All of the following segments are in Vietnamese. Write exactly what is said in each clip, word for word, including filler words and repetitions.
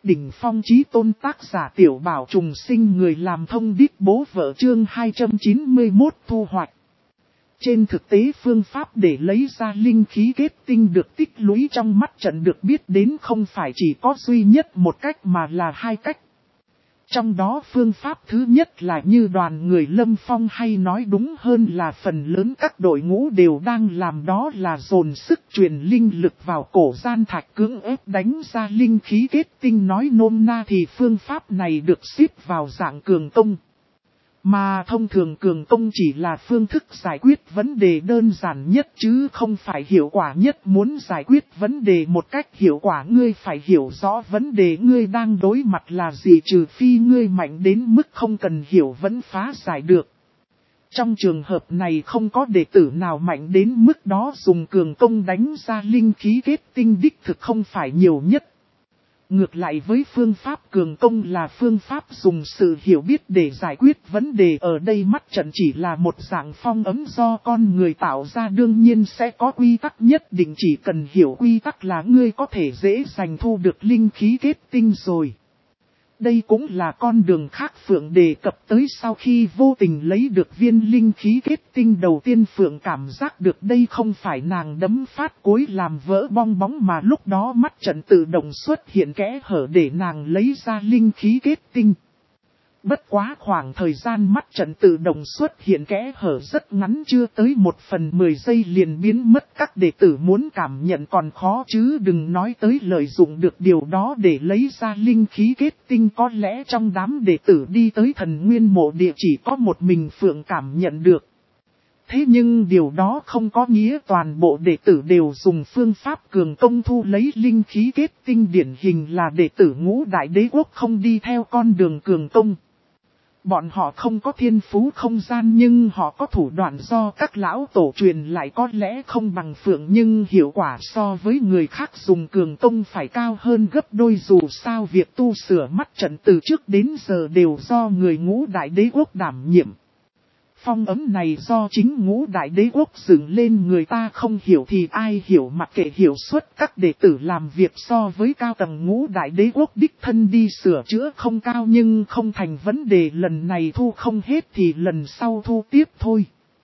đỉnh phong chí tôn tác giả Tiểu Bảo trùng sinh người làm thông điệp bố vợ chương hai trăm chín mươi mốt thu hoạch. Trên thực tế phương pháp để lấy ra linh khí kết tinh được tích lũy trong mắt trận được biết đến không phải chỉ có duy nhất một cách mà là hai cách. Trong đó phương pháp thứ nhất là như đoàn người Lâm Phong hay nói đúng hơn là phần lớn các đội ngũ đều đang làm, đó là dồn sức truyền linh lực vào cổ gian thạch cưỡng ép đánh ra linh khí kết tinh, nói nôm na thì phương pháp này được xếp vào dạng cường công. Mà thông thường cường công chỉ là phương thức giải quyết vấn đề đơn giản nhất chứ không phải hiệu quả nhất. Muốn giải quyết vấn đề một cách hiệu quả ngươi phải hiểu rõ vấn đề ngươi đang đối mặt là gì, trừ phi ngươi mạnh đến mức không cần hiểu vẫn phá giải được. Trong trường hợp này không có đệ tử nào mạnh đến mức đó, dùng cường công đánh ra linh khí kết tinh đích thực không phải nhiều nhất. Ngược lại với phương pháp cường công là phương pháp dùng sự hiểu biết để giải quyết vấn đề, ở đây mắt trận chỉ là một dạng phong ấn do con người tạo ra, đương nhiên sẽ có quy tắc nhất định, chỉ cần hiểu quy tắc là ngươi có thể dễ dàng thu được linh khí kết tinh rồi. Đây cũng là con đường khác Phượng đề cập tới sau khi vô tình lấy được viên linh khí kết tinh đầu tiên. Phượng cảm giác được đây không phải nàng đấm phát cối làm vỡ bong bóng, mà lúc đó mắt trận tự động xuất hiện kẽ hở để nàng lấy ra linh khí kết tinh. Bất quá khoảng thời gian mắt trận tự động xuất hiện kẽ hở rất ngắn, chưa tới một phần mười giây liền biến mất. Các đệ tử muốn cảm nhận còn khó chứ đừng nói tới lợi dụng được điều đó để lấy ra linh khí kết tinh. Có lẽ trong đám đệ tử đi tới thần nguyên mộ địa chỉ có một mình Phượng cảm nhận được. Thế nhưng điều đó không có nghĩa toàn bộ đệ tử đều dùng phương pháp cường công thu lấy linh khí kết tinh. Điển hình là đệ tử Ngũ Đại Đế Quốc không đi theo con đường cường công. Bọn họ không có thiên phú không gian nhưng họ có thủ đoạn do các lão tổ truyền lại, có lẽ không bằng Phượng nhưng hiệu quả so với người khác dùng cường công phải cao hơn gấp đôi. Dù sao việc tu sửa mắt trận từ trước đến giờ đều do người Ngũ Đại Đế Quốc đảm nhiệm. Phong ấn này do chính Ngũ Đại Đế Quốc dựng lên, người ta không hiểu thì ai hiểu, mặc kệ hiệu suất các đệ tử làm việc so với cao tầng Ngũ Đại Đế Quốc đích thân đi sửa chữa không cao nhưng không thành vấn đề, lần này thu không hết thì lần sau thu tiếp thôi.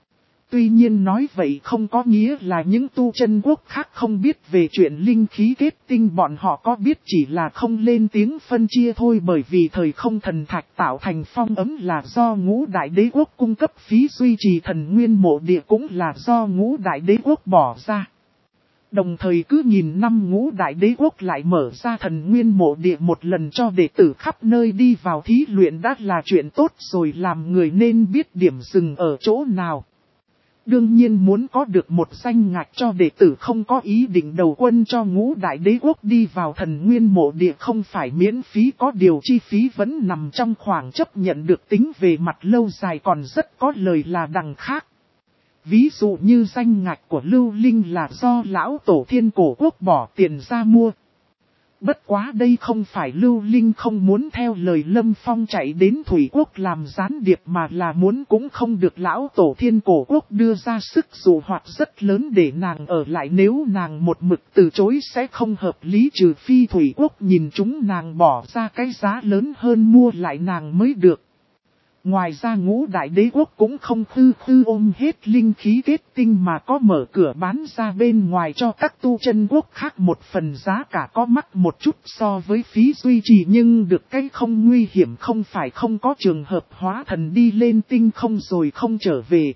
Tuy nhiên nói vậy không có nghĩa là những tu chân quốc khác không biết về chuyện linh khí kết tinh, bọn họ có biết chỉ là không lên tiếng phân chia thôi, bởi vì thời không thần thạch tạo thành phong ấn là do Ngũ Đại Đế Quốc cung cấp, phí duy trì thần nguyên mộ địa cũng là do Ngũ Đại Đế Quốc bỏ ra. Đồng thời cứ nhìn năm Ngũ Đại Đế Quốc lại mở ra thần nguyên mộ địa một lần cho đệ tử khắp nơi đi vào thí luyện đã là chuyện tốt rồi, làm người nên biết điểm dừng ở chỗ nào. Đương nhiên muốn có được một danh ngạch cho đệ tử không có ý định đầu quân cho Ngũ Đại Đế Quốc đi vào thần nguyên mộ địa không phải miễn phí, có điều chi phí vẫn nằm trong khoảng chấp nhận được, tính về mặt lâu dài còn rất có lời là đằng khác. Ví dụ như danh ngạch của Lưu Linh là do lão tổ Thiên Cổ Quốc bỏ tiền ra mua. Bất quá đây không phải Lưu Linh không muốn theo lời Lâm Phong chạy đến Thủy Quốc làm gián điệp, mà là muốn cũng không được, lão tổ Thiên Cổ Quốc đưa ra sức dụ hoặc rất lớn để nàng ở lại, nếu nàng một mực từ chối sẽ không hợp lý, trừ phi Thủy Quốc nhìn chúng nàng bỏ ra cái giá lớn hơn mua lại nàng mới được. Ngoài ra Ngũ Đại Đế Quốc cũng không khư khư ôm hết linh khí kết tinh mà có mở cửa bán ra bên ngoài cho các tu chân quốc khác, một phần giá cả có mắc một chút so với phí duy trì nhưng được cái không nguy hiểm, không phải không có trường hợp hóa thần đi lên tinh không rồi không trở về.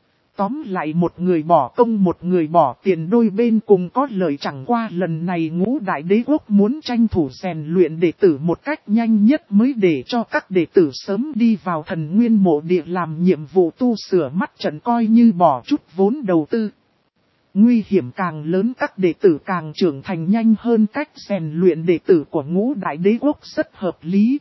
Tóm lại một người bỏ công một người bỏ tiền, đôi bên cùng có lợi, chẳng qua lần này Ngũ Đại Đế Quốc muốn tranh thủ rèn luyện đệ tử một cách nhanh nhất mới để cho các đệ tử sớm đi vào thần nguyên mộ địa làm nhiệm vụ tu sửa mắt trận, coi như bỏ chút vốn đầu tư. Nguy hiểm càng lớn các đệ tử càng trưởng thành nhanh hơn, cách rèn luyện đệ tử của Ngũ Đại Đế Quốc rất hợp lý.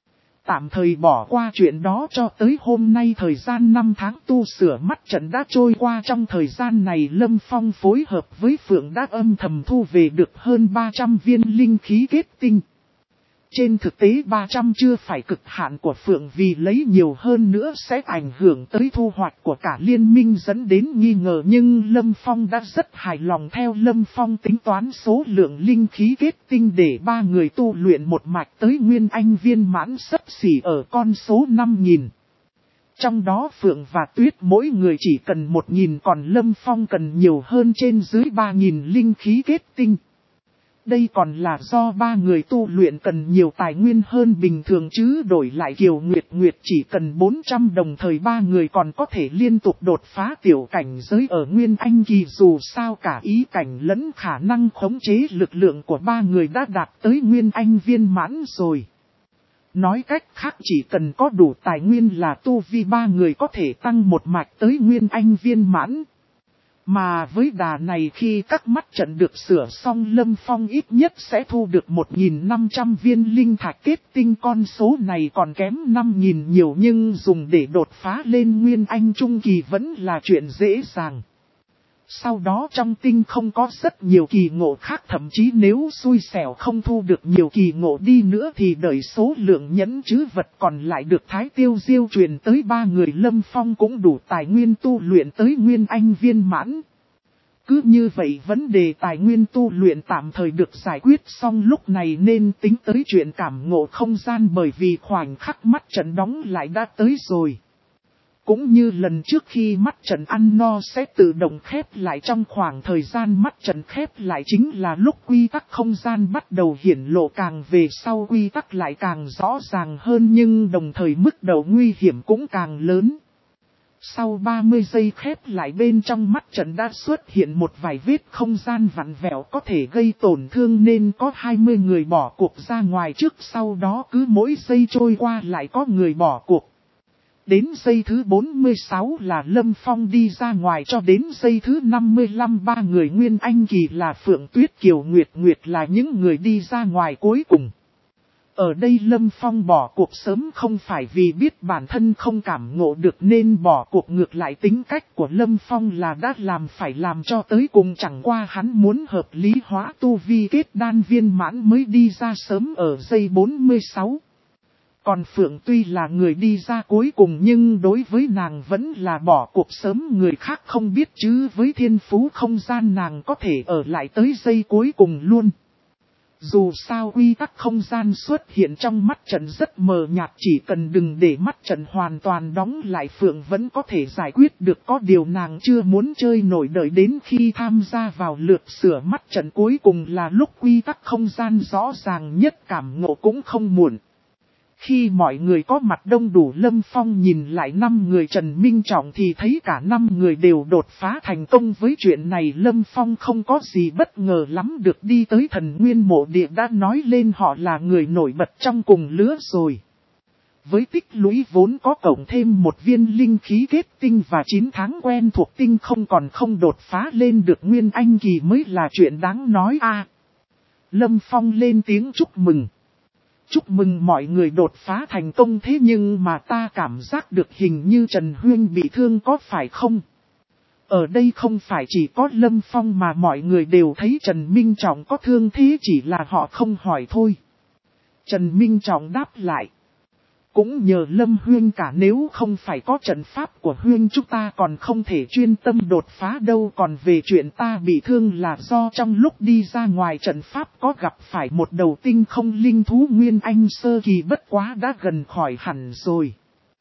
Tạm thời bỏ qua chuyện đó cho tới hôm nay, thời gian năm tháng tu sửa mắt trận đã trôi qua. Trong thời gian này Lâm Phong phối hợp với Phượng đã âm thầm thu về được hơn ba trăm viên linh khí kết tinh. Trên thực tế ba trăm chưa phải cực hạn của Phượng, vì lấy nhiều hơn nữa sẽ ảnh hưởng tới thu hoạch của cả liên minh dẫn đến nghi ngờ, nhưng Lâm Phong đã rất hài lòng. Theo Lâm Phong tính toán số lượng linh khí kết tinh để ba người tu luyện một mạch tới Nguyên Anh viên mãn xấp xỉ ở con số năm nghìn. Trong đó Phượng và Tuyết mỗi người chỉ cần một nghìn, còn Lâm Phong cần nhiều hơn trên dưới ba nghìn linh khí kết tinh. Đây còn là do ba người tu luyện cần nhiều tài nguyên hơn bình thường, chứ đổi lại Kiều Nguyệt Nguyệt chỉ cần bốn trăm, đồng thời ba người còn có thể liên tục đột phá tiểu cảnh giới ở Nguyên Anh kỳ. Dù sao cả ý cảnh lẫn khả năng khống chế lực lượng của ba người đã đạt tới Nguyên Anh viên mãn rồi. Nói cách khác, chỉ cần có đủ tài nguyên là tu vi ba người có thể tăng một mạch tới Nguyên Anh viên mãn. Mà với đà này, khi các mắt trận được sửa xong, Lâm Phong ít nhất sẽ thu được một nghìn năm trăm viên linh thạch kết tinh. Con số này còn kém năm nghìn nhiều, nhưng dùng để đột phá lên Nguyên Anh trung kỳ vẫn là chuyện dễ dàng. Sau đó trong tinh không có rất nhiều kỳ ngộ khác, thậm chí nếu xui xẻo không thu được nhiều kỳ ngộ đi nữa thì đợi số lượng nhẫn chứ vật còn lại được Thái Tiêu Diêu truyền tới ba người, Lâm Phong cũng đủ tài nguyên tu luyện tới Nguyên Anh viên mãn. Cứ như vậy vấn đề tài nguyên tu luyện tạm thời được giải quyết xong, lúc này nên tính tới chuyện cảm ngộ không gian, bởi vì khoảnh khắc mắt trận đóng lại đã tới rồi. Cũng như lần trước, khi mắt trận ăn no sẽ tự động khép lại, trong khoảng thời gian mắt trận khép lại chính là lúc quy tắc không gian bắt đầu hiển lộ, càng về sau quy tắc lại càng rõ ràng hơn, nhưng đồng thời mức độ nguy hiểm cũng càng lớn. Sau ba mươi giây khép lại, bên trong mắt trận đã xuất hiện một vài vết không gian vặn vẹo có thể gây tổn thương, nên có hai mươi người bỏ cuộc ra ngoài trước, sau đó cứ mỗi giây trôi qua lại có người bỏ cuộc. Đến giây thứ bốn mươi sáu là Lâm Phong đi ra ngoài, cho đến giây thứ năm mươi lăm ba người Nguyên Anh kỳ là Phượng Tuyết, Kiều Nguyệt Nguyệt là những người đi ra ngoài cuối cùng. Ở đây Lâm Phong bỏ cuộc sớm không phải vì biết bản thân không cảm ngộ được nên bỏ cuộc, ngược lại tính cách của Lâm Phong là đã làm phải làm cho tới cùng, chẳng qua hắn muốn hợp lý hóa tu vi kết đan viên mãn mới đi ra sớm ở giây bốn mươi sáu. Còn Phượng tuy là người đi ra cuối cùng nhưng đối với nàng vẫn là bỏ cuộc sớm, người khác không biết chứ với thiên phú không gian nàng có thể ở lại tới giây cuối cùng luôn. Dù sao quy tắc không gian xuất hiện trong mắt trận rất mờ nhạt, chỉ cần đừng để mắt trận hoàn toàn đóng lại Phượng vẫn có thể giải quyết được, có điều nàng chưa muốn chơi nổi, đợi đến khi tham gia vào lượt sửa mắt trận cuối cùng là lúc quy tắc không gian rõ ràng nhất, cảm ngộ cũng không muộn. Khi mọi người có mặt đông đủ, Lâm Phong nhìn lại năm người Trần Minh Trọng thì thấy cả năm người đều đột phá thành công. Với chuyện này Lâm Phong không có gì bất ngờ lắm, được đi tới Thần Nguyên Mộ Địa đã nói lên họ là người nổi bật trong cùng lứa rồi. Với tích lũy vốn có cộng thêm một viên linh khí kết tinh và chín tháng quen thuộc tinh không, còn không đột phá lên được Nguyên Anh kỳ mới là chuyện đáng nói a. À, Lâm Phong lên tiếng chúc mừng. Chúc mừng mọi người đột phá thành công, thế nhưng mà ta cảm giác được hình như Trần Huyên bị thương có phải không? Ở đây không phải chỉ có Lâm Phong mà mọi người đều thấy Trần Minh Trọng có thương, thế chỉ là họ không hỏi thôi. Trần Minh Trọng đáp lại. Cũng nhờ Lâm Huyên cả, nếu không phải có trận pháp của Huyên chúng ta còn không thể chuyên tâm đột phá đâu. Còn về chuyện ta bị thương là do trong lúc đi ra ngoài trận pháp có gặp phải một đầu tinh không linh thú Nguyên Anh sơ kỳ, bất quá đã gần khỏi hẳn rồi.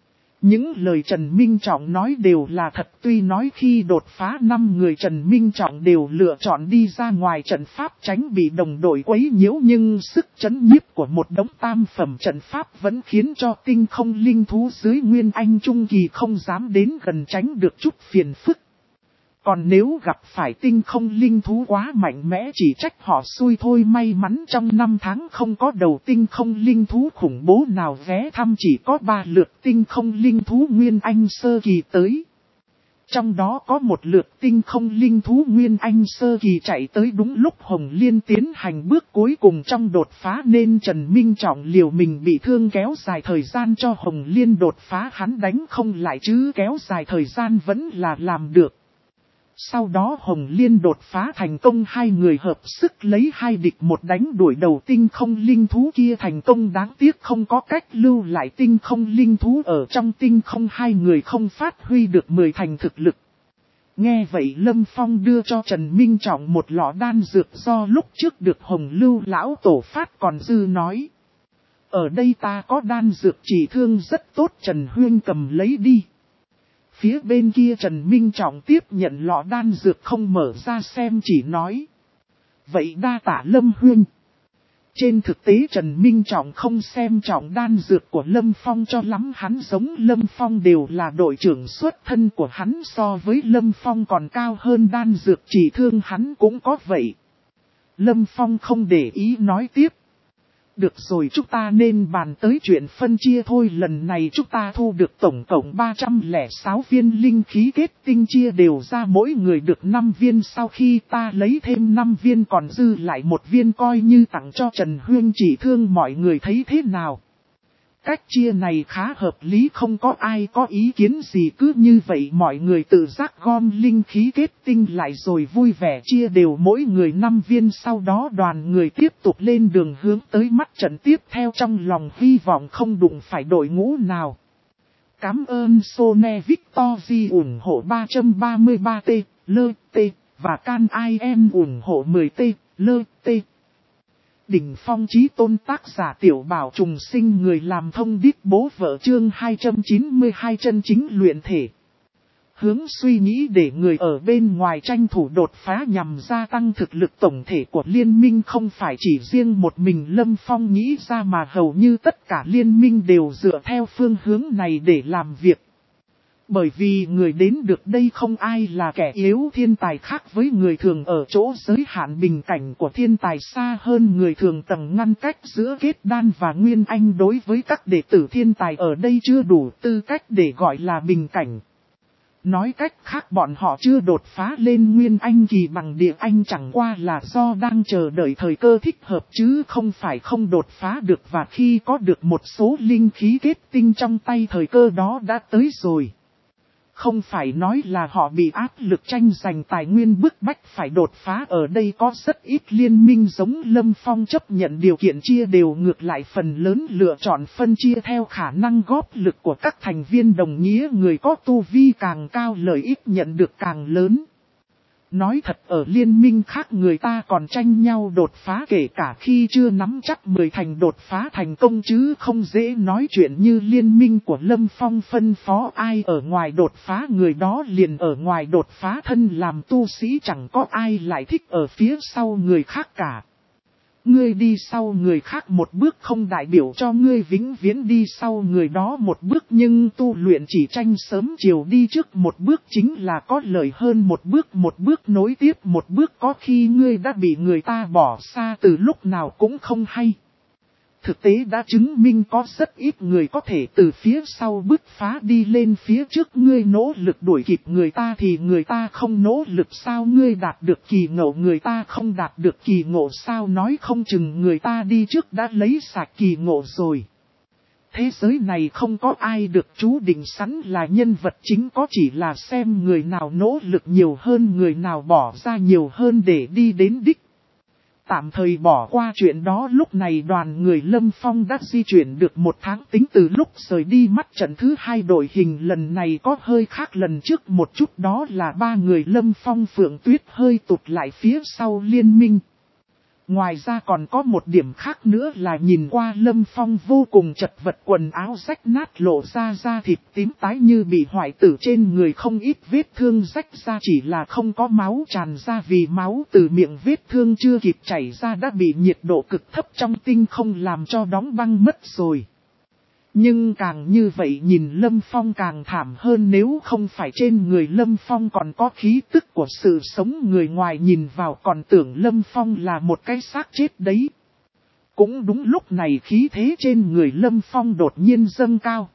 Những lời Trần Minh Trọng nói đều là thật, tuy nói khi đột phá năm người Trần Minh Trọng đều lựa chọn đi ra ngoài trận pháp tránh bị đồng đội quấy nhiễu, nhưng sức chấn nhiếp của một đống tam phẩm trận pháp vẫn khiến cho tinh không linh thú dưới Nguyên Anh trung kỳ không dám đến gần, tránh được chút phiền phức. Còn nếu gặp phải tinh không linh thú quá mạnh mẽ chỉ trách họ xui thôi, may mắn trong năm tháng không có đầu tinh không linh thú khủng bố nào ghé thăm, chỉ có ba lượt tinh không linh thú Nguyên Anh sơ kỳ tới. Trong đó có một lượt tinh không linh thú Nguyên Anh sơ kỳ chạy tới đúng lúc Hồng Liên tiến hành bước cuối cùng trong đột phá, nên Trần Minh Trọng liều mình bị thương kéo dài thời gian cho Hồng Liên đột phá, hắn đánh không lại chứ kéo dài thời gian vẫn là làm được. Sau đó Hồng Liên đột phá thành công, hai người hợp sức lấy hai địch một đánh đuổi đầu tinh không linh thú kia thành công, đáng tiếc không có cách lưu lại tinh không linh thú ở trong tinh không, hai người không phát huy được mười thành thực lực. Nghe vậy Lâm Phong đưa cho Trần Minh Trọng một lọ đan dược do lúc trước được Hồng Lưu lão tổ phát còn dư nói. Ở đây ta có đan dược trị thương rất tốt, Trần Huyên cầm lấy đi. Phía bên kia Trần Minh Trọng tiếp nhận lọ đan dược không mở ra xem, chỉ nói. Vậy đa tạ Lâm Huyên. Trên thực tế Trần Minh Trọng không xem trọng đan dược của Lâm Phong cho lắm, hắn giống Lâm Phong đều là đội trưởng xuất thân của hắn, so với Lâm Phong còn cao hơn, đan dược chỉ thương hắn cũng có vậy. Lâm Phong không để ý nói tiếp. Được rồi, chúng ta nên bàn tới chuyện phân chia thôi, lần này chúng ta thu được tổng cộng ba trăm lẻ sáu viên linh khí kết tinh, chia đều ra mỗi người được năm viên, sau khi ta lấy thêm năm viên còn dư lại một viên coi như tặng cho Trần Huyên chỉ thương, mọi người thấy thế nào? Cách chia này khá hợp lý, không có ai có ý kiến gì, cứ như vậy mọi người tự giác gom linh khí kết tinh lại rồi vui vẻ chia đều mỗi người năm viên, sau đó đoàn người tiếp tục lên đường hướng tới mắt trận tiếp theo, trong lòng hy vọng không đụng phải đội ngũ nào. Cảm ơn Sone Victory ủng hộ ba trăm ba mươi ba T, lơ, T, và Can I Em ủng hộ mười T, lơ, T. Đỉnh phong chí tôn tác giả Tiểu Bảo trùng sinh, người làm thông điệp bố vợ, chương hai trăm chín mươi hai chân chính luyện thể. Hướng suy nghĩ để người ở bên ngoài tranh thủ đột phá nhằm gia tăng thực lực tổng thể của liên minh không phải chỉ riêng một mình Lâm Phong nghĩ ra, mà hầu như tất cả liên minh đều dựa theo phương hướng này để làm việc. Bởi vì người đến được đây không ai là kẻ yếu, thiên tài khác với người thường ở chỗ giới hạn bình cảnh của thiên tài xa hơn người thường, tầng ngăn cách giữa kết đan và nguyên anh đối với các đệ tử thiên tài ở đây chưa đủ tư cách để gọi là bình cảnh. Nói cách khác bọn họ chưa đột phá lên nguyên anh kỳ bằng địa anh, chẳng qua là do đang chờ đợi thời cơ thích hợp chứ không phải không đột phá được, và khi có được một số linh khí kết tinh trong tay thời cơ đó đã tới rồi. Không phải nói là họ bị áp lực tranh giành tài nguyên bức bách phải đột phá, ở đây có rất ít liên minh giống Lâm Phong chấp nhận điều kiện chia đều, ngược lại phần lớn lựa chọn phân chia theo khả năng góp lực của các thành viên, đồng nghĩa người có tu vi càng cao lợi ích nhận được càng lớn. Nói thật, ở liên minh khác người ta còn tranh nhau đột phá kể cả khi chưa nắm chắc mười thành đột phá thành công, chứ không dễ nói chuyện như liên minh của Lâm Phong phân phó ai ở ngoài đột phá người đó liền ở ngoài đột phá, thân làm tu sĩ chẳng có ai lại thích ở phía sau người khác cả. Ngươi đi sau người khác một bước không đại biểu cho ngươi vĩnh viễn đi sau người đó một bước, nhưng tu luyện chỉ tranh sớm chiều đi trước một bước chính là có lợi hơn một bước, một bước nối tiếp một bước, có khi ngươi đã bị người ta bỏ xa từ lúc nào cũng không hay. Thực tế đã chứng minh có rất ít người có thể từ phía sau bứt phá đi lên phía trước, ngươi nỗ lực đuổi kịp người ta thì người ta không nỗ lực sao, ngươi đạt được kỳ ngộ người ta không đạt được kỳ ngộ sao, nói không chừng người ta đi trước đã lấy sạch kỳ ngộ rồi. Thế giới này không có ai được chú định sẵn là nhân vật chính, có chỉ là xem người nào nỗ lực nhiều hơn, người nào bỏ ra nhiều hơn để đi đến đích. Tạm thời bỏ qua chuyện đó, lúc này đoàn người Lâm Phong đã di chuyển được một tháng tính từ lúc rời đi mắt trận thứ hai. Đội hình lần này có hơi khác lần trước một chút, đó là ba người Lâm Phong Phượng Tuyết hơi tụt lại phía sau liên minh. Ngoài ra còn có một điểm khác nữa là nhìn qua Lâm Phong vô cùng chật vật, quần áo rách nát lộ ra da thịt tím tái như bị hoại tử, trên người không ít vết thương rách ra, chỉ là không có máu tràn ra vì máu từ miệng vết thương chưa kịp chảy ra đã bị nhiệt độ cực thấp trong tinh không làm cho đóng băng mất rồi. Nhưng càng như vậy nhìn Lâm Phong càng thảm hơn, nếu không phải trên người Lâm Phong còn có khí tức của sự sống, người ngoài nhìn vào còn tưởng Lâm Phong là một cái xác chết đấy. Cũng đúng lúc này khí thế trên người Lâm Phong đột nhiên dâng cao.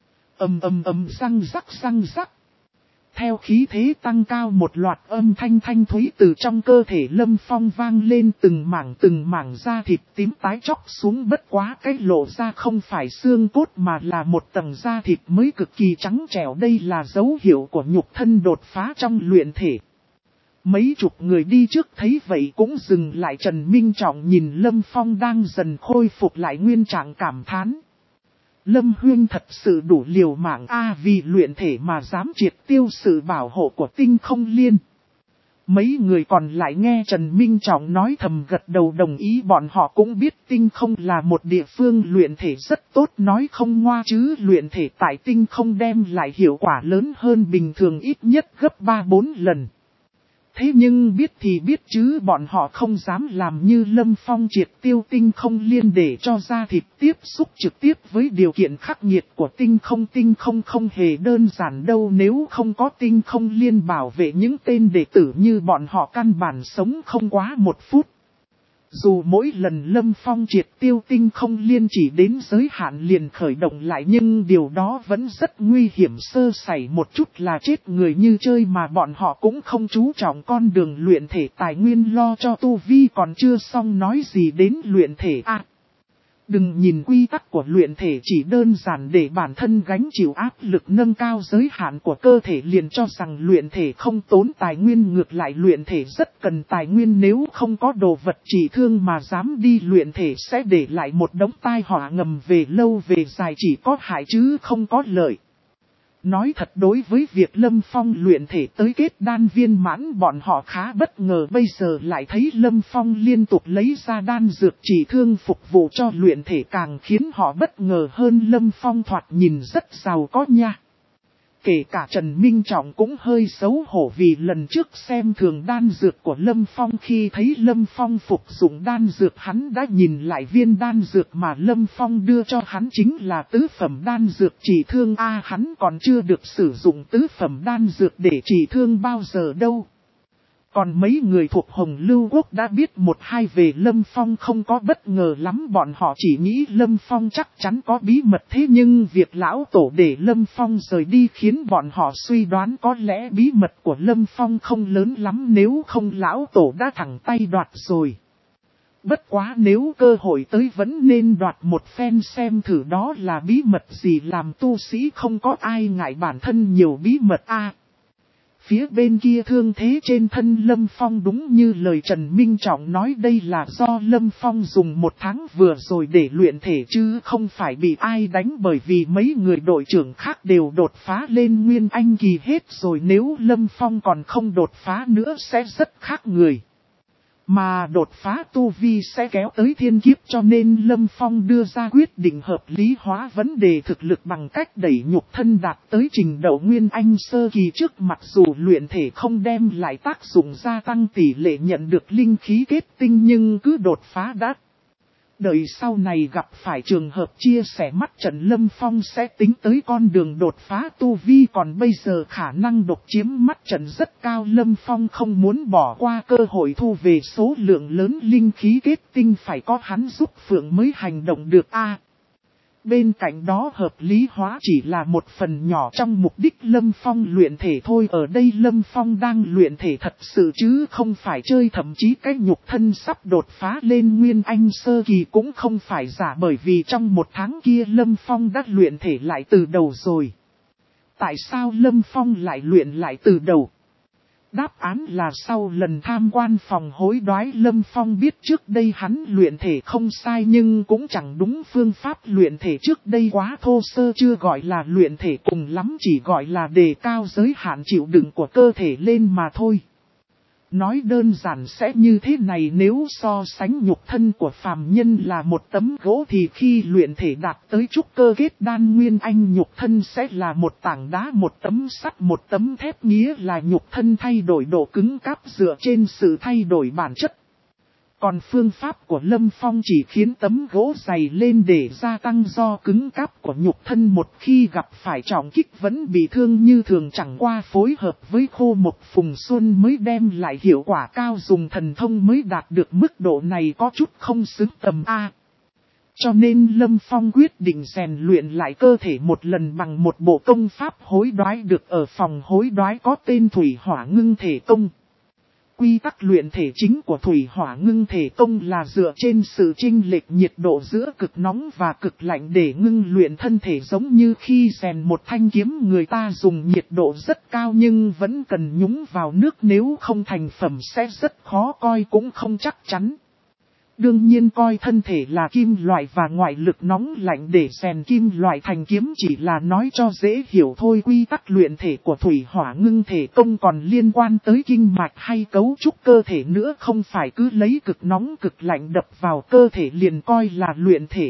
Ầm ầm ầm, răng rắc răng rắc. Theo khí thế tăng cao, một loạt âm thanh thanh thúy từ trong cơ thể Lâm Phong vang lên, từng mảng từng mảng da thịt tím tái chóc xuống, bất quá cái lộ ra không phải xương cốt mà là một tầng da thịt mới cực kỳ trắng trẻo, đây là dấu hiệu của nhục thân đột phá trong luyện thể. Mấy chục người đi trước thấy vậy cũng dừng lại. Trần Minh Trọng nhìn Lâm Phong đang dần khôi phục lại nguyên trạng cảm thán. Lâm Huyên thật sự đủ liều mạng a, vì luyện thể mà dám triệt tiêu sự bảo hộ của Tinh Không Liên. Mấy người còn lại nghe Trần Minh Trọng nói thầm gật đầu đồng ý, bọn họ cũng biết Tinh Không là một địa phương luyện thể rất tốt, nói không ngoa chứ luyện thể tại Tinh Không đem lại hiệu quả lớn hơn bình thường ít nhất gấp ba bốn lần. Thế nhưng biết thì biết chứ bọn họ không dám làm như Lâm Phong triệt tiêu Tinh Không Liên để cho da thịt tiếp xúc trực tiếp với điều kiện khắc nghiệt của Tinh Không. Tinh Không không hề đơn giản đâu, nếu không có Tinh Không Liên bảo vệ những tên đệ tử như bọn họ căn bản sống không quá một phút. Dù mỗi lần Lâm Phong triệt tiêu Tinh Không Liên chỉ đến giới hạn liền khởi động lại, nhưng điều đó vẫn rất nguy hiểm, sơ sẩy một chút là chết người như chơi, mà bọn họ cũng không chú trọng con đường luyện thể tài nguyên lo cho tu vi còn chưa xong nói gì đến luyện thể à. Đừng nhìn quy tắc của luyện thể chỉ đơn giản để bản thân gánh chịu áp lực nâng cao giới hạn của cơ thể liền cho rằng luyện thể không tốn tài nguyên, ngược lại luyện thể rất cần tài nguyên, nếu không có đồ vật trị thương mà dám đi luyện thể sẽ để lại một đống tai họa ngầm về lâu về dài, chỉ có hại chứ không có lợi. Nói thật, đối với việc Lâm Phong luyện thể tới kết đan viên mãn bọn họ khá bất ngờ, bây giờ lại thấy Lâm Phong liên tục lấy ra đan dược trị thương phục vụ cho luyện thể càng khiến họ bất ngờ hơn. Lâm Phong thoạt nhìn rất giàu có nha. Kể cả Trần Minh Trọng cũng hơi xấu hổ vì lần trước xem thường đan dược của Lâm Phong, khi thấy Lâm Phong phục dụng đan dược hắn đã nhìn lại viên đan dược mà Lâm Phong đưa cho hắn chính là tứ phẩm đan dược trị thương a, hắn còn chưa được sử dụng tứ phẩm đan dược để trị thương bao giờ đâu. Còn mấy người thuộc Hồng Lưu Quốc đã biết một hai về Lâm Phong không có bất ngờ lắm, bọn họ chỉ nghĩ Lâm Phong chắc chắn có bí mật, thế nhưng việc lão tổ để Lâm Phong rời đi khiến bọn họ suy đoán có lẽ bí mật của Lâm Phong không lớn lắm, nếu không lão tổ đã thẳng tay đoạt rồi. Bất quá nếu cơ hội tới vẫn nên đoạt một phen xem thử đó là bí mật gì, làm tu sĩ không có ai ngại bản thân nhiều bí mật a. Phía bên kia thương thế trên thân Lâm Phong đúng như lời Trần Minh Trọng nói, đây là do Lâm Phong dùng một tháng vừa rồi để luyện thể chứ không phải bị ai đánh, bởi vì mấy người đội trưởng khác đều đột phá lên Nguyên Anh kỳ hết rồi, nếu Lâm Phong còn không đột phá nữa sẽ rất khác người. Mà đột phá tu vi sẽ kéo tới thiên kiếp, cho nên Lâm Phong đưa ra quyết định hợp lý hóa vấn đề thực lực bằng cách đẩy nhục thân đạt tới trình độ Nguyên Anh sơ kỳ trước, mặc dù luyện thể không đem lại tác dụng gia tăng tỷ lệ nhận được linh khí kết tinh nhưng cứ đột phá đã. Đợi sau này gặp phải trường hợp chia sẻ mắt trận Lâm Phong sẽ tính tới con đường đột phá tu vi, còn bây giờ khả năng độc chiếm mắt trận rất cao. Lâm Phong không muốn bỏ qua cơ hội thu về số lượng lớn linh khí kết tinh, phải có hắn giúp Phượng mới hành động được a. À, bên cạnh đó hợp lý hóa chỉ là một phần nhỏ trong mục đích Lâm Phong luyện thể thôi. Ở đây Lâm Phong đang luyện thể thật sự chứ không phải chơi, thậm chí cái nhục thân sắp đột phá lên Nguyên Anh sơ kỳ cũng không phải giả, bởi vì trong một tháng kia Lâm Phong đã luyện thể lại từ đầu rồi. Tại sao Lâm Phong lại luyện lại từ đầu? Đáp án là sau lần tham quan phòng hối đoái Lâm Phong biết trước đây hắn luyện thể không sai nhưng cũng chẳng đúng phương pháp luyện thể, trước đây quá thô sơ, chưa gọi là luyện thể, cùng lắm chỉ gọi là đề cao giới hạn chịu đựng của cơ thể lên mà thôi. Nói đơn giản sẽ như thế này, nếu so sánh nhục thân của phàm nhân là một tấm gỗ thì khi luyện thể đạt tới trúc cơ kết đan Nguyên Anh nhục thân sẽ là một tảng đá, một tấm sắt, một tấm thép, nghĩa là nhục thân thay đổi độ cứng cáp dựa trên sự thay đổi bản chất. Còn phương pháp của Lâm Phong chỉ khiến tấm gỗ dày lên để gia tăng do cứng cáp của nhục thân, một khi gặp phải trọng kích vẫn bị thương như thường, chẳng qua phối hợp với khô mộc phùng xuân mới đem lại hiệu quả cao, dùng thần thông mới đạt được mức độ này có chút không xứng tầm A. Cho nên Lâm Phong quyết định rèn luyện lại cơ thể một lần bằng một bộ công pháp hối đoái được ở phòng hối đoái có tên Thủy Hỏa Ngưng Thể Công. Quy tắc luyện thể chính của thủy hỏa ngưng thể công là dựa trên sự chênh lệch nhiệt độ giữa cực nóng và cực lạnh để ngưng luyện thân thể, giống như khi rèn một thanh kiếm người ta dùng nhiệt độ rất cao nhưng vẫn cần nhúng vào nước, nếu không thành phẩm sẽ rất khó coi cũng không chắc chắn. Đương nhiên coi thân thể là kim loại và ngoại lực nóng lạnh để rèn kim loại thành kiếm chỉ là nói cho dễ hiểu thôi. Quy tắc luyện thể của thủy hỏa ngưng thể công còn liên quan tới kinh mạch hay cấu trúc cơ thể nữa, không phải cứ lấy cực nóng cực lạnh đập vào cơ thể liền coi là luyện thể.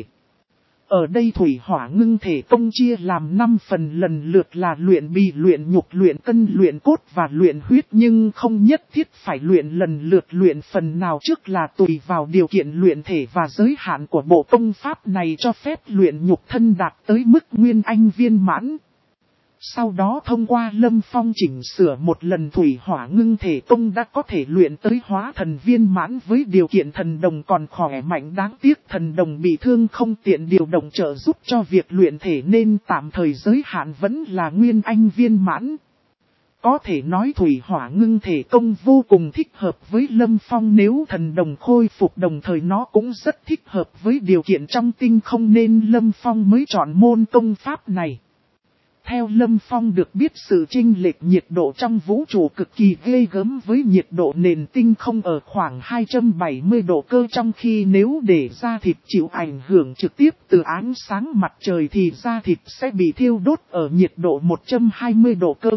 Ở đây thủy hỏa ngưng thể công chia làm năm phần, lần lượt là luyện bì, luyện nhục, luyện cân, luyện cốt và luyện huyết, nhưng không nhất thiết phải luyện lần lượt luyện phần nào trước, là tùy vào điều kiện luyện thể và giới hạn của bộ công pháp này cho phép luyện nhục thân đạt tới mức nguyên anh viên mãn. Sau đó thông qua Lâm Phong chỉnh sửa một lần, thủy hỏa ngưng thể công đã có thể luyện tới hóa thần viên mãn với điều kiện thần đồng còn khỏe mạnh. Đáng tiếc thần đồng bị thương không tiện điều động trợ giúp cho việc luyện thể nên tạm thời giới hạn vẫn là nguyên anh viên mãn. Có thể nói thủy hỏa ngưng thể công vô cùng thích hợp với Lâm Phong, nếu thần đồng khôi phục đồng thời nó cũng rất thích hợp với điều kiện trong tinh không nên Lâm Phong mới chọn môn công pháp này. Theo Lâm Phong được biết, sự chênh lệch nhiệt độ trong vũ trụ cực kỳ ghê gớm, với nhiệt độ nền tinh không ở khoảng hai trăm bảy mươi độ cơ, trong khi nếu để da thịt chịu ảnh hưởng trực tiếp từ ánh sáng mặt trời thì da thịt sẽ bị thiêu đốt ở nhiệt độ một trăm hai mươi độ cơ.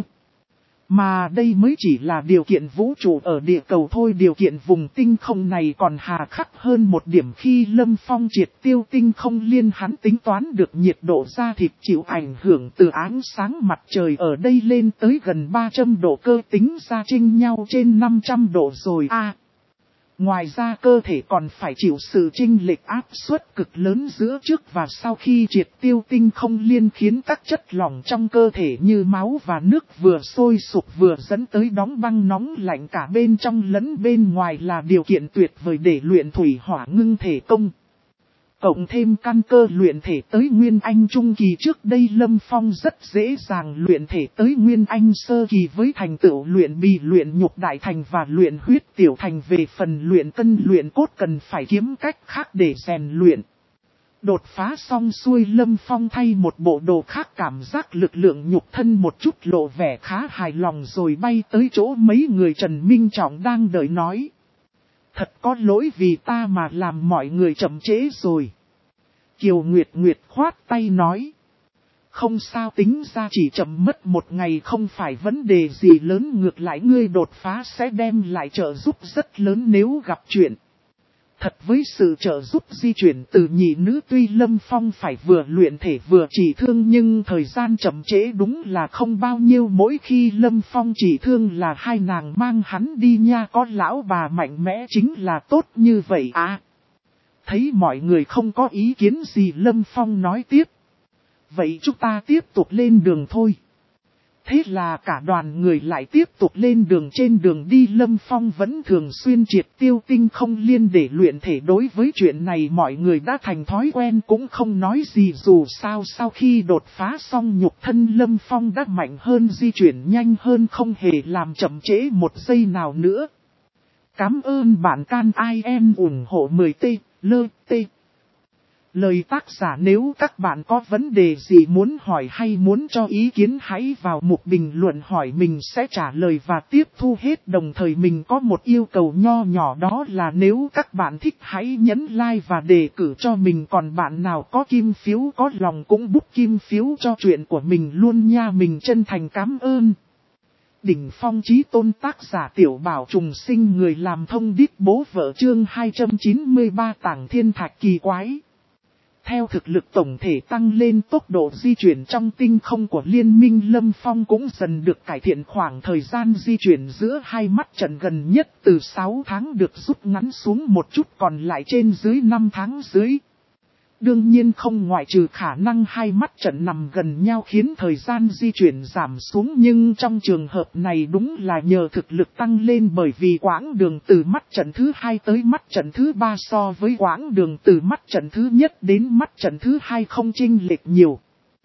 Mà đây mới chỉ là điều kiện vũ trụ ở địa cầu thôi, điều kiện vùng tinh không này còn hà khắc hơn một điểm. Khi Lâm Phong triệt tiêu tinh không liên, hắn tính toán được nhiệt độ da thịt chịu ảnh hưởng từ ánh sáng mặt trời ở đây lên tới gần ba trăm độ cơ, tính ra chênh nhau trên năm trăm độ rồi a. À, ngoài ra cơ thể còn phải chịu sự chênh lệch áp suất cực lớn giữa trước và sau khi triệt tiêu tinh không liên, khiến các chất lỏng trong cơ thể như máu và nước vừa sôi sục vừa dẫn tới đóng băng nóng lạnh cả bên trong lẫn bên ngoài, là điều kiện tuyệt vời để luyện thủy hỏa ngưng thể công. Cộng thêm căn cơ luyện thể tới Nguyên Anh Trung Kỳ, trước đây Lâm Phong rất dễ dàng luyện thể tới Nguyên Anh Sơ Kỳ với thành tựu luyện bì, luyện nhục đại thành và luyện huyết tiểu thành. Về phần luyện cân, luyện cốt cần phải kiếm cách khác để rèn luyện. Đột phá xong xuôi, Lâm Phong thay một bộ đồ khác, cảm giác lực lượng nhục thân một chút lộ vẻ khá hài lòng rồi bay tới chỗ mấy người Trần Minh Trọng đang đợi nói. Thật có lỗi vì ta mà làm mọi người chậm trễ rồi. Kiều Nguyệt Nguyệt khoát tay nói. Không sao, tính ra chỉ chậm mất một ngày không phải vấn đề gì lớn, ngược lại ngươi đột phá sẽ đem lại trợ giúp rất lớn nếu gặp chuyện. Thật với sự trợ giúp di chuyển từ nhị nữ, tuy Lâm Phong phải vừa luyện thể vừa trị thương nhưng thời gian chậm trễ đúng là không bao nhiêu. Mỗi khi Lâm Phong trị thương là hai nàng mang hắn đi nha, có lão bà mạnh mẽ chính là tốt như vậy à. Thấy mọi người không có ý kiến gì, Lâm Phong nói tiếp. Vậy chúng ta tiếp tục lên đường thôi. Thế là cả đoàn người lại tiếp tục lên đường. Trên đường đi Lâm Phong vẫn thường xuyên triệt tiêu tinh không liên để luyện thể. Đối với chuyện này mọi người đã thành thói quen cũng không nói gì, dù sao sau khi đột phá xong nhục thân Lâm Phong đã mạnh hơn, di chuyển nhanh hơn, không hề làm chậm trễ một giây nào nữa. Cảm ơn bạn can i em ủng hộ mười tê, lơ, tê. Lời tác giả: nếu các bạn có vấn đề gì muốn hỏi hay muốn cho ý kiến hãy vào mục bình luận hỏi, mình sẽ trả lời và tiếp thu hết. Đồng thời mình có một yêu cầu nho nhỏ, đó là nếu các bạn thích hãy nhấn like và đề cử cho mình. Còn bạn nào có kim phiếu có lòng cũng bút kim phiếu cho chuyện của mình luôn nha, mình chân thành cảm ơn. Đỉnh phong chí tôn, tác giả Tiểu Bảo Trùng Sinh, người làm thông điệp bố vợ, chương hai trăm chín mươi ba, Tảng Thiên Thạch Kỳ Quái. Theo thực lực tổng thể tăng lên, tốc độ di chuyển trong tinh không của liên minh Lâm Phong cũng dần được cải thiện. Khoảng thời gian di chuyển giữa hai mắt trận gần nhất từ sáu tháng được rút ngắn xuống một chút, còn lại trên dưới năm tháng dưới. Đương nhiên không ngoại trừ khả năng hai mắt trận nằm gần nhau khiến thời gian di chuyển giảm xuống, nhưng trong trường hợp này đúng là nhờ thực lực tăng lên, bởi vì quãng đường từ mắt trận thứ hai tới mắt trận thứ ba so với quãng đường từ mắt trận thứ nhất đến mắt trận thứ hai không chênh lệch nhiều.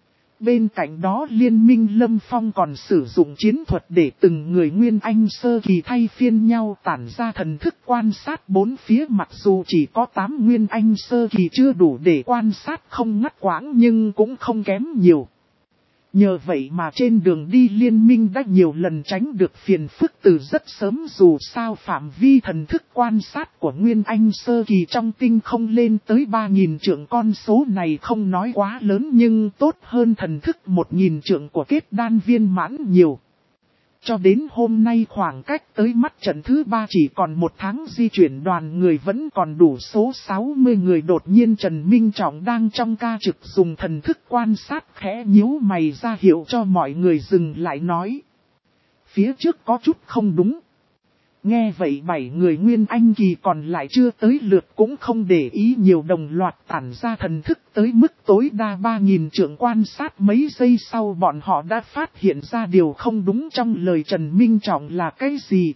Bên cạnh đó Liên minh Lâm Phong còn sử dụng chiến thuật để từng người Nguyên Anh sơ kỳ thay phiên nhau tản ra thần thức quan sát bốn phía, mặc dù chỉ có tám Nguyên Anh sơ kỳ chưa đủ để quan sát không ngắt quãng nhưng cũng không kém nhiều. Nhờ vậy mà trên đường đi Liên minh đã nhiều lần tránh được phiền phức từ rất sớm, dù sao phạm vi thần thức quan sát của Nguyên Anh sơ kỳ trong tinh không lên tới ba nghìn trượng, con số này không nói quá lớn nhưng tốt hơn thần thức một nghìn trượng của kết đan viên mãn nhiều. Cho đến hôm nay khoảng cách tới mắt trận thứ ba chỉ còn một tháng di chuyển, đoàn người vẫn còn đủ số sáu mươi người. Đột nhiên Trần Minh Trọng đang trong ca trực dùng thần thức quan sát khẽ nhíu mày ra hiệu cho mọi người dừng lại nói. Phía trước có chút không đúng. Nghe vậy bảy người Nguyên Anh kỳ còn lại chưa tới lượt cũng không để ý nhiều, đồng loạt tản ra thần thức tới mức tối đa ba nghìn trượng quan sát. Mấy giây sau bọn họ đã phát hiện ra điều không đúng trong lời Trần Minh Trọng là cái gì.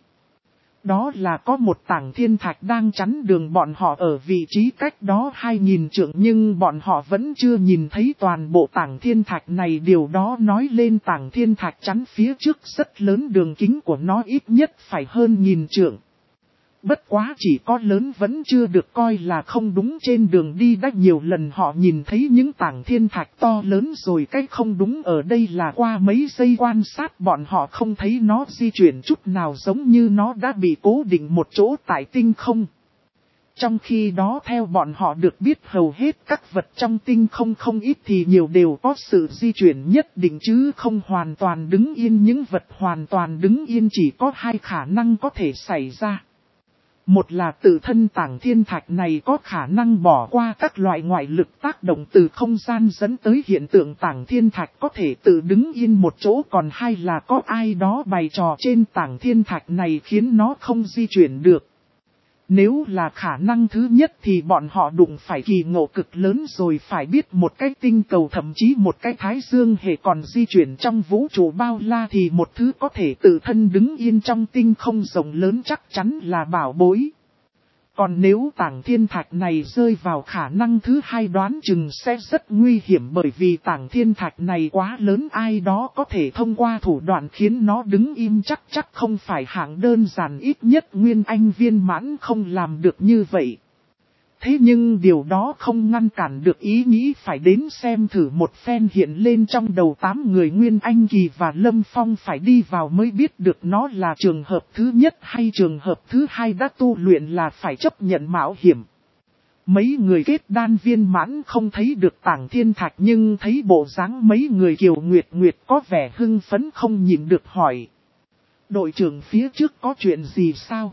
Đó là có một tảng thiên thạch đang chắn đường bọn họ ở vị trí cách đó hai nghìn trượng, nhưng bọn họ vẫn chưa nhìn thấy toàn bộ tảng thiên thạch này. Điều đó nói lên tảng thiên thạch chắn phía trước rất lớn, đường kính của nó ít nhất phải hơn nghìn trượng. Bất quá chỉ có lớn vẫn chưa được coi là không đúng, trên đường đi đã nhiều lần họ nhìn thấy những tảng thiên thạch to lớn rồi. Cái không đúng ở đây là qua mấy giây quan sát bọn họ không thấy nó di chuyển chút nào, giống như nó đã bị cố định một chỗ tại tinh không. Trong khi đó theo bọn họ được biết hầu hết các vật trong tinh không không ít thì nhiều đều có sự di chuyển nhất định chứ không hoàn toàn đứng yên. Những vật hoàn toàn đứng yên chỉ có hai khả năng có thể xảy ra. Một là tự thân tảng thiên thạch này có khả năng bỏ qua các loại ngoại lực tác động từ không gian dẫn tới hiện tượng tảng thiên thạch có thể tự đứng yên một chỗ, còn hai là có ai đó bày trò trên tảng thiên thạch này khiến nó không di chuyển được. Nếu là khả năng thứ nhất thì bọn họ đụng phải kỳ ngộ cực lớn rồi, phải biết một cái tinh cầu thậm chí một cái thái dương hệ còn di chuyển trong vũ trụ bao la thì một thứ có thể tự thân đứng yên trong tinh không rộng lớn chắc chắn là bảo bối. Còn nếu tảng thiên thạch này rơi vào khả năng thứ hai đoán chừng sẽ rất nguy hiểm, bởi vì tảng thiên thạch này quá lớn, ai đó có thể thông qua thủ đoạn khiến nó đứng im chắc chắc không phải hạng đơn giản, ít nhất Nguyên Anh viên mãn không làm được như vậy. Thế nhưng điều đó không ngăn cản được ý nghĩ phải đến xem thử một phen hiện lên trong đầu tám người Nguyên Anh kỳ và Lâm Phong, phải đi vào mới biết được nó là trường hợp thứ nhất hay trường hợp thứ hai. Đã tu luyện là phải chấp nhận mạo hiểm. Mấy người kết đan viên mãn không thấy được tảng thiên thạch nhưng thấy bộ dáng mấy người Kiều Nguyệt Nguyệt có vẻ hưng phấn không nhịn được hỏi. Đội trưởng phía trước có chuyện gì sao?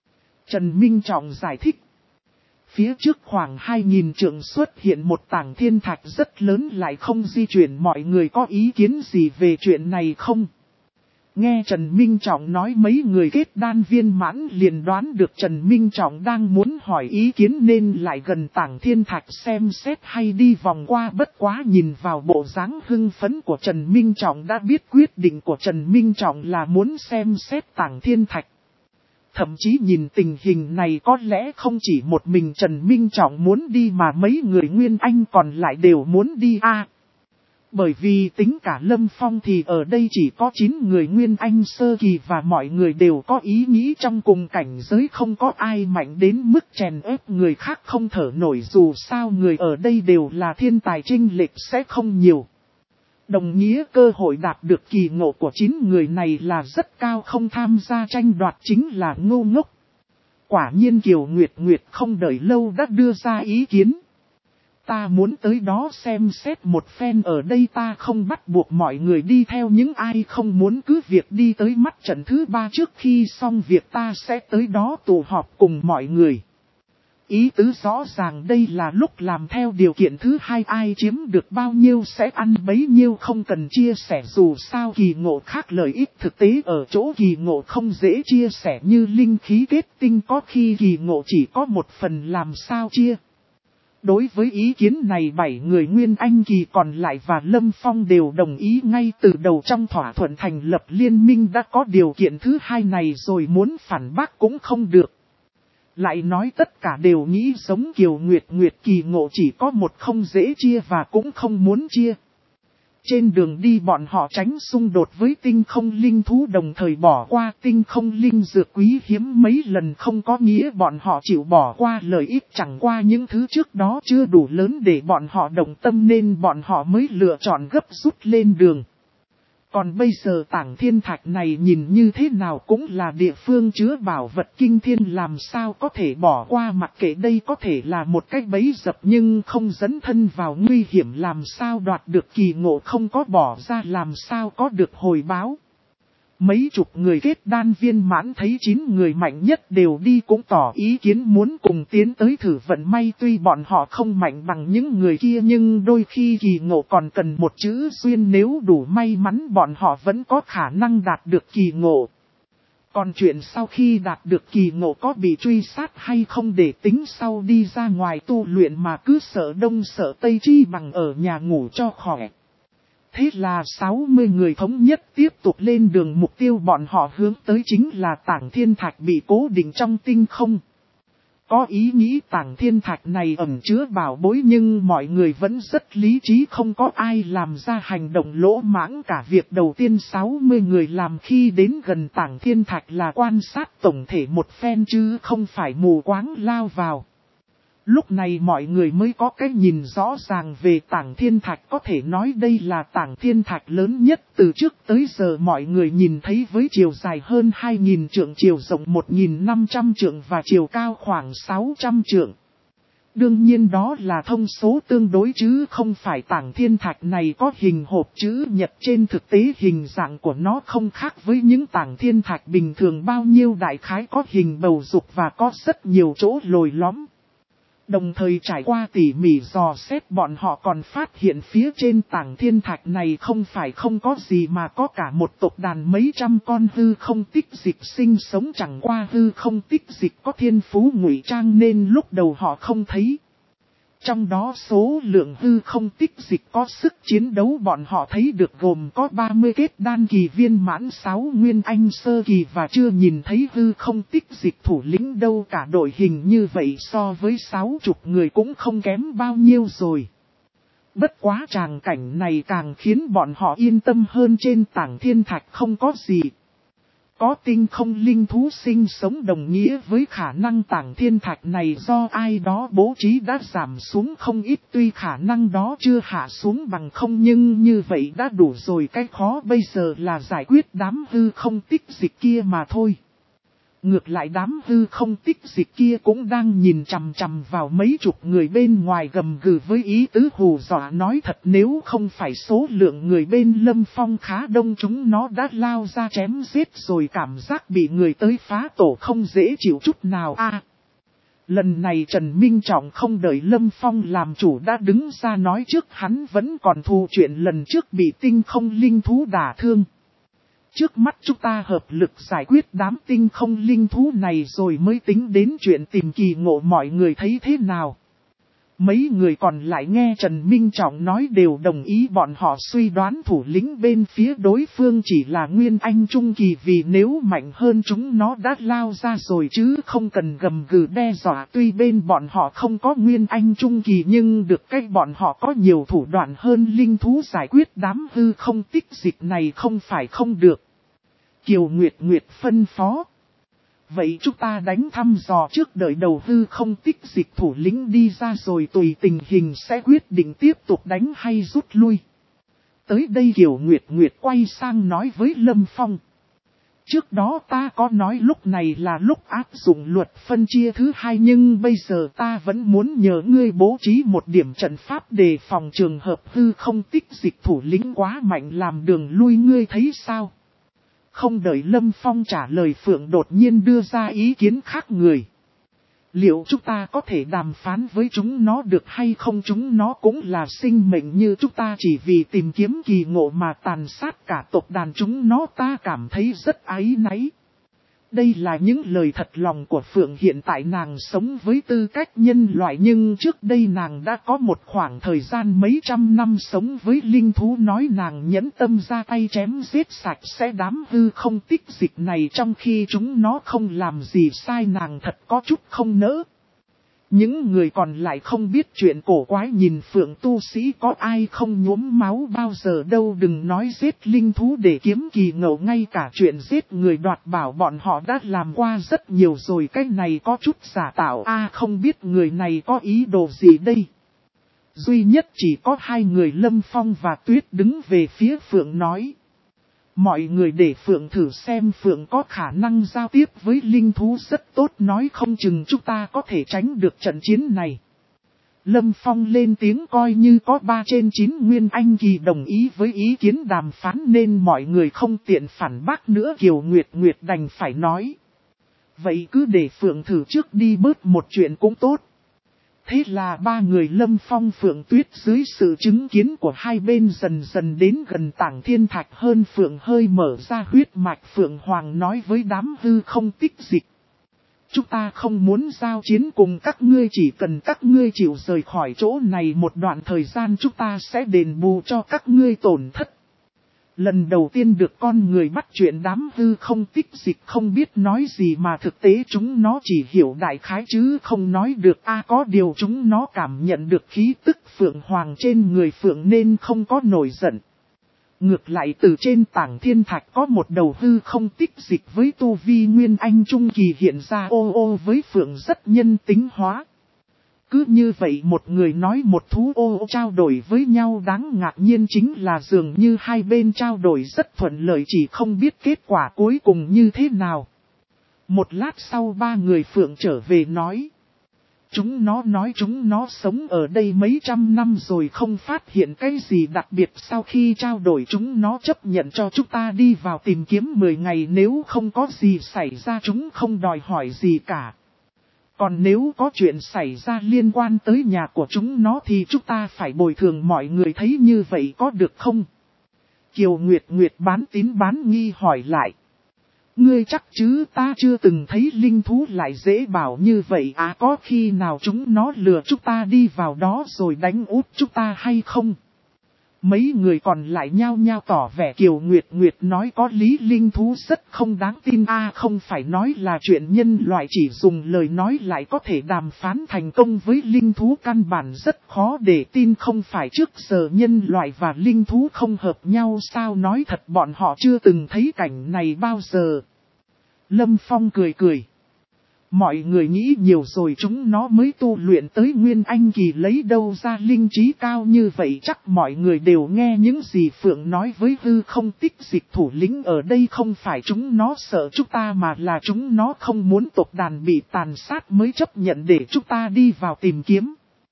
Trần Minh Trọng giải thích. Phía trước khoảng hai nghìn trượng xuất hiện một tảng thiên thạch rất lớn lại không di chuyển, mọi người có ý kiến gì về chuyện này không? Nghe Trần Minh Trọng nói mấy người kết đan viên mãn liền đoán được Trần Minh Trọng đang muốn hỏi ý kiến nên lại gần tảng thiên thạch xem xét hay đi vòng qua, bất quá nhìn vào bộ dáng hưng phấn của Trần Minh Trọng đã biết quyết định của Trần Minh Trọng là muốn xem xét tảng thiên thạch. Thậm chí nhìn tình hình này có lẽ không chỉ một mình Trần Minh Trọng muốn đi mà mấy người Nguyên Anh còn lại đều muốn đi a. À, bởi vì tính cả Lâm Phong thì ở đây chỉ có chín người Nguyên Anh sơ kỳ và mọi người đều có ý nghĩ trong cùng cảnh giới, không có ai mạnh đến mức chèn ép người khác không thở nổi, dù sao người ở đây đều là thiên tài, chênh lệch sẽ không nhiều. Đồng nghĩa cơ hội đạt được kỳ ngộ của chín người này là rất cao, không tham gia tranh đoạt chính là ngu ngốc. Quả nhiên Kiều Nguyệt Nguyệt không đợi lâu đã đưa ra ý kiến. Ta muốn tới đó xem xét một phen, ở đây ta không bắt buộc mọi người đi theo, những ai không muốn cứ việc đi tới mắt trận thứ ba trước khi xong việc ta sẽ tới đó tụ họp cùng mọi người. Ý tứ rõ ràng đây là lúc làm theo điều kiện thứ hai, ai chiếm được bao nhiêu sẽ ăn bấy nhiêu, không cần chia sẻ, dù sao kỳ ngộ khác lợi ích thực tế ở chỗ kỳ ngộ không dễ chia sẻ như linh khí kết tinh, có khi kỳ ngộ chỉ có một phần làm sao chia. Đối với ý kiến này bảy người Nguyên Anh kỳ còn lại và Lâm Phong đều đồng ý ngay từ đầu, trong thỏa thuận thành lập liên minh đã có điều kiện thứ hai này rồi, muốn phản bác cũng không được. Lại nói tất cả đều nghĩ giống Kiều Nguyệt Nguyệt, kỳ ngộ chỉ có một không dễ chia và cũng không muốn chia. Trên đường đi bọn họ tránh xung đột với tinh không linh thú, đồng thời bỏ qua tinh không linh dược quý hiếm mấy lần, không có nghĩa bọn họ chịu bỏ qua lợi ích, chẳng qua những thứ trước đó chưa đủ lớn để bọn họ động tâm nên bọn họ mới lựa chọn gấp rút lên đường. Còn bây giờ tảng thiên thạch này nhìn như thế nào cũng là địa phương chứa bảo vật kinh thiên, làm sao có thể bỏ qua, mặc kệ đây có thể là một cái bẫy dập nhưng không dẫn thân vào nguy hiểm, làm sao đoạt được kỳ ngộ, không có bỏ ra làm sao có được hồi báo. Mấy chục người kết đan viên mãn thấy chín người mạnh nhất đều đi cũng tỏ ý kiến muốn cùng tiến tới thử vận may, tuy bọn họ không mạnh bằng những người kia nhưng đôi khi kỳ ngộ còn cần một chữ duyên, nếu đủ may mắn bọn họ vẫn có khả năng đạt được kỳ ngộ. Còn chuyện sau khi đạt được kỳ ngộ có bị truy sát hay không để tính sau, đi ra ngoài tu luyện mà cứ sợ đông sợ tây, chi bằng ở nhà ngủ cho khỏe. Thế là sáu mươi người thống nhất tiếp tục lên đường, mục tiêu bọn họ hướng tới chính là tảng thiên thạch bị cố định trong tinh không. Có ý nghĩ tảng thiên thạch này ẩn chứa bảo bối nhưng mọi người vẫn rất lý trí, không có ai làm ra hành động lỗ mãng cả. Việc đầu tiên sáu mươi người làm khi đến gần tảng thiên thạch là quan sát tổng thể một phen chứ không phải mù quáng lao vào. Lúc này mọi người mới có cái nhìn rõ ràng về tảng thiên thạch, có thể nói đây là tảng thiên thạch lớn nhất từ trước tới giờ mọi người nhìn thấy, với chiều dài hơn hai nghìn trượng, chiều rộng một nghìn năm trăm trượng và chiều cao khoảng sáu trăm trượng. Đương nhiên đó là thông số tương đối chứ không phải tảng thiên thạch này có hình hộp chữ nhật, trên thực tế hình dạng của nó không khác với những tảng thiên thạch bình thường bao nhiêu, đại khái có hình bầu dục và có rất nhiều chỗ lồi lõm. Đồng thời trải qua tỉ mỉ dò xét, bọn họ còn phát hiện phía trên tảng thiên thạch này không phải không có gì mà có cả một tộc đàn mấy trăm con hư không tích dịch sinh sống, chẳng qua hư không tích dịch có thiên phú ngụy trang nên lúc đầu họ không thấy. Trong đó số lượng hư không tích dịch có sức chiến đấu bọn họ thấy được gồm có ba mươi kết đan kỳ viên mãn, sáu nguyên anh sơ kỳ và chưa nhìn thấy hư không tích dịch thủ lĩnh đâu, cả đội hình như vậy so với sáu chục người cũng không kém bao nhiêu rồi. Bất quá tràng cảnh này càng khiến bọn họ yên tâm hơn, trên tảng thiên thạch không có gì. Có tinh không linh thú sinh sống đồng nghĩa với khả năng tảng thiên thạch này do ai đó bố trí đã giảm xuống không ít, tuy khả năng đó chưa hạ xuống bằng không nhưng như vậy đã đủ rồi, cái khó bây giờ là giải quyết đám hư không tích dịch kia mà thôi. Ngược lại đám hư không tích dịch kia cũng đang nhìn chằm chằm vào mấy chục người bên ngoài, gầm gừ với ý tứ hù dọa, nói thật nếu không phải số lượng người bên Lâm Phong khá đông chúng nó đã lao ra chém giết rồi, cảm giác bị người tới phá tổ không dễ chịu chút nào a. À, lần này Trần Minh Trọng không đợi Lâm Phong làm chủ đã đứng ra nói trước, hắn vẫn còn thù chuyện lần trước bị tinh không linh thú đả thương. Trước mắt chúng ta hợp lực giải quyết đám tinh không linh thú này rồi mới tính đến chuyện tìm kỳ ngộ, mọi người thấy thế nào? Mấy người còn lại nghe Trần Minh Trọng nói đều đồng ý, bọn họ suy đoán thủ lĩnh bên phía đối phương chỉ là Nguyên Anh Trung Kỳ, vì nếu mạnh hơn chúng nó đã lao ra rồi chứ không cần gầm gừ đe dọa. Tuy bên bọn họ không có Nguyên Anh Trung Kỳ nhưng được cái bọn họ có nhiều thủ đoạn hơn linh thú, giải quyết đám hư không tích dịch này không phải không được. Kiều Nguyệt Nguyệt phân phó. Vậy chúng ta đánh thăm dò trước, đợi đầu hư không tích dịch thủ lĩnh đi ra rồi tùy tình hình sẽ quyết định tiếp tục đánh hay rút lui. Tới đây Kiều Nguyệt Nguyệt quay sang nói với Lâm Phong. Trước đó ta có nói lúc này là lúc áp dụng luật phân chia thứ hai, nhưng bây giờ ta vẫn muốn nhờ ngươi bố trí một điểm trận pháp đề phòng trường hợp hư không tích dịch thủ lĩnh quá mạnh làm đường lui, ngươi thấy sao? Không đợi Lâm Phong trả lời, Phượng đột nhiên đưa ra ý kiến khác người. Liệu chúng ta có thể đàm phán với chúng nó được hay không? Chúng nó cũng là sinh mệnh như chúng ta, chỉ vì tìm kiếm kỳ ngộ mà tàn sát cả tộc đàn chúng nó, ta cảm thấy rất áy náy. Đây là những lời thật lòng của Phượng, hiện tại nàng sống với tư cách nhân loại nhưng trước đây nàng đã có một khoảng thời gian mấy trăm năm sống với linh thú, nói nàng nhẫn tâm ra tay chém giết sạch sẽ đám hư không tích dịch này trong khi chúng nó không làm gì sai, nàng thật có chút không nỡ. Những người còn lại không biết chuyện cổ quái nhìn phượng tu sĩ có ai không nhuốm máu bao giờ đâu, đừng nói giết linh thú để kiếm kỳ ngộ, ngay cả chuyện giết người đoạt bảo bọn họ đã làm qua rất nhiều rồi, cái này có chút giả tạo. A không biết người này có ý đồ gì đây. Duy nhất chỉ có hai người Lâm Phong và Tuyết đứng về phía Phượng nói. Mọi người để Phượng thử xem Phượng có khả năng giao tiếp với linh thú rất tốt, nói không chừng chúng ta có thể tránh được trận chiến này. Lâm Phong lên tiếng, coi như có ba trên chín Nguyên Anh Kỳ đồng ý với ý kiến đàm phán nên mọi người không tiện phản bác nữa. Kiều Nguyệt Nguyệt đành phải nói. Vậy cứ để Phượng thử trước đi, bớt một chuyện cũng tốt. Thế là ba người Lâm Phong Phượng Tuyết dưới sự chứng kiến của hai bên dần dần đến gần Tảng Thiên Thạch hơn. Phượng hơi mở ra huyết mạch Phượng Hoàng nói với đám hư không tích dịch. Chúng ta không muốn giao chiến cùng các ngươi, chỉ cần các ngươi chịu rời khỏi chỗ này một đoạn thời gian chúng ta sẽ đền bù cho các ngươi tổn thất. Lần đầu tiên được con người bắt chuyện, đám hư không tích dịch không biết nói gì mà thực tế chúng nó chỉ hiểu đại khái chứ không nói được. A có điều chúng nó cảm nhận được khí tức Phượng Hoàng trên người Phượng nên không có nổi giận. Ngược lại từ trên Tảng Thiên Thạch có một đầu hư không tích dịch với tu vi Nguyên Anh Trung Kỳ hiện ra ô ô với Phượng rất nhân tính hóa. Cứ như vậy một người nói một thú ô ô trao đổi với nhau, đáng ngạc nhiên chính là dường như hai bên trao đổi rất thuận lợi, chỉ không biết kết quả cuối cùng như thế nào. Một lát sau ba người Phượng trở về nói. Chúng nó nói chúng nó sống ở đây mấy trăm năm rồi không phát hiện cái gì đặc biệt, sau khi trao đổi chúng nó chấp nhận cho chúng ta đi vào tìm kiếm mười ngày, nếu không có gì xảy ra chúng không đòi hỏi gì cả. Còn nếu có chuyện xảy ra liên quan tới nhà của chúng nó thì chúng ta phải bồi thường, mọi người thấy như vậy có được không? Kiều Nguyệt Nguyệt bán tín bán nghi hỏi lại. Ngươi chắc chứ, ta chưa từng thấy linh thú lại dễ bảo như vậy à, có khi nào chúng nó lừa chúng ta đi vào đó rồi đánh úp chúng ta hay không? Mấy người còn lại nhao nhao tỏ vẻ. Kiều Nguyệt Nguyệt nói có lý, linh thú rất không đáng tin a à, không phải nói là chuyện nhân loại chỉ dùng lời nói lại có thể đàm phán thành công với linh thú, căn bản rất khó để tin. Không phải trước giờ nhân loại và linh thú không hợp nhau sao? Nói thật bọn họ chưa từng thấy cảnh này bao giờ. Lâm Phong cười cười. Mọi người nghĩ nhiều rồi, chúng nó mới tu luyện tới Nguyên Anh Kỳ, lấy đâu ra linh trí cao như vậy? Chắc mọi người đều nghe những gì Phượng nói với hư không tích dịch thủ lĩnh ở đây, không phải chúng nó sợ chúng ta mà là chúng nó không muốn tộc đàn bị tàn sát mới chấp nhận để chúng ta đi vào tìm kiếm.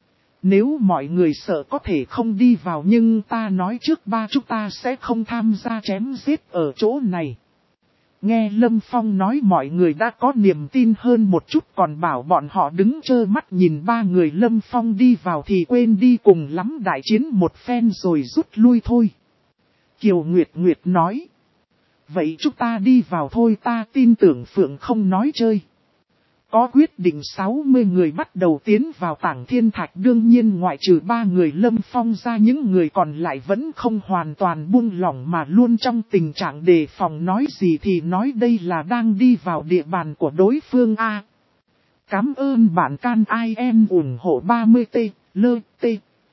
Nếu mọi người sợ có thể không đi vào, nhưng ta nói trước ba chúng ta sẽ không tham gia chém giết ở chỗ này. Nghe Lâm Phong nói mọi người đã có niềm tin hơn một chút, còn bảo bọn họ đứng trơ mắt nhìn ba người Lâm Phong đi vào thì quên đi, cùng lắm đại chiến một phen rồi rút lui thôi. Kiều Nguyệt Nguyệt nói. Vậy chúng ta đi vào thôi, ta tin tưởng Phượng không nói chơi. Có quyết định sáu mươi người bắt đầu tiến vào Tảng Thiên Thạch, đương nhiên ngoại trừ ba người Lâm Phong ra, những người còn lại vẫn không hoàn toàn buông lỏng mà luôn trong tình trạng đề phòng, nói gì thì nói đây là đang đi vào địa bàn của đối phương a. Cảm ơn bạn can i em ủng hộ ba mươi t, lơ t.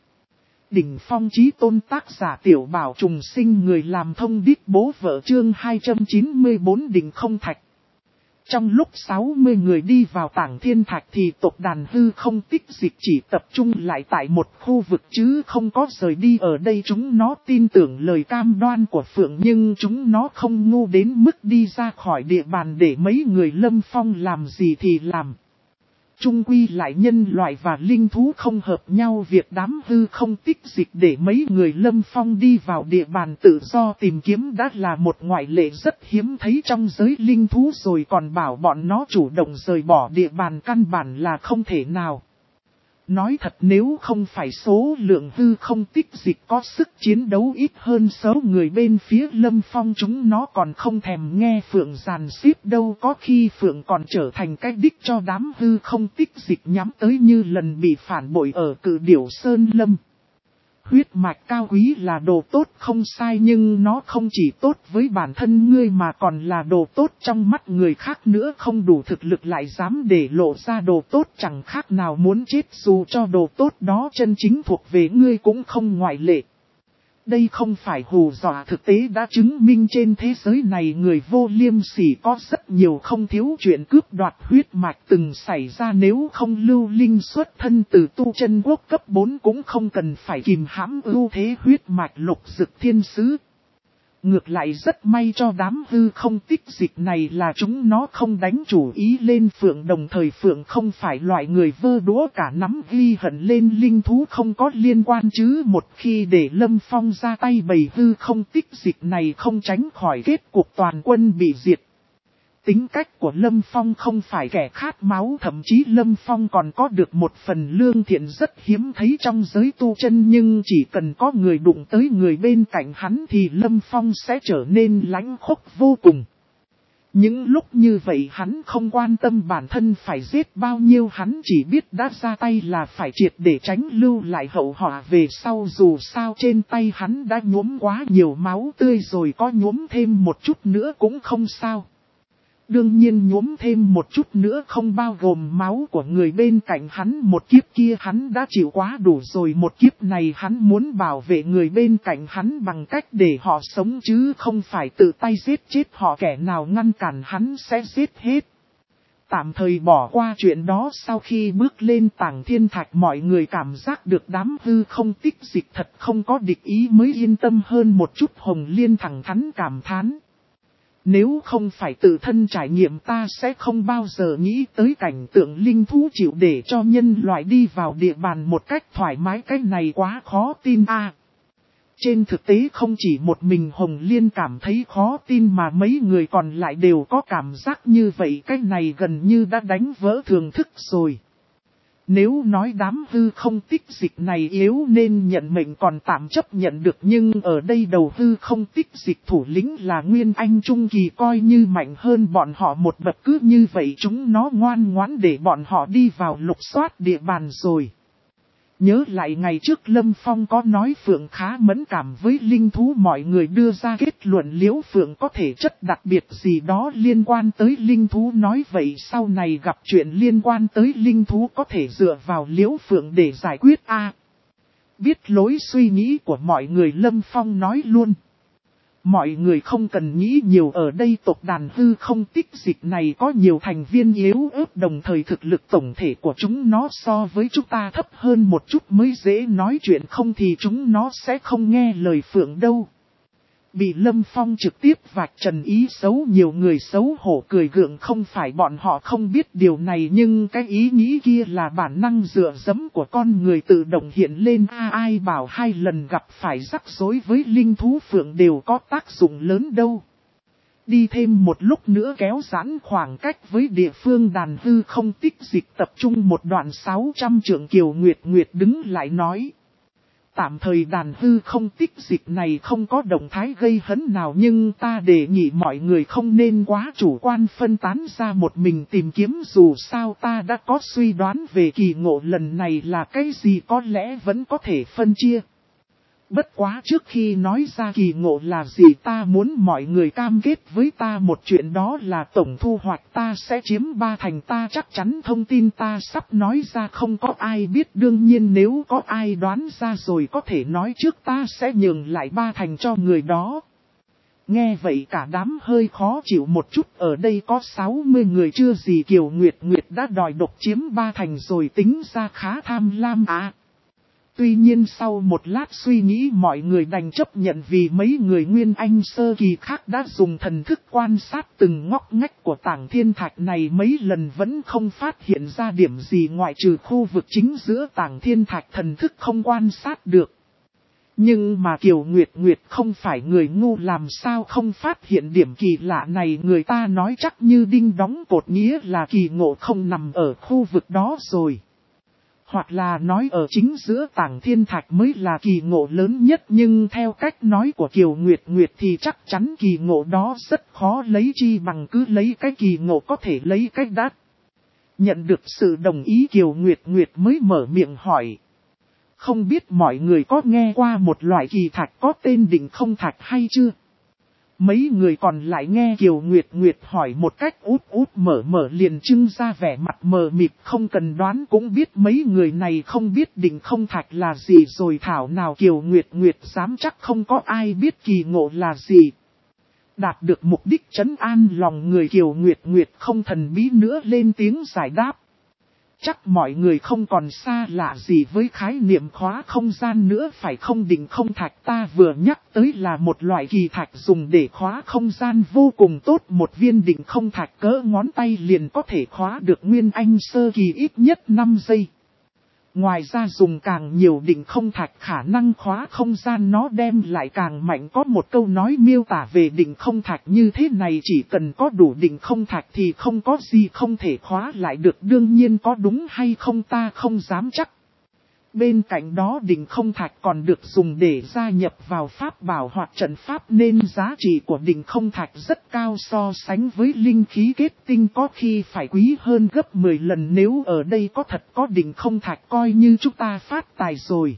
Đỉnh Phong Chí Tôn, tác giả Tiểu Bảo Trùng Sinh, người làm thông điệp bố vợ, chương hai trăm chín mươi bốn Đỉnh Không Thạch. Trong lúc sáu mươi người đi vào Tảng Thiên Thạch thì tộc đàn hư không tích dịch chỉ tập trung lại tại một khu vực chứ không có rời đi ở đây. Chúng nó tin tưởng lời cam đoan của Phượng nhưng chúng nó không ngu đến mức đi ra khỏi địa bàn để mấy người Lâm Phong làm gì thì làm. Chung quy lại nhân loại và linh thú không hợp nhau, việc đám hư không tích dịch để mấy người Lâm Phong đi vào địa bàn tự do tìm kiếm đã là một ngoại lệ rất hiếm thấy trong giới linh thú rồi, còn bảo bọn nó chủ động rời bỏ địa bàn căn bản là không thể nào. Nói thật, nếu không phải số lượng hư không tích dịch có sức chiến đấu ít hơn số người bên phía Lâm Phong, chúng nó còn không thèm nghe Phượng giàn xếp đâu, có khi Phượng còn trở thành cái đích cho đám hư không tích dịch nhắm tới như lần bị phản bội ở Cự Điểu Sơn Lâm. Huyết mạch cao quý là đồ tốt không sai, nhưng nó không chỉ tốt với bản thân ngươi mà còn là đồ tốt trong mắt người khác nữa. Không đủ thực lực lại dám để lộ ra đồ tốt, chẳng khác nào muốn chết, dù cho đồ tốt đó chân chính thuộc về ngươi cũng không ngoại lệ. Đây không phải hù dọa, thực tế đã chứng minh trên thế giới này người vô liêm sỉ có rất nhiều, không thiếu chuyện cướp đoạt huyết mạch từng xảy ra. Nếu không Lưu Linh xuất thân từ tu chân quốc cấp bốn cũng không cần phải kìm hãm ưu thế huyết mạch Lục Dực Thiên Sứ. Ngược lại rất may cho đám hư không tích dịch này là chúng nó không đánh chủ ý lên Phượng, đồng thời Phượng không phải loại người vơ đũa cả nắm ghi hận lên linh thú không có liên quan, chứ một khi để Lâm Phong ra tay bầy hư không tích dịch này không tránh khỏi kết cục toàn quân bị diệt. Tính cách của Lâm Phong không phải kẻ khát máu, thậm chí Lâm Phong còn có được một phần lương thiện rất hiếm thấy trong giới tu chân, nhưng chỉ cần có người đụng tới người bên cạnh hắn thì Lâm Phong sẽ trở nên lãnh khốc vô cùng. Những lúc như vậy hắn không quan tâm bản thân phải giết bao nhiêu, hắn chỉ biết đã ra tay là phải triệt để tránh lưu lại hậu họa về sau. Dù sao trên tay hắn đã nhuốm quá nhiều máu tươi rồi, có nhuốm thêm một chút nữa cũng không sao. Đương nhiên nhuốm thêm một chút nữa không bao gồm máu của người bên cạnh hắn, một kiếp kia hắn đã chịu quá đủ rồi, một kiếp này hắn muốn bảo vệ người bên cạnh hắn bằng cách để họ sống chứ không phải tự tay giết chết họ, kẻ nào ngăn cản hắn sẽ giết hết. Tạm thời bỏ qua chuyện đó, sau khi bước lên Tàng Thiên Thạch mọi người cảm giác được đám hư không tích dịch thật không có địch ý mới yên tâm hơn một chút. Hồng Liên thẳng thắn cảm thán. Nếu không phải tự thân trải nghiệm ta sẽ không bao giờ nghĩ tới cảnh tượng linh thú chịu để cho nhân loại đi vào địa bàn một cách thoải mái, cái này quá khó tin a. À, trên thực tế không chỉ một mình Hồng Liên cảm thấy khó tin mà mấy người còn lại đều có cảm giác như vậy, cái này gần như đã đánh vỡ thường thức rồi. Nếu nói đám hư không tích dịch này yếu nên nhận mệnh còn tạm chấp nhận được, nhưng ở đây đầu hư không tích dịch thủ lĩnh là Nguyên Anh Trung Kỳ, coi như mạnh hơn bọn họ một bậc, cứ như vậy chúng nó ngoan ngoãn để bọn họ đi vào lục soát địa bàn rồi. Nhớ lại ngày trước Lâm Phong có nói Phượng khá mẫn cảm với linh thú, mọi người đưa ra kết luận Liễu Phượng có thể chất đặc biệt gì đó liên quan tới linh thú, nói vậy sau này gặp chuyện liên quan tới linh thú có thể dựa vào Liễu Phượng để giải quyết a. À, biết lối suy nghĩ của mọi người Lâm Phong nói luôn. Mọi người không cần nghĩ nhiều, ở đây tộc đàn hư không tích dịch này có nhiều thành viên yếu ớt, đồng thời thực lực tổng thể của chúng nó so với chúng ta thấp hơn một chút mới dễ nói chuyện, không thì chúng nó sẽ không nghe lời Phượng đâu. Bị Lâm Phong trực tiếp vạch trần ý xấu, nhiều người xấu hổ cười gượng, không phải bọn họ không biết điều này, nhưng cái ý nghĩ kia là bản năng dựa dẫm của con người tự động hiện lên. À, ai bảo hai lần gặp phải rắc rối với linh thú Phượng đều có tác dụng lớn đâu. Đi thêm một lúc nữa kéo giãn khoảng cách với địa phương đàn hư không tích dịch tập trung một đoạn sáu trăm trượng, Kiều Nguyệt Nguyệt đứng lại nói. Tạm thời đàn hư không tích dịch này không có động thái gây hấn nào, nhưng ta đề nghị mọi người không nên quá chủ quan phân tán ra một mình tìm kiếm, dù sao ta đã có suy đoán về kỳ ngộ lần này là cái gì, có lẽ vẫn có thể phân chia. Bất quá trước khi nói ra kỳ ngộ là gì, ta muốn mọi người cam kết với ta một chuyện, đó là tổng thu hoạch ta sẽ chiếm ba thành, ta chắc chắn thông tin ta sắp nói ra không có ai biết, đương nhiên nếu có ai đoán ra rồi có thể nói trước, ta sẽ nhường lại ba thành cho người đó. Nghe vậy cả đám hơi khó chịu một chút, ở đây có sáu mươi người chưa gì Kiều Nguyệt Nguyệt đã đòi độc chiếm ba thành rồi, tính ra khá tham lam à. Tuy nhiên sau một lát suy nghĩ mọi người đành chấp nhận, vì mấy người Nguyên Anh sơ kỳ khác đã dùng thần thức quan sát từng ngóc ngách của Tàng Thiên Thạch này mấy lần vẫn không phát hiện ra điểm gì, ngoại trừ khu vực chính giữa Tàng Thiên Thạch thần thức không quan sát được. Nhưng mà Kiều Nguyệt Nguyệt không phải người ngu, làm sao không phát hiện điểm kỳ lạ này, người ta nói chắc như đinh đóng cột, nghĩa là kỳ ngộ không nằm ở khu vực đó rồi. Hoặc là nói ở chính giữa Tàng Thiên Thạch mới là kỳ ngộ lớn nhất, nhưng theo cách nói của Kiều Nguyệt Nguyệt thì chắc chắn kỳ ngộ đó rất khó lấy, chi bằng cứ lấy cái kỳ ngộ có thể lấy cách đắt. Nhận được sự đồng ý Kiều Nguyệt Nguyệt mới mở miệng hỏi. Không biết mọi người có nghe qua một loại kỳ thạch có tên định không thạch hay chưa? Mấy người còn lại nghe Kiều Nguyệt Nguyệt hỏi một cách út út mở mở liền trưng ra vẻ mặt mờ mịt, không cần đoán cũng biết mấy người này không biết định không thạch là gì rồi, thảo nào Kiều Nguyệt Nguyệt dám chắc không có ai biết kỳ ngộ là gì. Đạt được mục đích trấn an lòng người, Kiều Nguyệt Nguyệt không thần bí nữa lên tiếng giải đáp. Chắc mọi người không còn xa lạ gì với khái niệm khóa không gian nữa phải không? Định không thạch ta vừa nhắc tới là một loại kỳ thạch dùng để khóa không gian vô cùng tốt. Một viên định không thạch cỡ ngón tay liền có thể khóa được nguyên anh sơ kỳ ít nhất năm giây. Ngoài ra dùng càng nhiều định không thạch khả năng khóa không gian nó đem lại càng mạnh. Có một câu nói miêu tả về định không thạch như thế này: chỉ cần có đủ định không thạch thì không có gì không thể khóa lại được. Đương nhiên có đúng hay không ta không dám chắc. Bên cạnh đó định không thạch còn được dùng để gia nhập vào pháp bảo hoặc trận pháp nên giá trị của định không thạch rất cao, so sánh với linh khí kết tinh có khi phải quý hơn gấp mười lần. Nếu ở đây có thật có định không thạch coi như chúng ta phát tài rồi.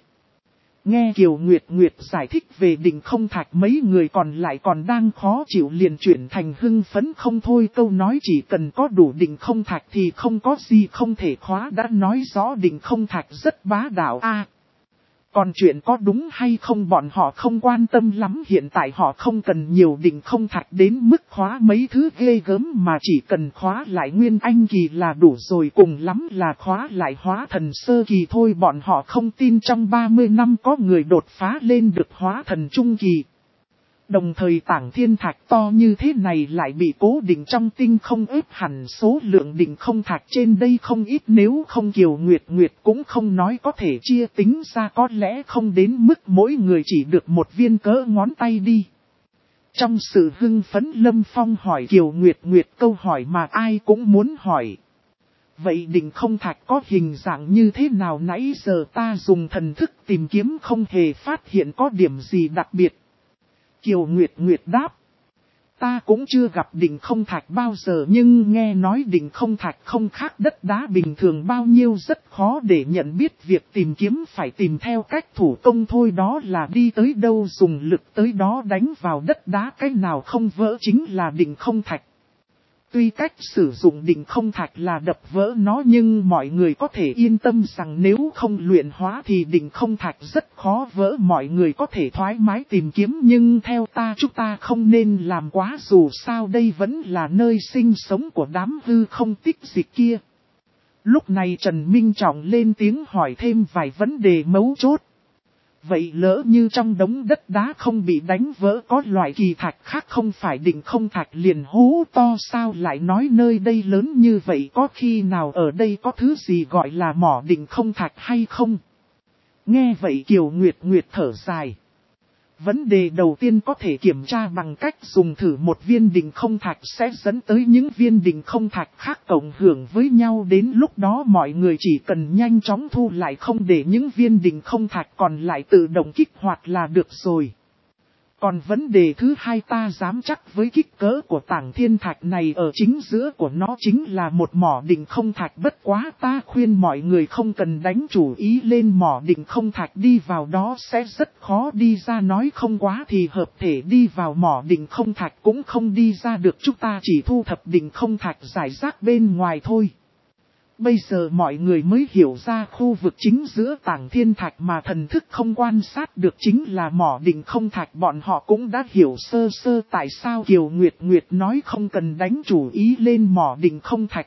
Nghe Kiều Nguyệt Nguyệt giải thích về định không thạch, mấy người còn lại còn đang khó chịu liền chuyển thành hưng phấn không thôi. Câu nói chỉ cần có đủ định không thạch thì không có gì không thể khóa đã nói rõ định không thạch rất bá đạo a. Còn chuyện có đúng hay không bọn họ không quan tâm lắm, hiện tại họ không cần nhiều định không thạch đến mức khóa mấy thứ ghê gớm mà chỉ cần khóa lại nguyên anh kỳ là đủ rồi, cùng lắm là khóa lại hóa thần sơ kỳ thôi. Bọn họ không tin trong ba mươi năm có người đột phá lên được hóa thần trung kỳ. Đồng thời tảng thiên thạch to như thế này lại bị cố định trong tinh không, ếp hẳn số lượng định không thạch trên đây không ít, nếu không Kiều Nguyệt Nguyệt cũng không nói có thể chia tính ra, có lẽ không đến mức mỗi người chỉ được một viên cỡ ngón tay đi. Trong sự hưng phấn Lâm Phong hỏi Kiều Nguyệt Nguyệt câu hỏi mà ai cũng muốn hỏi. Vậy định không thạch có hình dạng như thế nào? Nãy giờ ta dùng thần thức tìm kiếm không hề phát hiện có điểm gì đặc biệt. Kiều Nguyệt Nguyệt đáp. Ta cũng chưa gặp định không thạch bao giờ, nhưng nghe nói định không thạch không khác đất đá bình thường bao nhiêu, rất khó để nhận biết. Việc tìm kiếm phải tìm theo cách thủ công thôi, đó là đi tới đâu dùng lực tới đó đánh vào đất đá, cái nào không vỡ chính là định không thạch. Tuy cách sử dụng định không thạch là đập vỡ nó, nhưng mọi người có thể yên tâm rằng nếu không luyện hóa thì định không thạch rất khó vỡ. Mọi người có thể thoải mái tìm kiếm, nhưng theo ta chúng ta không nên làm quá, dù sao đây vẫn là nơi sinh sống của đám hư không tích dịch kia. Lúc này Trần Minh Trọng lên tiếng hỏi thêm vài vấn đề mấu chốt. Vậy lỡ như trong đống đất đá không bị đánh vỡ có loại kỳ thạch khác không phải định không thạch, liền hú to sao lại nói nơi đây lớn như vậy, có khi nào ở đây có thứ gì gọi là mỏ định không thạch hay không? Nghe vậy Kiều Nguyệt Nguyệt thở dài. Vấn đề đầu tiên có thể kiểm tra bằng cách dùng thử một viên định không thạch sẽ dẫn tới những viên định không thạch khác cộng hưởng với nhau, đến lúc đó mọi người chỉ cần nhanh chóng thu lại, không để những viên định không thạch còn lại tự động kích hoạt là được rồi. Còn vấn đề thứ hai, ta dám chắc với kích cỡ của tảng thiên thạch này, ở chính giữa của nó chính là một mỏ định không thạch. Bất quá ta khuyên mọi người không cần đánh chủ ý lên mỏ định không thạch, đi vào đó sẽ rất khó đi ra, nói không quá thì hợp thể đi vào mỏ định không thạch cũng không đi ra được, chúng ta chỉ thu thập định không thạch rải rác bên ngoài thôi. Bây giờ mọi người mới hiểu ra khu vực chính giữa tảng thiên thạch mà thần thức không quan sát được chính là mỏ định không thạch. Bọn họ cũng đã hiểu sơ sơ tại sao Kiều Nguyệt Nguyệt nói không cần đánh chủ ý lên mỏ định không thạch.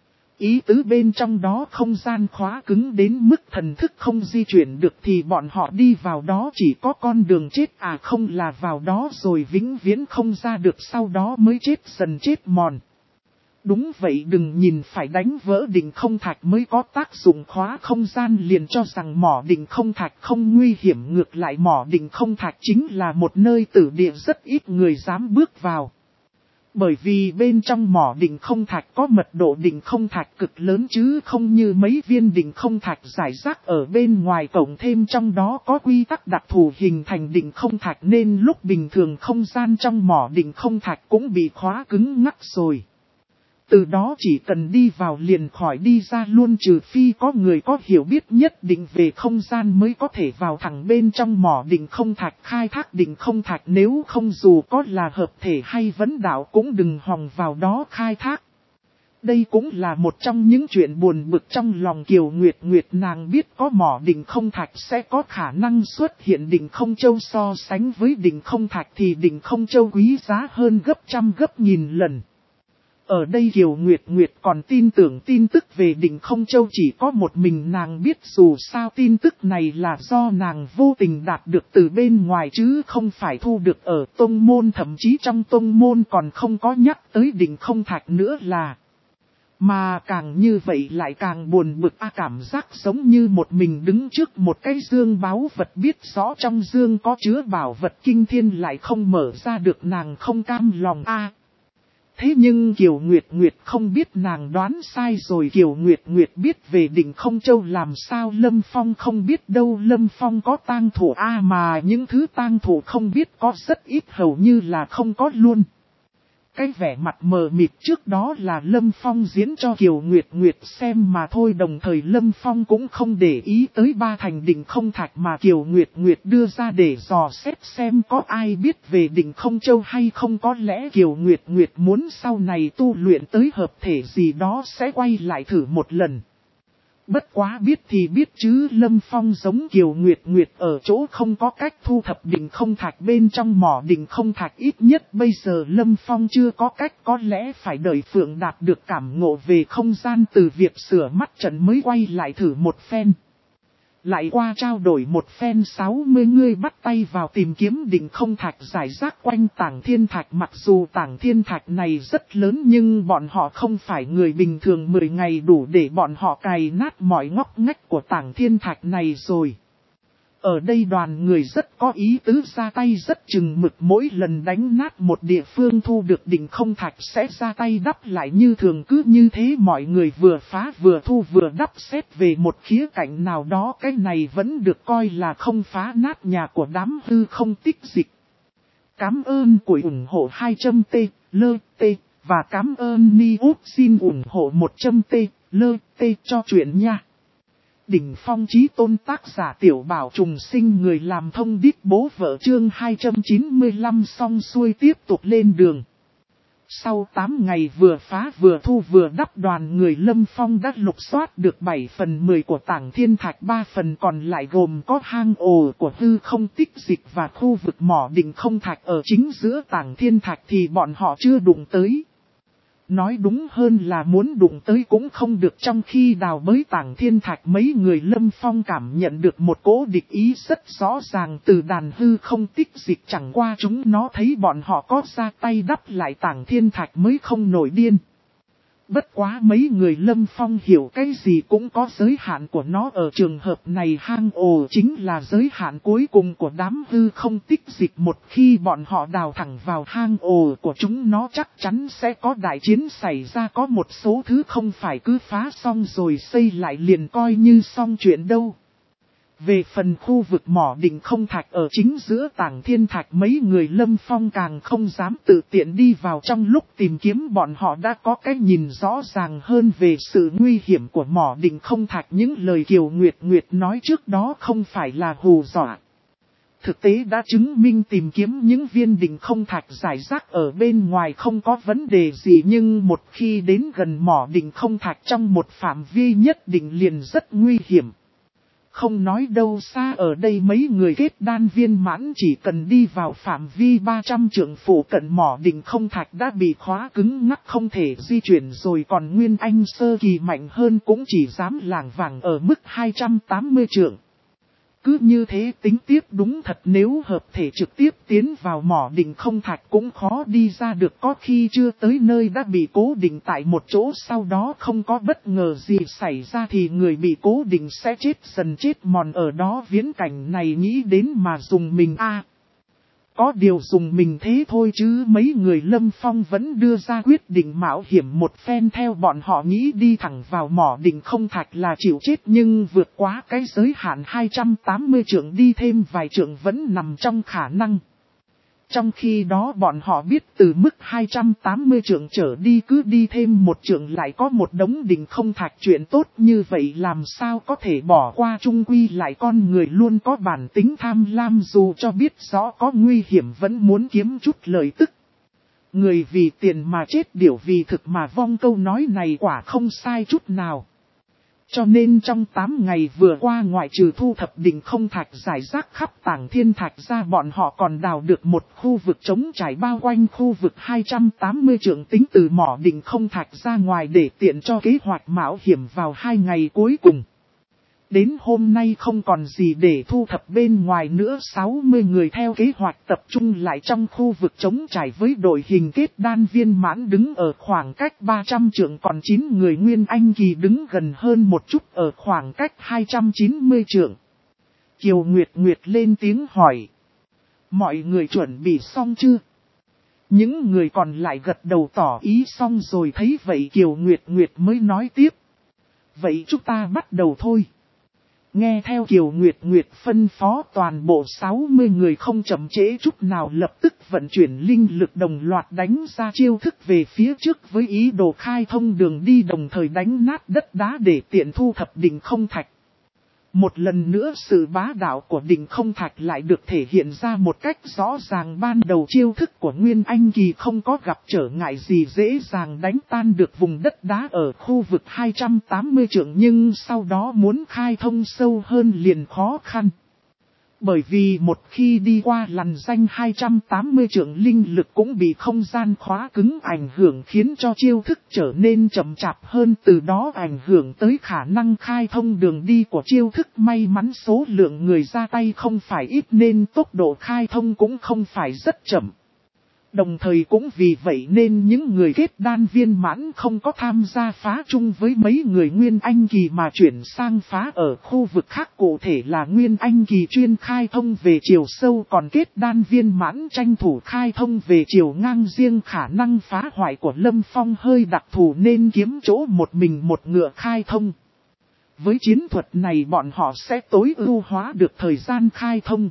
Ý tứ bên trong đó không gian khóa cứng đến mức thần thức không di chuyển được thì bọn họ đi vào đó chỉ có con đường chết, à không là vào đó rồi vĩnh viễn không ra được, sau đó mới chết dần chết mòn. Đúng vậy, đừng nhìn phải đánh vỡ định không thạch mới có tác dụng khóa không gian liền cho rằng mỏ định không thạch không nguy hiểm, ngược lại mỏ định không thạch chính là một nơi tử địa rất ít người dám bước vào. Bởi vì bên trong mỏ định không thạch có mật độ định không thạch cực lớn chứ không như mấy viên định không thạch rải rác ở bên ngoài, cộng thêm trong đó có quy tắc đặc thù hình thành định không thạch nên lúc bình thường không gian trong mỏ định không thạch cũng bị khóa cứng ngắc rồi. Từ đó chỉ cần đi vào liền khỏi đi ra luôn, trừ phi có người có hiểu biết nhất định về không gian mới có thể vào thẳng bên trong mỏ đỉnh không thạch khai thác đỉnh không thạch, nếu không dù có là hợp thể hay vấn đạo cũng đừng hòng vào đó khai thác. Đây cũng là một trong những chuyện buồn bực trong lòng Kiều Nguyệt Nguyệt, nàng biết có mỏ đỉnh không thạch sẽ có khả năng xuất hiện đỉnh không châu, so sánh với đỉnh không thạch thì đỉnh không châu quý giá hơn gấp trăm gấp nghìn lần. Ở đây Kiều Nguyệt Nguyệt còn tin tưởng tin tức về đỉnh không châu chỉ có một mình nàng biết, dù sao tin tức này là do nàng vô tình đạt được từ bên ngoài chứ không phải thu được ở tông môn, thậm chí trong tông môn còn không có nhắc tới đỉnh không thạch nữa là. Mà càng như vậy lại càng buồn bực, a cảm giác giống như một mình đứng trước một cái dương báu vật, biết rõ trong dương có chứa bảo vật kinh thiên lại không mở ra được, nàng không cam lòng a. Thế nhưng Kiều Nguyệt Nguyệt không biết nàng đoán sai rồi, Kiều Nguyệt Nguyệt biết về đỉnh không châu làm sao Lâm Phong không biết đâu, Lâm Phong có tang thủ a mà những thứ tang thủ không biết có rất ít, hầu như là không có luôn. Cái vẻ mặt mờ mịt trước đó là Lâm Phong diễn cho Kiều Nguyệt Nguyệt xem mà thôi, đồng thời Lâm Phong cũng không để ý tới ba thành đỉnh không thạch mà Kiều Nguyệt Nguyệt đưa ra để dò xét xem có ai biết về đỉnh không châu hay không, có lẽ Kiều Nguyệt Nguyệt muốn sau này tu luyện tới hợp thể gì đó sẽ quay lại thử một lần. Bất quá biết thì biết chứ Lâm Phong giống Kiều Nguyệt Nguyệt ở chỗ không có cách thu thập đỉnh không thạch bên trong mỏ đỉnh không thạch, ít nhất bây giờ Lâm Phong chưa có cách, có lẽ phải đợi Phượng đạt được cảm ngộ về không gian từ việc sửa mắt trận mới quay lại thử một phen. Lại qua trao đổi một phen, sáu mươi người bắt tay vào tìm kiếm đỉnh không thạch giải rác quanh tảng thiên thạch. Mặc dù tảng thiên thạch này rất lớn nhưng bọn họ không phải người bình thường, mười ngày đủ để bọn họ cày nát mọi ngóc ngách của tảng thiên thạch này rồi. Ở đây đoàn người rất có ý tứ, ra tay rất chừng mực, mỗi lần đánh nát một địa phương thu được đỉnh không thạch sẽ ra tay đắp lại như thường, cứ như thế mọi người vừa phá vừa thu vừa đắp. Xét về một khía cạnh nào đó cái này vẫn được coi là không phá nát nhà của đám hư không tích dịch. Cảm ơn của ủng hộ hai trăm t, lơ, t, và cảm ơn Ni Út xin ủng hộ một trăm t, lơ, t cho chuyện nha. Đỉnh phong chí tôn, tác giả Tiểu Bảo Trùng Sinh, người làm thông điệp bố vợ, chương hai trăm chín mươi lăm xong xuôi tiếp tục lên đường. Sau tám ngày vừa phá vừa thu vừa đắp, đoàn người Lâm Phong đã lục soát được bảy phần mười của tảng thiên thạch, ba phần còn lại gồm có hang ổ của hư không tích dịch và khu vực mỏ đỉnh không thạch ở chính giữa tảng thiên thạch thì bọn họ chưa đụng tới. Nói đúng hơn là muốn đụng tới cũng không được. Trong khi đào bới tảng thiên thạch, mấy người Lâm Phong cảm nhận được một cỗ địch ý rất rõ ràng từ đàn hư không tích dịch, chẳng qua chúng nó thấy bọn họ có ra tay đắp lại tảng thiên thạch mới không nổi điên. Bất quá mấy người Lâm Phong hiểu cái gì cũng có giới hạn của nó, ở trường hợp này hang ổ chính là giới hạn cuối cùng của đám hư không tích dịch. Một khi bọn họ đào thẳng vào hang ổ của chúng nó chắc chắn sẽ có đại chiến xảy ra, có một số thứ không phải cứ phá xong rồi xây lại liền coi như xong chuyện đâu. Về phần khu vực mỏ đỉnh không thạch ở chính giữa tảng thiên thạch, mấy người Lâm Phong càng không dám tự tiện đi vào. Trong lúc tìm kiếm bọn họ đã có cái nhìn rõ ràng hơn về sự nguy hiểm của mỏ đỉnh không thạch. Những lời Kiều Nguyệt Nguyệt nói trước đó không phải là hù dọa. Thực tế đã chứng minh tìm kiếm những viên đỉnh không thạch giải rác ở bên ngoài không có vấn đề gì, nhưng một khi đến gần mỏ đỉnh không thạch trong một phạm vi nhất định liền rất nguy hiểm. Không nói đâu xa, ở đây mấy người kết đan viên mãn chỉ cần đi vào phạm vi ba trăm trượng phủ cận mỏ đỉnh không thạch đã bị khóa cứng ngắc không thể di chuyển rồi, còn Nguyên Anh sơ kỳ mạnh hơn cũng chỉ dám lảng vảng ở mức hai trăm tám mươi trượng. Cứ như thế tính tiếp đúng thật, nếu hợp thể trực tiếp tiến vào mỏ đỉnh không thạch cũng khó đi ra được, có khi chưa tới nơi đã bị cố định tại một chỗ, sau đó không có bất ngờ gì xảy ra thì người bị cố định sẽ chết dần chết mòn ở đó. Viễn cảnh này nghĩ đến mà dùng mình a. À, có điều dùng mình thế thôi chứ mấy người Lâm Phong vẫn đưa ra quyết định mạo hiểm một phen. Theo bọn họ nghĩ đi thẳng vào mỏ đỉnh không thạch là chịu chết, nhưng vượt quá cái giới hạn hai trăm tám mươi trượng đi thêm vài trượng vẫn nằm trong khả năng. Trong khi đó bọn họ biết từ mức hai trăm tám mươi trượng trở đi cứ đi thêm một trượng lại có một đống đỉnh không thạch, chuyện tốt như vậy làm sao có thể bỏ qua, chung quy lại con người luôn có bản tính tham lam, dù cho biết rõ có nguy hiểm vẫn muốn kiếm chút lợi tức. Người vì tiền mà chết, điểu vì thực mà vong, câu nói này quả không sai chút nào. Cho nên trong tám ngày vừa qua, ngoại trừ thu thập đỉnh không thạch giải rác khắp Tảng Thiên Thạch ra, bọn họ còn đào được một khu vực trống trải bao quanh khu vực hai trăm tám mươi trượng tính từ mỏ đỉnh không thạch ra ngoài để tiện cho kế hoạch mạo hiểm vào hai ngày cuối cùng. Đến hôm nay không còn gì để thu thập bên ngoài nữa, sáu mươi người theo kế hoạch tập trung lại trong khu vực trống trải với đội hình kết đan viên mãn đứng ở khoảng cách ba trăm trượng, còn chín người Nguyên Anh Kỳ đứng gần hơn một chút ở khoảng cách hai trăm chín mươi trượng. Kiều Nguyệt Nguyệt lên tiếng hỏi. Mọi người chuẩn bị xong chưa? Những người còn lại gật đầu tỏ ý xong rồi. Thấy vậy Kiều Nguyệt Nguyệt mới nói tiếp. Vậy chúng ta bắt đầu thôi. Nghe theo Kiều Nguyệt Nguyệt phân phó, toàn bộ sáu mươi người không chậm trễ chút nào lập tức vận chuyển linh lực đồng loạt đánh ra chiêu thức về phía trước với ý đồ khai thông đường đi, đồng thời đánh nát đất đá để tiện thu thập đỉnh không thạch. Một lần nữa sự bá đạo của đỉnh không thạch lại được thể hiện ra một cách rõ ràng. Ban đầu chiêu thức của Nguyên Anh Kỳ không có gặp trở ngại gì, dễ dàng đánh tan được vùng đất đá ở khu vực hai trăm tám mươi trượng, nhưng sau đó muốn khai thông sâu hơn liền khó khăn. Bởi vì một khi đi qua lằn ranh hai trăm tám mươi trượng, linh lực cũng bị không gian khóa cứng ảnh hưởng, khiến cho chiêu thức trở nên chậm chạp hơn, từ đó ảnh hưởng tới khả năng khai thông đường đi của chiêu thức. May mắn số lượng người ra tay không phải ít nên tốc độ khai thông cũng không phải rất chậm. Đồng thời cũng vì vậy nên những người kết đan viên mãn không có tham gia phá chung với mấy người Nguyên Anh Kỳ mà chuyển sang phá ở khu vực khác, cụ thể là Nguyên Anh Kỳ chuyên khai thông về chiều sâu, còn kết đan viên mãn tranh thủ khai thông về chiều ngang. Riêng khả năng phá hoại của Lâm Phong hơi đặc thù nên kiếm chỗ một mình một ngựa khai thông. Với chiến thuật này bọn họ sẽ tối ưu hóa được thời gian khai thông.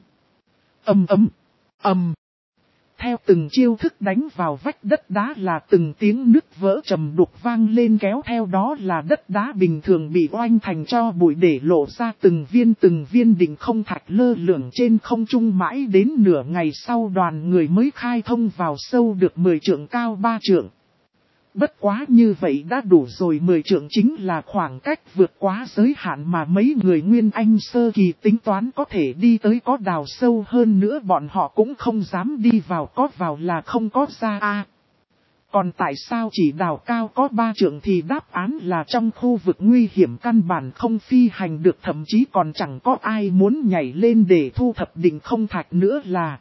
Ầm ầm, ầm. Theo từng chiêu thức đánh vào vách đất đá là từng tiếng nứt vỡ trầm đục vang lên, kéo theo đó là đất đá bình thường bị oanh thành tro bụi để lộ ra từng viên từng viên đỉnh không thạch lơ lửng trên không trung. Mãi đến nửa ngày sau đoàn người mới khai thông vào sâu được mười trượng cao ba trượng. Bất quá như vậy đã đủ rồi, mười trượng chính là khoảng cách vượt quá giới hạn mà mấy người Nguyên Anh sơ kỳ tính toán có thể đi tới, có đào sâu hơn nữa bọn họ cũng không dám đi vào, có vào là không có ra a. À, còn tại sao chỉ đào cao có ba trượng thì đáp án là trong khu vực nguy hiểm căn bản không phi hành được, thậm chí còn chẳng có ai muốn nhảy lên để thu thập đỉnh không thạch nữa là.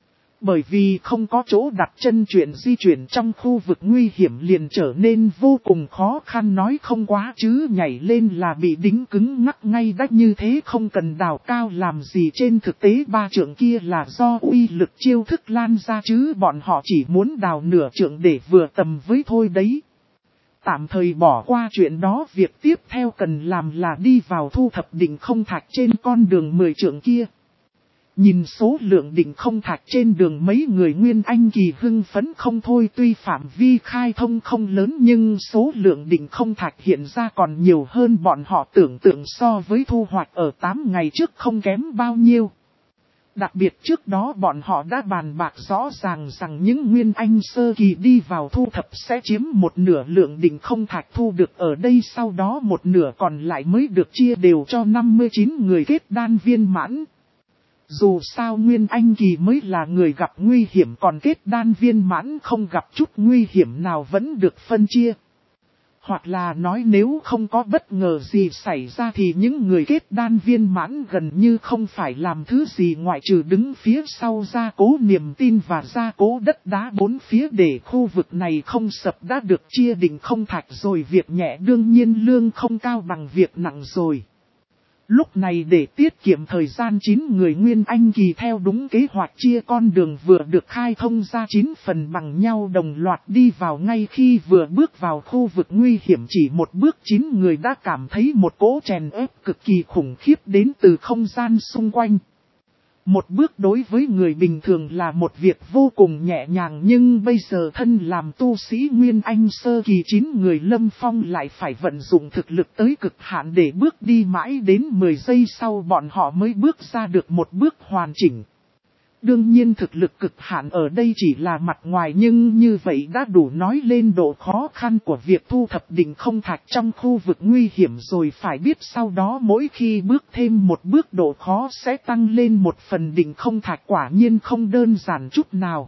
Bởi vì không có chỗ đặt chân, chuyện di chuyển trong khu vực nguy hiểm liền trở nên vô cùng khó khăn, nói không quá chứ nhảy lên là bị đính cứng ngắc ngay đách như thế, không cần đào cao làm gì. Trên thực tế ba trượng kia là do uy lực chiêu thức lan ra chứ bọn họ chỉ muốn đào nửa trượng để vừa tầm với thôi đấy. Tạm thời bỏ qua chuyện đó, việc tiếp theo cần làm là đi vào thu thập đỉnh không thạch trên con đường mười trượng kia. Nhìn số lượng đỉnh không thạch trên đường, mấy người Nguyên Anh Kỳ hưng phấn không thôi, tuy phạm vi khai thông không lớn nhưng số lượng đỉnh không thạch hiện ra còn nhiều hơn bọn họ tưởng tượng, so với thu hoạch ở tám ngày trước không kém bao nhiêu. Đặc biệt trước đó bọn họ đã bàn bạc rõ ràng rằng những Nguyên Anh sơ kỳ đi vào thu thập sẽ chiếm một nửa lượng đỉnh không thạch thu được ở đây, sau đó một nửa còn lại mới được chia đều cho năm mươi chín người kết đan viên mãn. Dù sao Nguyên Anh Kỳ mới là người gặp nguy hiểm, còn kết đan viên mãn không gặp chút nguy hiểm nào vẫn được phân chia. Hoặc là nói nếu không có bất ngờ gì xảy ra thì những người kết đan viên mãn gần như không phải làm thứ gì ngoại trừ đứng phía sau gia cố niềm tin và gia cố đất đá bốn phía để khu vực này không sập đã được chia đỉnh không thạch rồi. Việc nhẹ đương nhiên lương không cao bằng việc nặng rồi. Lúc này để tiết kiệm thời gian, chín người Nguyên Anh Kỳ theo đúng kế hoạch chia con đường vừa được khai thông ra chín phần bằng nhau đồng loạt đi vào. Ngay khi vừa bước vào khu vực nguy hiểm chỉ một bước, chín người đã cảm thấy một cỗ chèn ép cực kỳ khủng khiếp đến từ không gian xung quanh. Một bước đối với người bình thường là một việc vô cùng nhẹ nhàng, nhưng bây giờ thân làm tu sĩ Nguyên Anh sơ kỳ chín người Lâm Phong lại phải vận dụng thực lực tới cực hạn để bước đi mãi đến mười giây sau bọn họ mới bước ra được một bước hoàn chỉnh. Đương nhiên thực lực cực hạn ở đây chỉ là mặt ngoài, nhưng như vậy đã đủ nói lên độ khó khăn của việc thu thập đỉnh không thạch trong khu vực nguy hiểm rồi. Phải biết sau đó mỗi khi bước thêm một bước độ khó sẽ tăng lên một phần đỉnh không thạch, quả nhiên không đơn giản chút nào.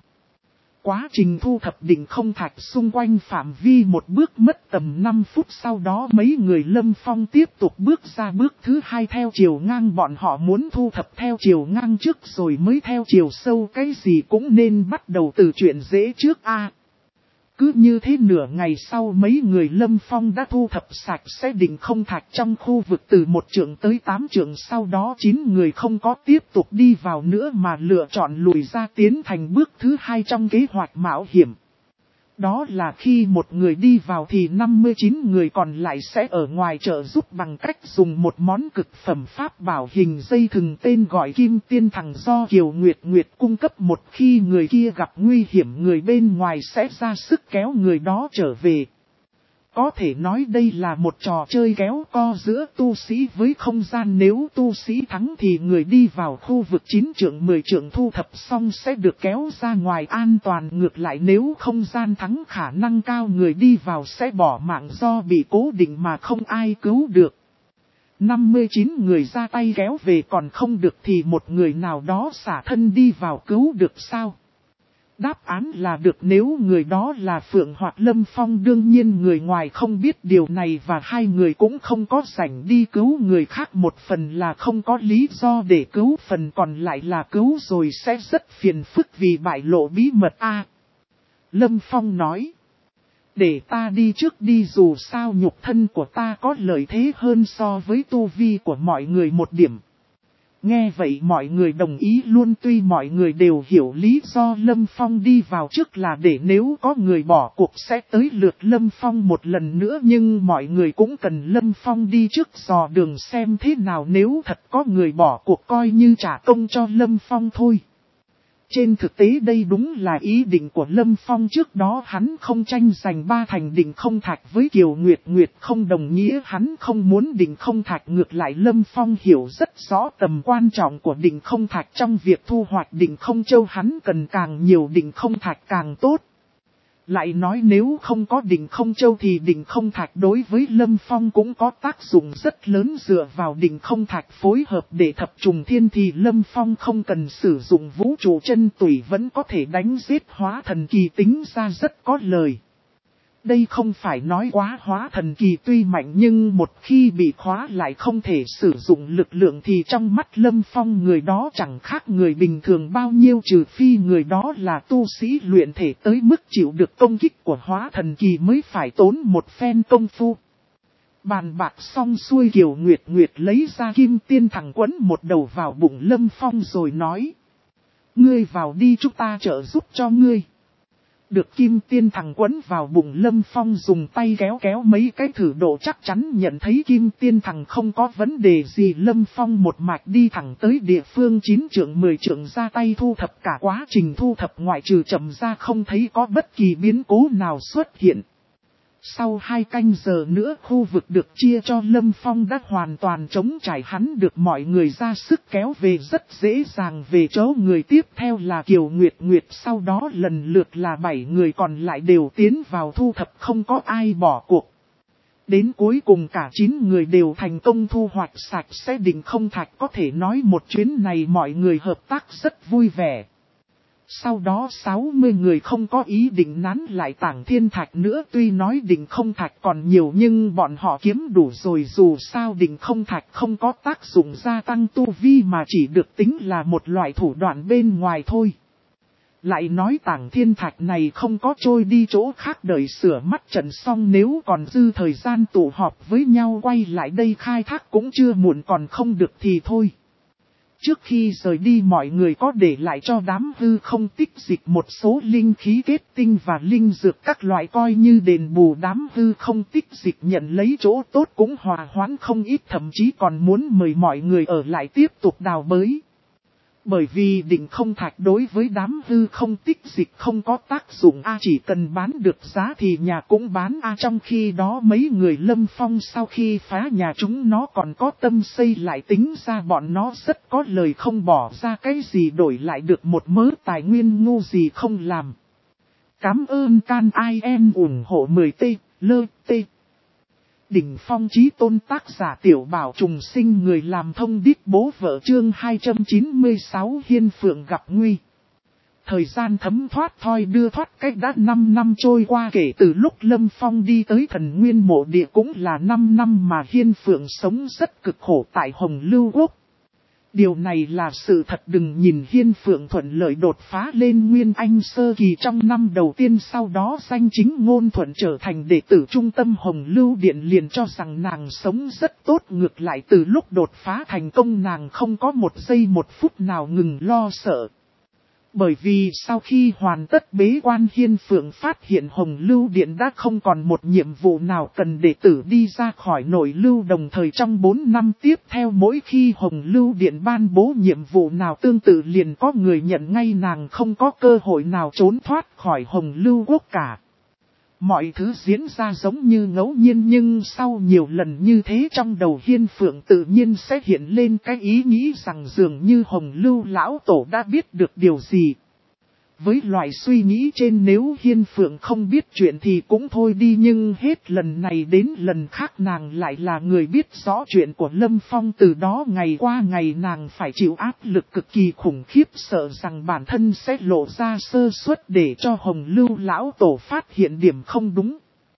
Quá trình thu thập đỉnh không thạch xung quanh phạm vi một bước mất tầm năm phút, sau đó mấy người Lâm Phong tiếp tục bước ra bước thứ hai theo chiều ngang. Bọn họ muốn thu thập theo chiều ngang trước rồi mới theo chiều sâu, cái gì cũng nên bắt đầu từ chuyện dễ trước a. Cứ như thế nửa ngày sau mấy người Lâm Phong đã thu thập sạch sẽ đỉnh không thạch trong khu vực từ một trượng tới tám trượng, sau đó chín người không có tiếp tục đi vào nữa mà lựa chọn lùi ra tiến thành bước thứ hai trong kế hoạch mạo hiểm. Đó là khi một người đi vào thì năm mươi chín người còn lại sẽ ở ngoài trợ giúp bằng cách dùng một món cực phẩm pháp bảo hình dây thừng tên gọi Kim Tiên Thằng do Kiều Nguyệt Nguyệt cung cấp. Một khi người kia gặp nguy hiểm, người bên ngoài sẽ ra sức kéo người đó trở về. Có thể nói đây là một trò chơi kéo co giữa tu sĩ với không gian. Nếu tu sĩ thắng thì người đi vào khu vực chín trượng mười trượng thu thập xong sẽ được kéo ra ngoài an toàn. Ngược lại nếu không gian thắng, khả năng cao người đi vào sẽ bỏ mạng do bị cố định mà không ai cứu được. năm mươi chín người ra tay kéo về còn không được thì một người nào đó xả thân đi vào cứu được sao? Đáp án là được, nếu người đó là Phượng hoặc Lâm Phong. Đương nhiên người ngoài không biết điều này và hai người cũng không có rảnh đi cứu người khác. Một phần là không có lý do để cứu, phần còn lại là cứu rồi sẽ rất phiền phức vì bại lộ bí mật a. Lâm Phong nói, để ta đi trước đi, dù sao nhục thân của ta có lợi thế hơn so với tu vi của mọi người một điểm. Nghe vậy mọi người đồng ý luôn, tuy mọi người đều hiểu lý do Lâm Phong đi vào trước là để nếu có người bỏ cuộc sẽ tới lượt Lâm Phong một lần nữa, nhưng mọi người cũng cần Lâm Phong đi trước dò đường xem thế nào, nếu thật có người bỏ cuộc coi như trả công cho Lâm Phong thôi. Trên thực tế đây đúng là ý định của Lâm Phong, trước đó hắn không tranh giành ba thành đỉnh không thạch với Kiều Nguyệt Nguyệt không đồng nghĩa hắn không muốn đỉnh không thạch, ngược lại Lâm Phong hiểu rất rõ tầm quan trọng của đỉnh không thạch trong việc thu hoạch đỉnh không châu, hắn cần càng nhiều đỉnh không thạch càng tốt. Lại nói nếu không có đỉnh không châu thì đỉnh không thạch đối với Lâm Phong cũng có tác dụng rất lớn, dựa vào đỉnh không thạch phối hợp để thập trùng thiên thì Lâm Phong không cần sử dụng vũ trụ chân tủy vẫn có thể đánh giết hóa thần kỳ, tính ra rất có lời. Đây không phải nói quá hóa thần kỳ tuy mạnh nhưng một khi bị khóa lại không thể sử dụng lực lượng thì trong mắt Lâm Phong người đó chẳng khác người bình thường bao nhiêu, trừ phi người đó là tu sĩ luyện thể tới mức chịu được công kích của hóa thần kỳ mới phải tốn một phen công phu. Bàn bạc xong xuôi, Kiều Nguyệt Nguyệt lấy ra Kim Tiên Thằng quấn một đầu vào bụng Lâm Phong rồi nói, ngươi vào đi, chúng ta trợ giúp cho ngươi. Được Kim Tiên Thằng quấn vào bụng, Lâm Phong dùng tay kéo kéo mấy cái thử độ, chắc chắn nhận thấy Kim Tiên Thằng không có vấn đề gì. Lâm Phong một mạch đi thẳng tới địa phương chín trượng mười trượng ra tay thu thập, cả quá trình thu thập ngoại trừ chậm ra không thấy có bất kỳ biến cố nào xuất hiện. Sau hai canh giờ nữa khu vực được chia cho Lâm Phong đã hoàn toàn trống trải, hắn được mọi người ra sức kéo về rất dễ dàng. Về chỗ người tiếp theo là Kiều Nguyệt Nguyệt, sau đó lần lượt là bảy người còn lại đều tiến vào thu thập, không có ai bỏ cuộc. Đến cuối cùng cả chín người đều thành công thu hoạch sạch sẽ đỉnh không thạch, có thể nói một chuyến này mọi người hợp tác rất vui vẻ. Sau đó sáu mươi người không có ý định nán lại tảng thiên thạch nữa, tuy nói đỉnh không thạch còn nhiều nhưng bọn họ kiếm đủ rồi, dù sao đỉnh không thạch không có tác dụng gia tăng tu vi mà chỉ được tính là một loại thủ đoạn bên ngoài thôi. Lại nói tảng thiên thạch này không có trôi đi chỗ khác đợi sửa mắt trận xong, nếu còn dư thời gian tụ họp với nhau quay lại đây khai thác cũng chưa muộn, còn không được thì thôi. Trước khi rời đi mọi người có để lại cho đám hư không tích dịch một số linh khí kết tinh và linh dược các loại coi như đền bù. Đám hư không tích dịch nhận lấy chỗ tốt cũng hòa hoãn không ít, thậm chí còn muốn mời mọi người ở lại tiếp tục đào bới. Bởi vì định không thạch đối với đám hư không tích dịch không có tác dụng A, chỉ cần bán được giá thì nhà cũng bán A. Trong khi đó mấy người Lâm Phong sau khi phá nhà chúng nó còn có tâm xây lại, tính ra bọn nó rất có lời, không bỏ ra cái gì đổi lại được một mớ tài nguyên ngu gì không làm. Cảm ơn can i em ủng hộ mười t, lơ t. Đỉnh phong chí tôn tác giả Tiểu Bảo trùng sinh, người làm thông điệp bố vợ, chương hai trăm chín mươi sáu Hiên Phượng gặp nguy. Thời gian thấm thoát thoi đưa thoát cách đã năm năm trôi qua kể từ lúc Lâm Phong đi tới Thần Nguyên Mộ Địa, cũng là năm năm mà Hiên Phượng sống rất cực khổ tại Hồng Lưu Quốc. Điều này là sự thật, đừng nhìn Hiên Phượng thuận lợi đột phá lên Nguyên Anh Sơ Kỳ trong năm đầu tiên, sau đó danh chính ngôn thuận trở thành đệ tử trung tâm Hồng Lưu Điện liền cho rằng nàng sống rất tốt, ngược lại từ lúc đột phá thành công nàng không có một giây một phút nào ngừng lo sợ. Bởi vì sau khi hoàn tất bế quan, Hiên Phượng phát hiện Hồng Lưu Điện đã không còn một nhiệm vụ nào cần đệ tử đi ra khỏi nội lưu, đồng thời trong bốn năm tiếp theo mỗi khi Hồng Lưu Điện ban bố nhiệm vụ nào tương tự liền có người nhận ngay, nàng không có cơ hội nào trốn thoát khỏi Hồng Lưu Quốc cả. Mọi thứ diễn ra giống như ngẫu nhiên, nhưng sau nhiều lần như thế trong đầu Hiên Phượng tự nhiên sẽ hiện lên cái ý nghĩ rằng dường như Hồng Lưu lão tổ đã biết được điều gì. Với loại suy nghĩ trên, nếu Hiên Phượng không biết chuyện thì cũng thôi đi, nhưng hết lần này đến lần khác nàng lại là người biết rõ chuyện của Lâm Phong. Từ đó ngày qua ngày nàng phải chịu áp lực cực kỳ khủng khiếp, sợ rằng bản thân sẽ lộ ra sơ suất để cho Hồng Lưu lão tổ phát hiện điểm không đúng.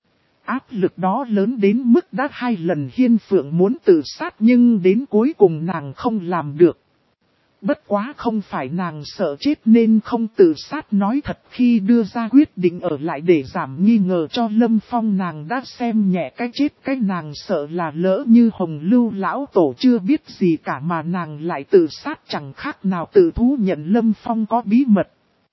Áp lực đó lớn đến mức đã hai lần Hiên Phượng muốn tự sát nhưng đến cuối cùng nàng không làm được. Bất quá không phải nàng sợ chết nên không tự sát, nói thật khi đưa ra quyết định ở lại để giảm nghi ngờ cho Lâm Phong, nàng đã xem nhẹ cái chết. Cái nàng sợ là lỡ như Hồng Lưu lão tổ chưa biết gì cả mà nàng lại tự sát, chẳng khác nào tự thú nhận Lâm Phong có bí mật.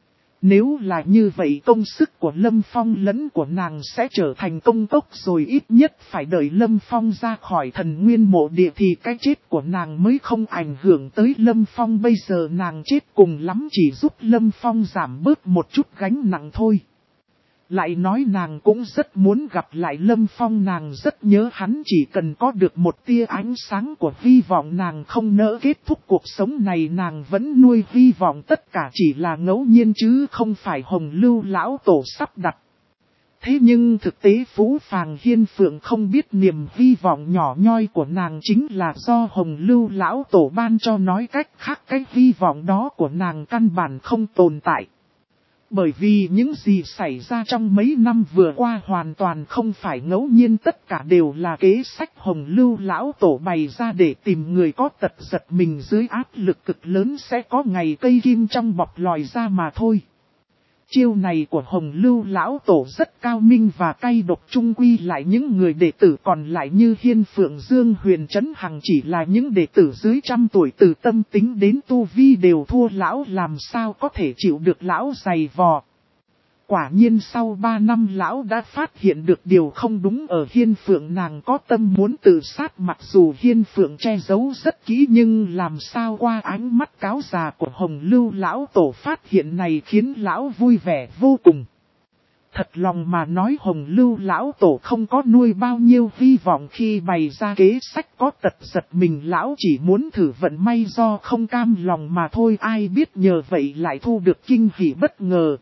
Nếu là như vậy công sức của Lâm Phong lẫn của nàng sẽ trở thành công cốc rồi, ít nhất phải đợi Lâm Phong ra khỏi Thần Nguyên Mộ Địa thì cái chết của nàng mới không ảnh hưởng tới Lâm Phong. Bây giờ nàng chết cùng lắm chỉ giúp Lâm Phong giảm bớt một chút gánh nặng thôi. Lại nói nàng cũng rất muốn gặp lại Lâm Phong, nàng rất nhớ hắn, chỉ cần có được một tia ánh sáng của hy vọng nàng không nỡ kết thúc cuộc sống này. Nàng vẫn nuôi hy vọng, tất cả chỉ là ngẫu nhiên chứ không phải Hồng Lưu lão tổ sắp đặt. Thế nhưng thực tế phũ phàng Hiên Phượng không biết niềm hy vọng nhỏ nhoi của nàng chính là do Hồng Lưu lão tổ ban cho, nói cách khác cái hy vọng đó của nàng căn bản không tồn tại. Bởi vì những gì xảy ra trong mấy năm vừa qua hoàn toàn không phải ngẫu nhiên, tất cả đều là kế sách Hồng Lưu lão tổ bày ra để tìm người có tật giật mình dưới áp lực cực lớn sẽ có ngày cây kim trong bọc lòi ra mà thôi. Chiêu này của Hồng Lưu lão tổ rất cao minh và cay độc, chung quy lại những người đệ tử còn lại như Hiên Phượng, Dương Huyền, Trấn Hằng chỉ là những đệ tử dưới trăm tuổi, từ tâm tính đến tu vi đều thua lão, làm sao có thể chịu được lão giày vò. Quả nhiên sau ba năm lão đã phát hiện được điều không đúng ở Hiên Phượng, nàng có tâm muốn tự sát, mặc dù Hiên Phượng che giấu rất kỹ nhưng làm sao qua ánh mắt cáo già của Hồng Lưu lão tổ phát hiện này khiến lão vui vẻ vô cùng. Thật lòng mà nói Hồng Lưu lão tổ không có nuôi bao nhiêu hy vọng khi bày ra kế sách có tật giật mình, lão chỉ muốn thử vận may do không cam lòng mà thôi, ai biết nhờ vậy lại thu được kinh hỉ bất ngờ.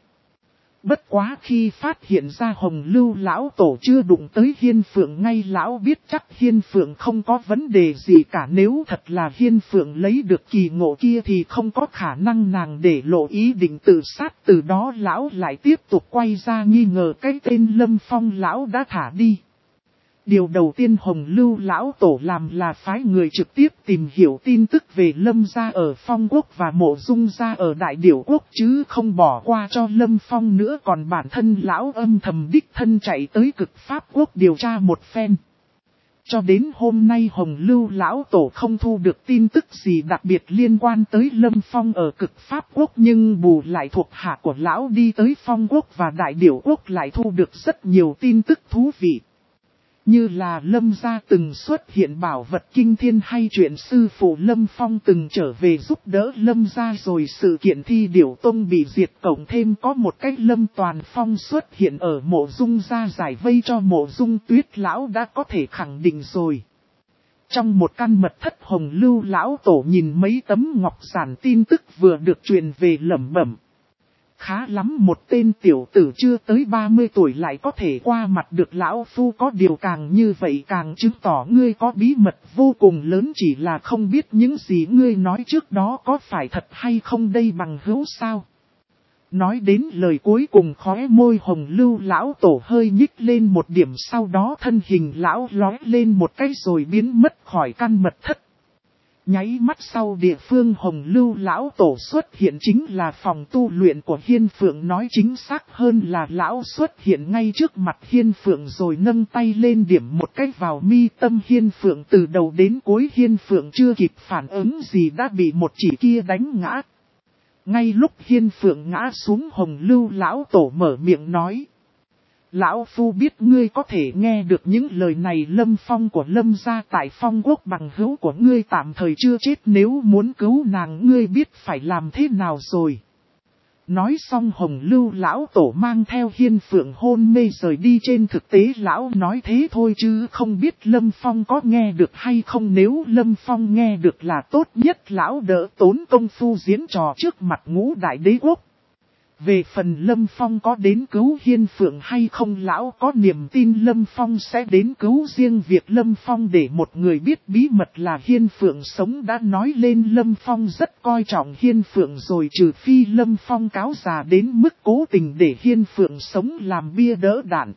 Bất quá khi phát hiện ra Hồng Lưu lão tổ chưa đụng tới Hiên Phượng ngay, lão biết chắc Hiên Phượng không có vấn đề gì cả. Nếu thật là Hiên Phượng lấy được kỳ ngộ kia thì không có khả năng nàng để lộ ý định tự sát. Từ đó lão lại tiếp tục quay ra nghi ngờ cái tên Lâm Phong lão đã thả đi. Điều đầu tiên Hồng Lưu lão tổ làm là phái người trực tiếp tìm hiểu tin tức về Lâm gia ở Phong Quốc và Mộ Dung gia ở Đại Điểu Quốc, chứ không bỏ qua cho Lâm Phong nữa, còn bản thân lão âm thầm đích thân chạy tới Cực Pháp Quốc điều tra một phen. Cho đến hôm nay Hồng Lưu lão tổ không thu được tin tức gì đặc biệt liên quan tới Lâm Phong ở Cực Pháp Quốc, nhưng bù lại thuộc hạ của lão đi tới Phong Quốc và Đại Điểu Quốc lại thu được rất nhiều tin tức thú vị. Như là Lâm gia từng xuất hiện bảo vật kinh thiên hay chuyện sư phụ Lâm Phong từng trở về giúp đỡ Lâm gia rồi sự kiện thi điểu tông bị diệt, cộng thêm có một cách Lâm Toàn Phong xuất hiện ở Mộ Dung gia giải vây cho Mộ Dung Tuyết lão đã có thể khẳng định rồi. Trong một căn mật thất, Hồng Lưu lão tổ nhìn mấy tấm ngọc giản tin tức vừa được truyền về lẩm bẩm. Khá lắm, một tên tiểu tử chưa tới ba mươi tuổi lại có thể qua mặt được lão phu, có điều càng như vậy càng chứng tỏ ngươi có bí mật vô cùng lớn, chỉ là không biết những gì ngươi nói trước đó có phải thật hay không đây bằng hữu sao. Nói đến lời cuối cùng, khóe môi Hồng Lưu lão tổ hơi nhích lên một điểm, sau đó thân hình lão lói lên một cái rồi biến mất khỏi căn mật thất. Nháy mắt sau, địa phương Hồng Lưu lão tổ xuất hiện chính là phòng tu luyện của Hiên Phượng, nói chính xác hơn là lão xuất hiện ngay trước mặt Hiên Phượng rồi nâng tay lên điểm một cái vào mi tâm Hiên Phượng. Từ đầu đến cuối Hiên Phượng chưa kịp phản ứng gì đã bị một chỉ kia đánh ngã. Ngay lúc Hiên Phượng ngã xuống, Hồng Lưu lão tổ mở miệng nói. Lão phu biết ngươi có thể nghe được những lời này, Lâm Phong của Lâm gia tại Phong Quốc bằng hữu của ngươi tạm thời chưa chết, nếu muốn cứu nàng ngươi biết phải làm thế nào rồi. Nói xong Hồng Lưu lão tổ mang theo Hiên Phượng hôn mê rời đi. Trên thực tế lão nói thế thôi chứ không biết Lâm Phong có nghe được hay không, nếu Lâm Phong nghe được là tốt nhất, lão đỡ tốn công phu diễn trò trước mặt ngũ đại đế quốc. Về phần Lâm Phong có đến cứu Hiên Phượng hay không, lão có niềm tin Lâm Phong sẽ đến cứu. Riêng việc Lâm Phong để một người biết bí mật là Hiên Phượng sống đã nói lên Lâm Phong rất coi trọng Hiên Phượng rồi, trừ phi Lâm Phong cáo già đến mức cố tình để Hiên Phượng sống làm bia đỡ đạn.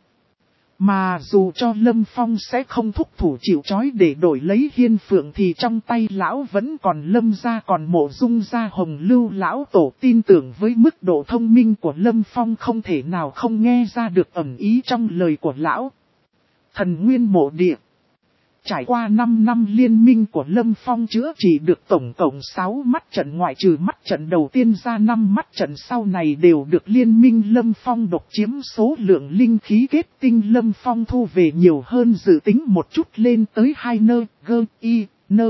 Mà dù cho Lâm Phong sẽ không thúc thủ chịu trói để đổi lấy Hiên Phượng thì trong tay lão vẫn còn Lâm gia, còn Mộ Dung gia. Hồng Lưu lão tổ tin tưởng với mức độ thông minh của Lâm Phong không thể nào không nghe ra được ẩn ý trong lời của lão. Thần Nguyên Mộ Địa. Trải qua năm năm liên minh của Lâm Phong chữa trị được tổng cộng sáu mắt trận, ngoại trừ mắt trận đầu tiên ra, năm mắt trận sau này đều được liên minh Lâm Phong độc chiếm. Số lượng linh khí kết tinh Lâm Phong thu về nhiều hơn dự tính một chút, lên tới hai nơ, gơ, y, nơ.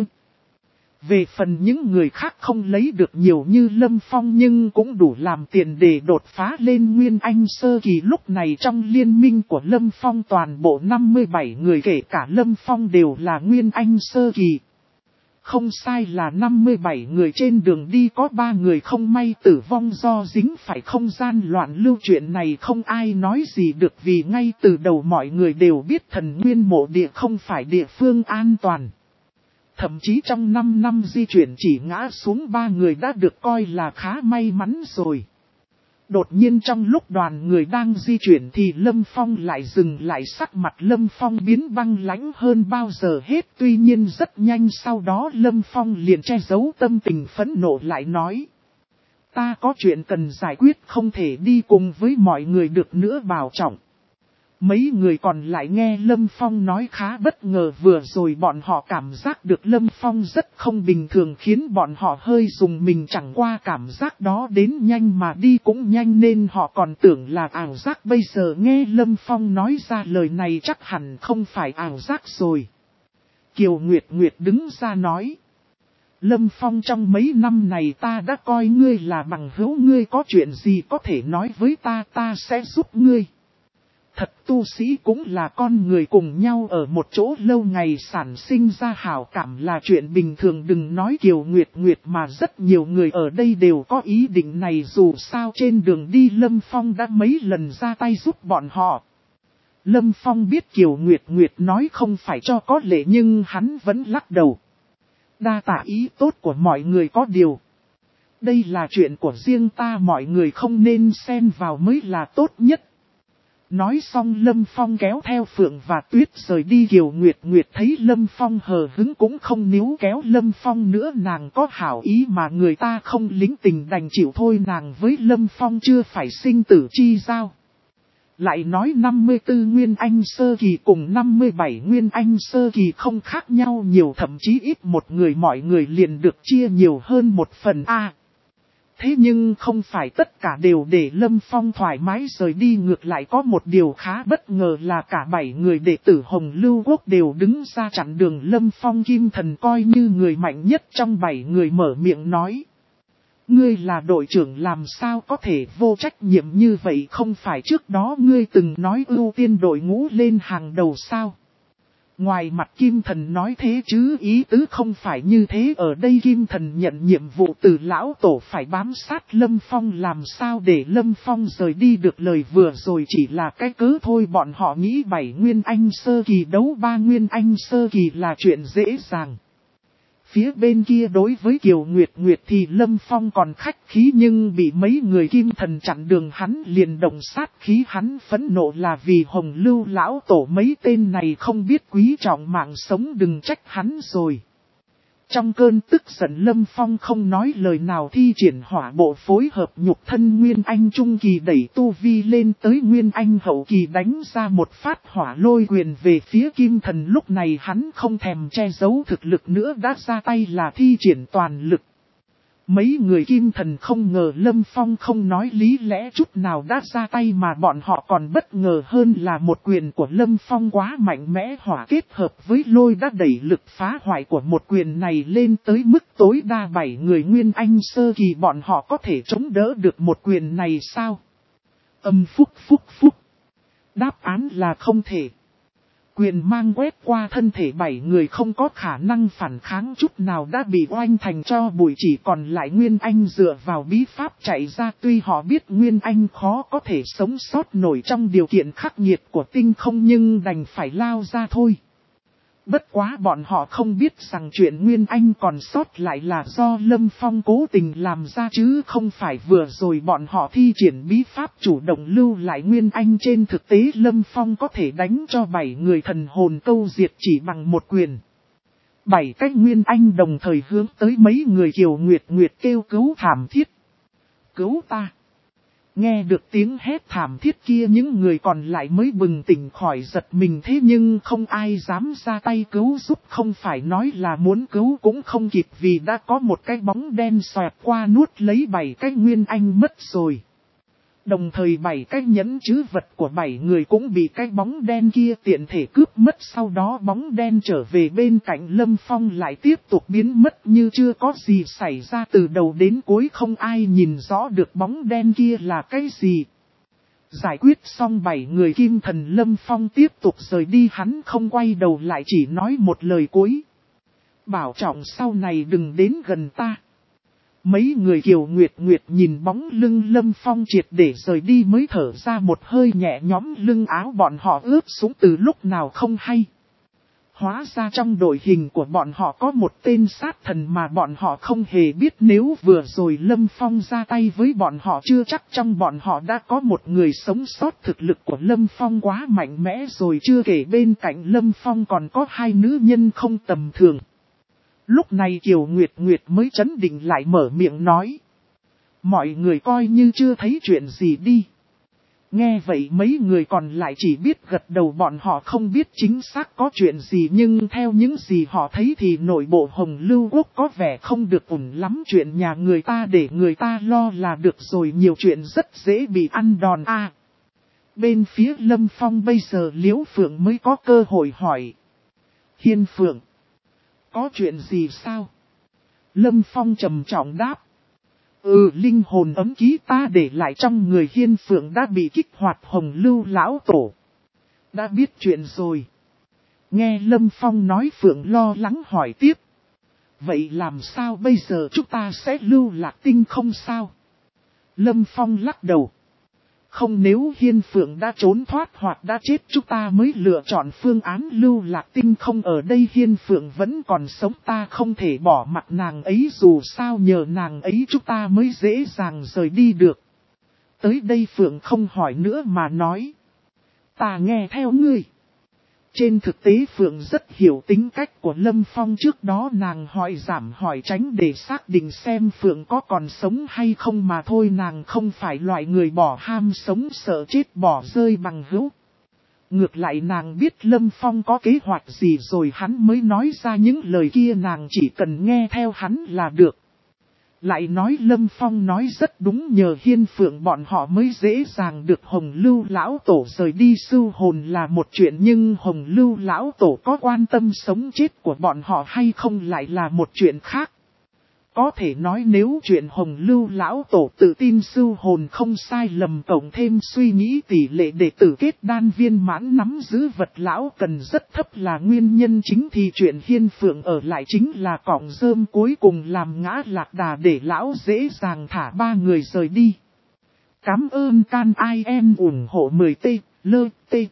Về phần những người khác không lấy được nhiều như Lâm Phong nhưng cũng đủ làm tiền để đột phá lên Nguyên Anh Sơ Kỳ. Lúc này trong liên minh của Lâm Phong toàn bộ năm mươi bảy người kể cả Lâm Phong đều là Nguyên Anh Sơ Kỳ. Không sai là năm mươi bảy người, trên đường đi có ba người không may tử vong do dính phải không gian loạn lưu. Chuyện này không ai nói gì được vì ngay từ đầu mọi người đều biết Thần Nguyên Mộ Địa không phải địa phương an toàn. Thậm chí trong năm năm di chuyển chỉ ngã xuống ba người đã được coi là khá may mắn rồi. Đột nhiên trong lúc đoàn người đang di chuyển thì Lâm Phong lại dừng lại, sắc mặt Lâm Phong biến băng lãnh hơn bao giờ hết. Tuy nhiên rất nhanh sau đó Lâm Phong liền che giấu tâm tình phẫn nộ lại nói. Ta có chuyện cần giải quyết, không thể đi cùng với mọi người được nữa, bảo trọng. Mấy người còn lại nghe Lâm Phong nói khá bất ngờ, vừa rồi bọn họ cảm giác được Lâm Phong rất không bình thường khiến bọn họ hơi rùng mình, chẳng qua cảm giác đó đến nhanh mà đi cũng nhanh nên họ còn tưởng là ảo giác, bây giờ nghe Lâm Phong nói ra lời này chắc hẳn không phải ảo giác rồi. Kiều Nguyệt Nguyệt đứng ra nói. Lâm Phong, trong mấy năm này ta đã coi ngươi là bằng hữu, ngươi có chuyện gì có thể nói với ta, ta sẽ giúp ngươi. Thật tu sĩ cũng là con người, cùng nhau ở một chỗ lâu ngày sản sinh ra hảo cảm là chuyện bình thường, đừng nói Kiều Nguyệt Nguyệt mà rất nhiều người ở đây đều có ý định này. Dù sao trên đường đi Lâm Phong đã mấy lần ra tay giúp bọn họ. Lâm Phong biết Kiều Nguyệt Nguyệt nói không phải cho có lệ nhưng hắn vẫn lắc đầu. Đa tạ ý tốt của mọi người, có điều đây là chuyện của riêng ta, mọi người không nên xen vào mới là tốt nhất. Nói xong Lâm Phong kéo theo Phượng và Tuyết rời đi. Kiều Nguyệt Nguyệt thấy Lâm Phong hờ hứng cũng không níu kéo Lâm Phong nữa, nàng có hảo ý mà người ta không lính tình đành chịu thôi, nàng với Lâm Phong chưa phải sinh tử chi giao. Lại nói năm mươi tư Nguyên Anh Sơ Kỳ cùng năm mươi bảy Nguyên Anh Sơ Kỳ không khác nhau nhiều, thậm chí ít một người mọi người liền được chia nhiều hơn một phần A. Thế nhưng không phải tất cả đều để Lâm Phong thoải mái rời đi, ngược lại có một điều khá bất ngờ là cả bảy người đệ tử Hồng Lưu Quốc đều đứng ra chặn đường Lâm Phong. Kim Thần coi như người mạnh nhất trong bảy người mở miệng nói. Ngươi là đội trưởng làm sao có thể vô trách nhiệm như vậy, không phải trước đó ngươi từng nói ưu tiên đội ngũ lên hàng đầu sao? Ngoài mặt Kim Thần nói thế chứ ý tứ không phải như thế. Ở đây Kim Thần nhận nhiệm vụ từ lão tổ phải bám sát Lâm Phong, làm sao để Lâm Phong rời đi được. Lời vừa rồi chỉ là cái cớ thôi. Bọn họ nghĩ bảy Nguyên Anh sơ kỳ đấu ba Nguyên Anh sơ kỳ là chuyện dễ dàng. Phía bên kia đối với Kiều Nguyệt Nguyệt thì Lâm Phong còn khách khí, nhưng bị mấy người Kim Thần chặn đường hắn liền động sát khí. Hắn phẫn nộ là vì Hồng Lưu lão tổ mấy tên này không biết quý trọng mạng sống, đừng trách hắn rồi. Trong cơn tức giận Lâm Phong không nói lời nào, thi triển hỏa bộ phối hợp nhục thân Nguyên Anh Trung Kỳ đẩy tu vi lên tới Nguyên Anh Hậu Kỳ, đánh ra một phát hỏa lôi quyền về phía Kim Thần. Lúc này hắn không thèm che giấu thực lực nữa, đã ra tay là thi triển toàn lực. Mấy người Kim Thần không ngờ Lâm Phong không nói lý lẽ chút nào đã ra tay, mà bọn họ còn bất ngờ hơn là một quyền của Lâm Phong quá mạnh mẽ, hỏa kết hợp với lôi đã đẩy lực phá hoại của một quyền này lên tới mức tối đa bảy người Nguyên Anh sơ kỳ bọn họ có thể chống đỡ được một quyền này sao? Âm phúc phúc phúc. Đáp án là không thể. Quyền mang quét qua thân thể bảy người không có khả năng phản kháng chút nào, đã bị oanh thành cho bụi, chỉ còn lại Nguyên Anh dựa vào bí pháp chạy ra. Tuy họ biết Nguyên Anh khó có thể sống sót nổi trong điều kiện khắc nghiệt của tinh không, nhưng đành phải lao ra thôi. Bất quá bọn họ không biết rằng chuyện Nguyên Anh còn sót lại là do Lâm Phong cố tình làm ra, chứ không phải vừa rồi bọn họ thi triển bí pháp chủ động lưu lại Nguyên Anh. Trên thực tế Lâm Phong có thể đánh cho bảy người thần hồn câu diệt chỉ bằng một quyền. Bảy cái Nguyên Anh đồng thời hướng tới mấy người Kiều Nguyệt Nguyệt kêu cứu thảm thiết. Cứu ta! Nghe được tiếng hét thảm thiết kia, những người còn lại mới bừng tỉnh khỏi giật mình, thế nhưng không ai dám ra tay cứu giúp. Không phải nói là muốn cứu cũng không kịp, vì đã có một cái bóng đen xoẹt qua nuốt lấy bảy cái Nguyên Anh mất rồi. Đồng thời bảy cái nhẫn trữ vật của bảy người cũng bị cái bóng đen kia tiện thể cướp mất. Sau đó bóng đen trở về bên cạnh Lâm Phong lại tiếp tục biến mất như chưa có gì xảy ra. Từ đầu đến cuối không ai nhìn rõ được bóng đen kia là cái gì. Giải quyết xong bảy người Kim Thần, Lâm Phong tiếp tục rời đi, hắn không quay đầu lại, chỉ nói một lời cuối. Bảo trọng sau này đừng đến gần ta. Mấy người Kiều Nguyệt Nguyệt nhìn bóng lưng Lâm Phong triệt để rời đi mới thở ra một hơi nhẹ nhõm, lưng áo bọn họ ướt sũng từ lúc nào không hay. Hóa ra trong đội hình của bọn họ có một tên sát thần mà bọn họ không hề biết. Nếu vừa rồi Lâm Phong ra tay với bọn họ, chưa chắc trong bọn họ đã có một người sống sót. Thực lực của Lâm Phong quá mạnh mẽ rồi, chưa kể bên cạnh Lâm Phong còn có hai nữ nhân không tầm thường. Lúc này Kiều Nguyệt Nguyệt mới chấn định lại mở miệng nói. Mọi người coi như chưa thấy chuyện gì đi. Nghe vậy mấy người còn lại chỉ biết gật đầu, bọn họ không biết chính xác có chuyện gì, nhưng theo những gì họ thấy thì nội bộ Hồng Lưu Quốc có vẻ không được ổn lắm. Chuyện nhà người ta để người ta lo là được rồi, nhiều chuyện rất dễ bị ăn đòn a. À, bên phía Lâm Phong bây giờ Liễu Phượng mới có cơ hội hỏi. Hiên Phượng, có chuyện gì sao? Lâm Phong trầm trọng đáp. Ừ, linh hồn ấm ký ta để lại trong người Hiên Phượng đã bị kích hoạt. Hồng Lưu lão tổ đã biết chuyện rồi. Nghe Lâm Phong nói, Phượng lo lắng hỏi tiếp. Vậy làm sao bây giờ, chúng ta sẽ lưu lạc tinh không sao? Lâm Phong lắc đầu. Không, nếu Hiên Phượng đã trốn thoát hoặc đã chết, chúng ta mới lựa chọn phương án lưu lạc tinh không. Ở đây Hiên Phượng vẫn còn sống, ta không thể bỏ mặc nàng ấy, dù sao nhờ nàng ấy chúng ta mới dễ dàng rời đi được. Tới đây Phượng không hỏi nữa mà nói. Ta nghe theo ngươi. Trên thực tế Phượng rất hiểu tính cách của Lâm Phong, trước đó nàng hỏi giảm hỏi tránh để xác định xem Phượng có còn sống hay không mà thôi. Nàng không phải loại người bỏ ham sống sợ chết bỏ rơi bằng hữu. Ngược lại nàng biết Lâm Phong có kế hoạch gì rồi hắn mới nói ra những lời kia, nàng chỉ cần nghe theo hắn là được. Lại nói Lâm Phong nói rất đúng, nhờ Hiên Phượng bọn họ mới dễ dàng được Hồng Lưu Lão Tổ rời đi sưu hồn là một chuyện, nhưng Hồng Lưu Lão Tổ có quan tâm sống chết của bọn họ hay không lại là một chuyện khác. Có thể nói nếu chuyện Hồng Lưu Lão Tổ tự tin sưu hồn không sai lầm, cộng thêm suy nghĩ tỷ lệ đệ tử kết đan viên mãn nắm giữ vật lão cần rất thấp là nguyên nhân chính, thì chuyện Hiên Phượng ở lại chính là cọng rơm cuối cùng làm ngã lạc đà để lão dễ dàng thả ba người rời đi. Cảm ơn can i em ủng hộ mười tê, lơ, tê.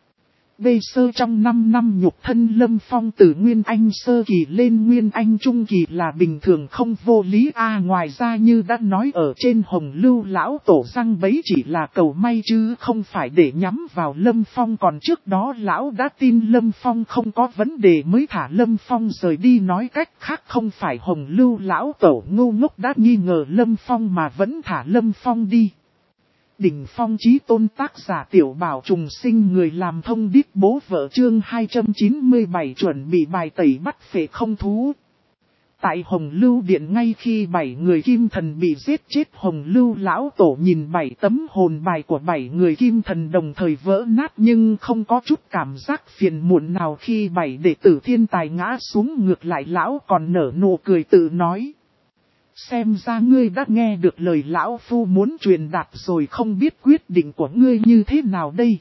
B sơ trong năm năm nhục thân Lâm Phong từ Nguyên Anh sơ kỳ lên Nguyên Anh trung kỳ là bình thường không vô lý a. À, ngoài ra như đã nói ở trên, Hồng Lưu Lão Tổ răng bấy chỉ là cầu may chứ không phải để nhắm vào Lâm Phong. Còn trước đó lão đã tin Lâm Phong không có vấn đề mới thả Lâm Phong rời đi. Nói cách khác không phải Hồng Lưu Lão Tổ ngu ngốc đã nghi ngờ Lâm Phong mà vẫn thả Lâm Phong đi. Đỉnh phong chí tôn tác giả Tiểu Bảo trùng sinh, người làm thông điệp bố vợ, chương hai trăm chín mươi bảy chuẩn bị bài tẩy bắt phệ không thú. Tại Hồng Lưu Điện, ngay khi bảy người kim thần bị giết chết, Hồng Lưu Lão Tổ nhìn bảy tấm hồn bài của bảy người kim thần đồng thời vỡ nát, nhưng không có chút cảm giác phiền muộn nào khi bảy đệ tử thiên tài ngã xuống. Ngược lại lão còn nở nụ cười tự nói: xem ra ngươi đã nghe được lời lão phu muốn truyền đạt rồi, không biết quyết định của ngươi như thế nào đây.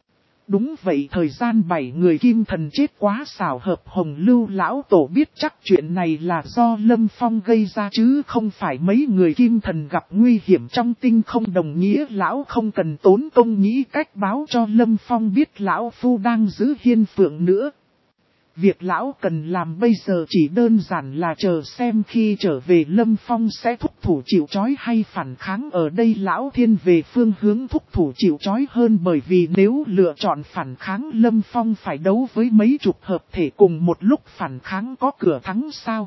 Đúng vậy, thời gian bảy người kim thần chết quá xảo hợp. Hồng Lưu Lão Tổ biết chắc chuyện này là do Lâm Phong gây ra chứ không phải mấy người kim thần gặp nguy hiểm trong tinh không, đồng nghĩa lão không cần tốn công nghĩ cách báo cho Lâm Phong biết lão phu đang giữ Hiên Phượng nữa. Việc lão cần làm bây giờ chỉ đơn giản là chờ xem khi trở về Lâm Phong sẽ thúc thủ chịu trói hay phản kháng. Ở đây lão thiên về phương hướng thúc thủ chịu trói hơn, bởi vì nếu lựa chọn phản kháng Lâm Phong phải đấu với mấy chục hợp thể cùng một lúc, phản kháng có cửa thắng sao.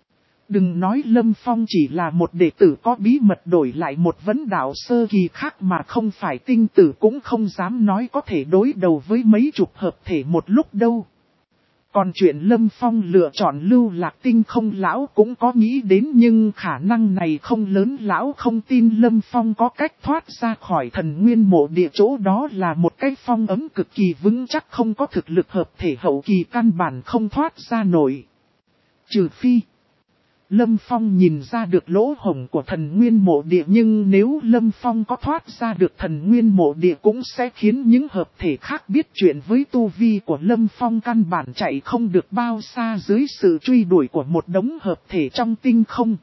Đừng nói Lâm Phong chỉ là một đệ tử có bí mật đổi lại một vấn đạo sơ kỳ khác mà không phải tinh tử cũng không dám nói có thể đối đầu với mấy chục hợp thể một lúc đâu. Còn chuyện Lâm Phong lựa chọn lưu lạc tinh không lão cũng có nghĩ đến, nhưng khả năng này không lớn. Lão không tin Lâm Phong có cách thoát ra khỏi thần nguyên mộ địa, chỗ đó là một cái phong ấm cực kỳ vững chắc, không có thực lực hợp thể hậu kỳ căn bản không thoát ra nổi. Trừ phi Lâm Phong nhìn ra được lỗ hổng của thần nguyên mộ địa, nhưng nếu Lâm Phong có thoát ra được thần nguyên mộ địa cũng sẽ khiến những hợp thể khác biết chuyện, với tu vi của Lâm Phong căn bản chạy không được bao xa dưới sự truy đuổi của một đống hợp thể trong tinh không.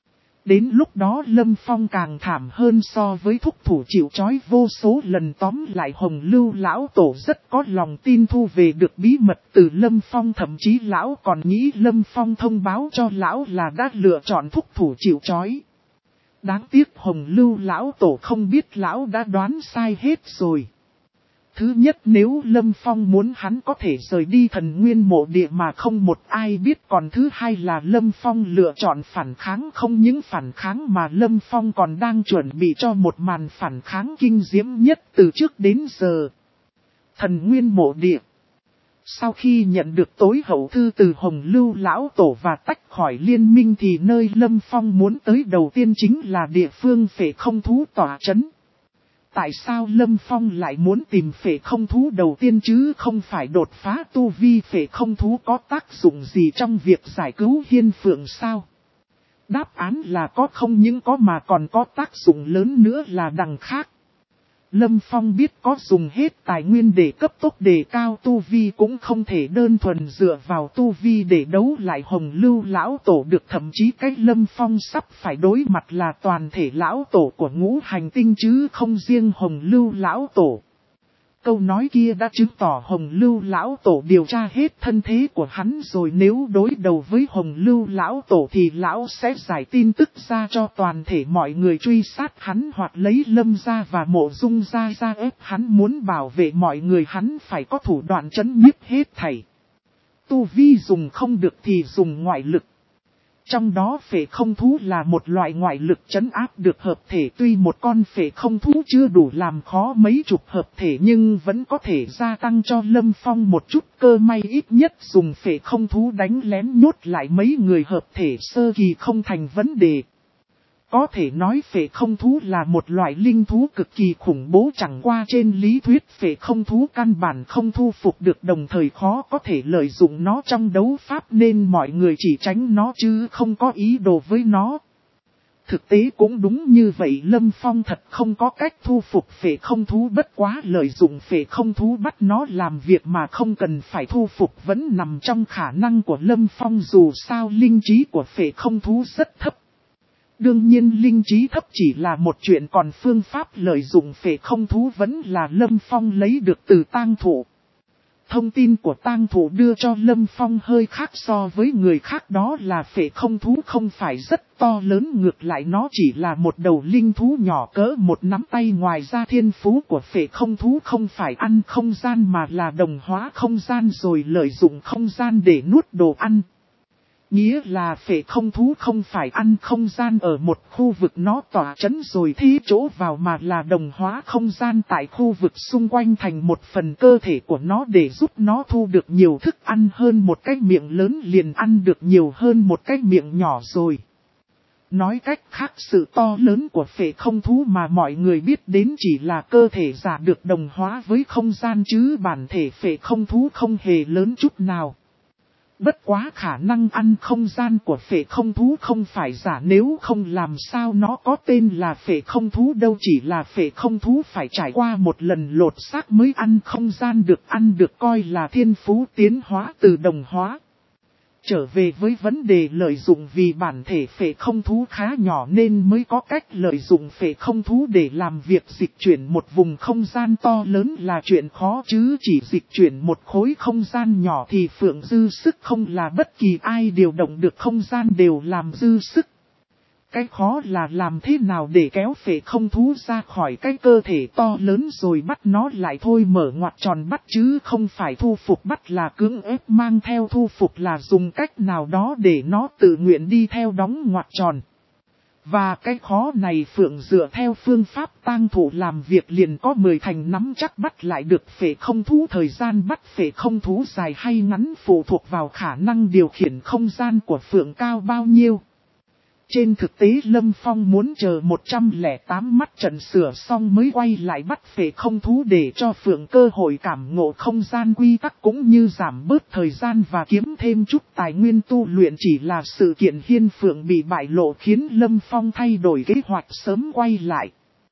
Đến lúc đó Lâm Phong càng thảm hơn so với thúc thủ chịu trói vô số lần. Tóm lại Hồng Lưu Lão Tổ rất có lòng tin thu về được bí mật từ Lâm Phong, thậm chí lão còn nghĩ Lâm Phong thông báo cho lão là đã lựa chọn thúc thủ chịu trói. Đáng tiếc Hồng Lưu Lão Tổ không biết lão đã đoán sai hết rồi. Thứ nhất, nếu Lâm Phong muốn hắn có thể rời đi thần nguyên mộ địa mà không một ai biết. Còn thứ hai là Lâm Phong lựa chọn phản kháng, không những phản kháng mà Lâm Phong còn đang chuẩn bị cho một màn phản kháng kinh diễm nhất từ trước đến giờ. Thần nguyên mộ địa. Sau khi nhận được tối hậu thư từ Hồng Lưu Lão Tổ và tách khỏi liên minh thì nơi Lâm Phong muốn tới đầu tiên chính là địa phương phệ không thú tỏa trấn. Tại sao Lâm Phong lại muốn tìm phệ không thú đầu tiên chứ không phải đột phá tu vi? Phệ không thú có tác dụng gì trong việc giải cứu Hiên Phượng sao? Đáp án là có, không những có mà còn có tác dụng lớn nữa là đằng khác. Lâm Phong biết có dùng hết tài nguyên để cấp tốc đề cao tu vi cũng không thể đơn thuần dựa vào tu vi để đấu lại Hồng Lưu Lão Tổ được. Thậm chí cái Lâm Phong sắp phải đối mặt là toàn thể Lão Tổ của ngũ hành tinh chứ không riêng Hồng Lưu Lão Tổ. Câu nói kia đã chứng tỏ Hồng Lưu Lão Tổ điều tra hết thân thế của hắn rồi. Nếu đối đầu với Hồng Lưu Lão Tổ thì Lão sẽ giải tin tức ra cho toàn thể mọi người truy sát hắn, hoặc lấy Lâm gia và Mộ Dung gia ra ép hắn. Muốn bảo vệ mọi người hắn phải có thủ đoạn trấn nhiếp hết thảy. Tu vi dùng không được thì dùng ngoại lực. Trong đó phệ không thú là một loại ngoại lực trấn áp được hợp thể. Tuy một con phệ không thú chưa đủ làm khó mấy chục hợp thể nhưng vẫn có thể gia tăng cho Lâm Phong một chút cơ may. Ít nhất dùng phệ không thú đánh lén nhốt lại mấy người hợp thể sơ kỳ không thành vấn đề. Có thể nói phệ không thú là một loại linh thú cực kỳ khủng bố, chẳng qua trên lý thuyết phệ không thú căn bản không thu phục được, đồng thời khó có thể lợi dụng nó trong đấu pháp nên mọi người chỉ tránh nó chứ không có ý đồ với nó. Thực tế cũng đúng như vậy, Lâm Phong thật không có cách thu phục phệ không thú, bất quá lợi dụng phệ không thú bắt nó làm việc mà không cần phải thu phục vẫn nằm trong khả năng của Lâm Phong, dù sao linh trí của phệ không thú rất thấp. Đương nhiên linh trí thấp chỉ là một chuyện, còn phương pháp lợi dụng phệ không thú vẫn là Lâm Phong lấy được từ tang thụ. Thông tin của tang thụ đưa cho Lâm Phong hơi khác so với người khác, đó là phệ không thú không phải rất to lớn, ngược lại nó chỉ là một đầu linh thú nhỏ cỡ một nắm tay. Ngoài ra thiên phú của phệ không thú không phải ăn không gian mà là đồng hóa không gian rồi lợi dụng không gian để nuốt đồ ăn. Nghĩa là phệ không thú không phải ăn không gian ở một khu vực nó tỏa chấn rồi thi chỗ vào, mà là đồng hóa không gian tại khu vực xung quanh thành một phần cơ thể của nó để giúp nó thu được nhiều thức ăn hơn. Một cái miệng lớn liền ăn được nhiều hơn một cái miệng nhỏ rồi. Nói cách khác, sự to lớn của phệ không thú mà mọi người biết đến chỉ là cơ thể giả được đồng hóa với không gian, chứ bản thể phệ không thú không hề lớn chút nào. Bất quá khả năng ăn không gian của phệ không thú không phải giả, nếu không làm sao nó có tên là phệ không thú đâu, chỉ là phệ không thú phải trải qua một lần lột xác mới ăn không gian được, ăn được coi là thiên phú tiến hóa từ đồng hóa. Trở về với vấn đề lợi dụng, vì bản thể phệ không thú khá nhỏ nên mới có cách lợi dụng phệ không thú để làm việc dịch chuyển một vùng không gian to lớn là chuyện khó, chứ chỉ dịch chuyển một khối không gian nhỏ thì Phượng dư sức không là bất kỳ ai điều động được không gian đều làm dư sức. Cái khó là làm thế nào để kéo phệ không thú ra khỏi cái cơ thể to lớn rồi bắt nó lại thôi, mở ngoặc tròn bắt chứ không phải thu phục bắt là cưỡng ép mang theo, thu phục là dùng cách nào đó để nó tự nguyện đi theo đóng ngoặc tròn. Và cái khó này Phượng dựa theo phương pháp tang thụ làm việc liền có mười thành nắm chắc bắt lại được phệ không thú. Thời gian bắt phệ không thú dài hay ngắn phụ thuộc vào khả năng điều khiển không gian của Phượng cao bao nhiêu. Trên thực tế Lâm Phong muốn chờ một trăm lẻ tám mắt trận sửa xong mới quay lại bắt phệ không thú để cho Phượng cơ hội cảm ngộ không gian quy tắc cũng như giảm bớt thời gian và kiếm thêm chút tài nguyên tu luyện. Chỉ là sự kiện Hiên Phượng bị bại lộ khiến Lâm Phong thay đổi kế hoạch sớm quay lại.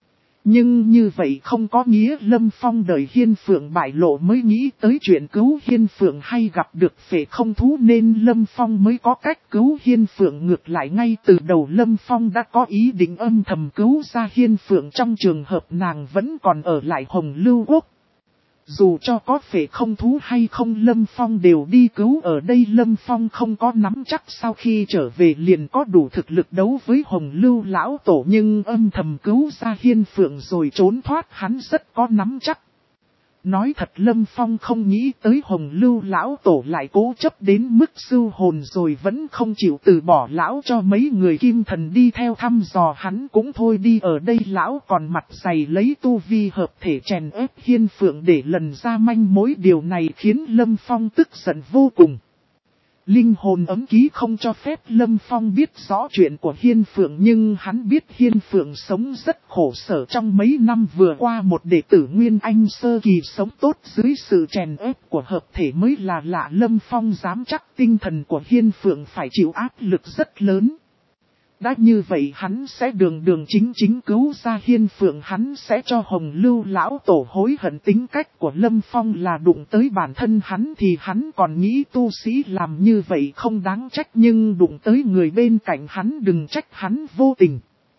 Nhưng như vậy không có nghĩa Lâm Phong đợi Hiên Phượng bại lộ mới nghĩ tới chuyện cứu Hiên Phượng hay gặp được phệ không thú nên Lâm Phong mới có cách cứu Hiên Phượng. Ngược lại ngay từ đầu Lâm Phong đã có ý định âm thầm cứu ra Hiên Phượng trong trường hợp nàng vẫn còn ở lại Hồng Lưu Quốc. Dù cho có phệ không thú hay không Lâm Phong đều đi cứu. Ở đây Lâm Phong không có nắm chắc sau khi trở về liền có đủ thực lực đấu với Hồng Lưu lão tổ, nhưng âm thầm cứu ra Hiên Phượng rồi trốn thoát hắn rất có nắm chắc. Nói thật Lâm Phong không nghĩ tới Hồng Lưu lão tổ lại cố chấp đến mức sưu hồn rồi vẫn không chịu từ bỏ lão cho mấy người kim thần đi theo thăm dò hắn cũng thôi đi. Ở đây lão còn mặt dày lấy tu vi hợp thể chèn ép Hiên Phượng để lần ra manh mối, điều này khiến Lâm Phong tức giận vô cùng. Linh hồn ấm ký không cho phép Lâm Phong biết rõ chuyện của Hiên Phượng, nhưng hắn biết Hiên Phượng sống rất khổ sở trong mấy năm vừa qua. Một đệ tử Nguyên Anh sơ kỳ sống tốt dưới sự chèn ép của hợp thể mới là lạ. Lâm Phong dám chắc tinh thần của Hiên Phượng phải chịu áp lực rất lớn. Đã như vậy hắn sẽ đường đường chính chính cứu ra Hiên Phượng, hắn sẽ cho Hồng Lưu lão tổ hối hận. Tính cách của Lâm Phong là đụng tới bản thân hắn thì hắn còn nghĩ tu sĩ làm như vậy không đáng trách, nhưng đụng tới người bên cạnh hắn đừng trách hắn vô tình.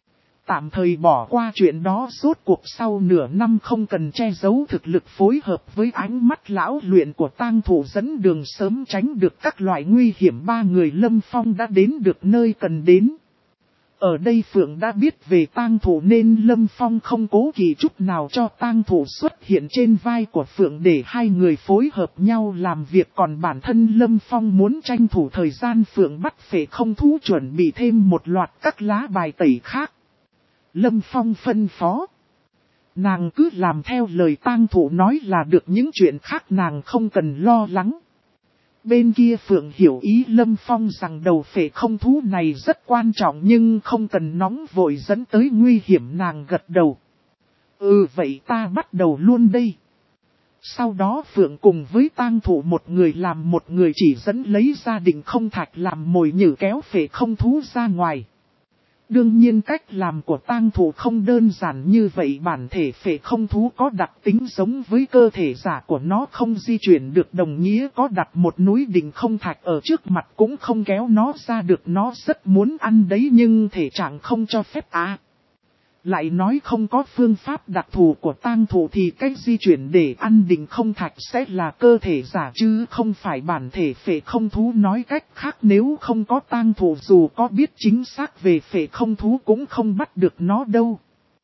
Tạm thời bỏ qua chuyện đó, rốt cuộc sau nửa năm không cần che giấu thực lực phối hợp với ánh mắt lão luyện của tang thủ dẫn đường sớm tránh được các loại nguy hiểm, ba người Lâm Phong đã đến được nơi cần đến. Ở đây Phượng đã biết về tang thủ nên Lâm Phong không cố kỵ chút nào cho tang thủ xuất hiện trên vai của Phượng để hai người phối hợp nhau làm việc, còn bản thân Lâm Phong muốn tranh thủ thời gian Phượng bắt phệ không thú chuẩn bị thêm một loạt các lá bài tẩy khác. Lâm Phong phân phó. Nàng cứ làm theo lời tang thủ nói là được, những chuyện khác nàng không cần lo lắng. Bên kia Phượng hiểu ý Lâm Phong rằng đầu phệ không thú này rất quan trọng nhưng không cần nóng vội dẫn tới nguy hiểm, nàng gật đầu. Ừ vậy ta bắt đầu luôn đây. Sau đó Phượng cùng với tang thủ một người làm một người chỉ dẫn lấy gia đình không thạch làm mồi nhử kéo phệ không thú ra ngoài. Đương nhiên cách làm của tang thủ không đơn giản như vậy, bản thể phệ không thú có đặc tính giống với cơ thể giả của nó, không di chuyển được đồng nghĩa có đặt một núi đỉnh không thạch ở trước mặt cũng không kéo nó ra được, nó rất muốn ăn đấy nhưng thể trạng không cho phép á. Lại nói không có phương pháp đặc thù của tang thủ thì cách di chuyển để ăn đỉnh không thạch sẽ là cơ thể giả chứ không phải bản thể phệ không thú. Nói cách khác nếu không có tang thủ dù có biết chính xác về phệ không thú cũng không bắt được nó đâu.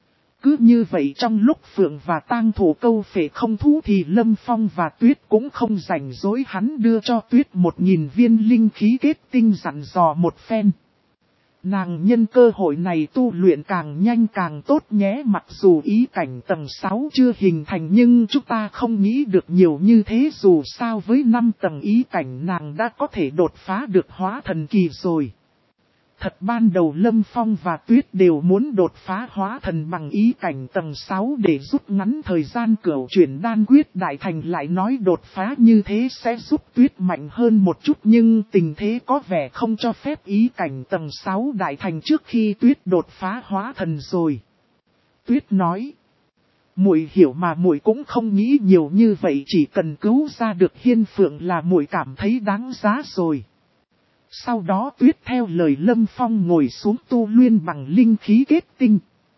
Cứ như vậy trong lúc Phượng và tang thủ câu phệ không thú thì Lâm Phong và Tuyết cũng không rảnh rỗi, hắn đưa cho Tuyết một nghìn viên linh khí kết tinh dặn dò một phen. Nàng nhân cơ hội này tu luyện càng nhanh càng tốt nhé, mặc dù ý cảnh tầng sáu chưa hình thành nhưng chúng ta không nghĩ được nhiều như thế, dù sao với năm tầng ý cảnh nàng đã có thể đột phá được hóa thần kỳ rồi. Thật ban đầu Lâm Phong và Tuyết đều muốn đột phá hóa thần bằng ý cảnh tầng sáu để rút ngắn thời gian cửu chuyển đan quyết đại thành, lại nói đột phá như thế sẽ giúp Tuyết mạnh hơn một chút nhưng tình thế có vẻ không cho phép ý cảnh tầng sáu đại thành trước khi Tuyết đột phá hóa thần rồi. Tuyết nói, muội hiểu mà, muội cũng không nghĩ nhiều như vậy, chỉ cần cứu ra được Hiên Phượng là muội cảm thấy đáng giá rồi. Sau đó Tuyết theo lời Lâm Phong ngồi xuống tu luyện bằng linh khí kết tinh.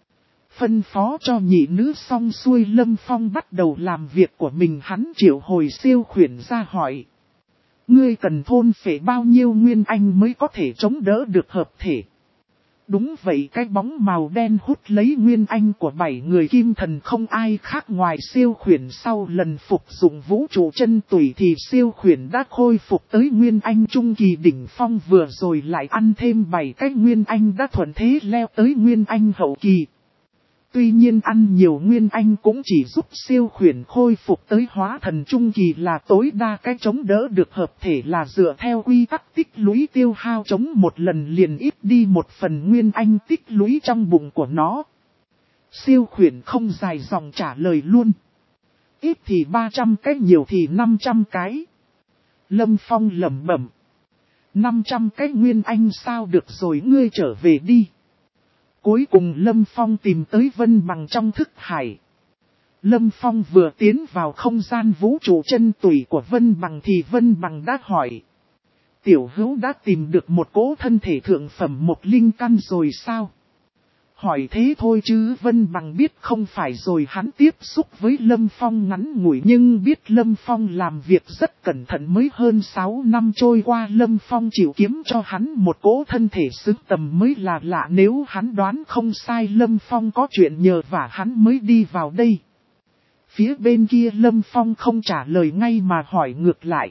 Phân phó cho nhị nữ xong xuôi, Lâm Phong bắt đầu làm việc của mình. Hắn triệu hồi siêu khuyển ra hỏi: ngươi cần thôn phệ bao nhiêu nguyên anh mới có thể chống đỡ được hợp thể? Đúng vậy, cái bóng màu đen hút lấy nguyên anh của bảy người kim thần không ai khác ngoài siêu khuyển. Sau lần phục dụng vũ trụ chân tủy thì siêu khuyển đã khôi phục tới nguyên anh trung kỳ đỉnh phong, vừa rồi lại ăn thêm bảy cái nguyên anh đã thuận thế leo tới nguyên anh hậu kỳ. Tuy nhiên ăn nhiều nguyên anh cũng chỉ giúp siêu khuyển khôi phục tới hóa thần trung kỳ là tối đa, cái chống đỡ được hợp thể là dựa theo quy tắc tích lũy tiêu hao, chống một lần liền ít đi một phần nguyên anh tích lũy trong bụng của nó. Siêu khuyển không dài dòng trả lời luôn: ít thì ba trăm cái, nhiều thì năm trăm cái. Lâm Phong lẩm bẩm: năm trăm cái nguyên anh sao được rồi, ngươi trở về đi. Cuối cùng Lâm Phong tìm tới Vân Bằng trong thức hải. Lâm Phong vừa tiến vào không gian vũ trụ chân tủy của Vân Bằng thì Vân Bằng đã hỏi: tiểu hữu đã tìm được một cỗ thân thể thượng phẩm một linh căn rồi sao? Hỏi thế thôi chứ Vân Bằng biết không phải rồi. Hắn tiếp xúc với Lâm Phong ngắn ngủi nhưng biết Lâm Phong làm việc rất cẩn thận, mới hơn sáu năm trôi qua Lâm Phong chịu kiếm cho hắn một cỗ thân thể xứng tầm mới là lạ. Nếu hắn đoán không sai Lâm Phong có chuyện nhờ và hắn mới đi vào đây. Phía bên kia Lâm Phong không trả lời ngay mà hỏi ngược lại: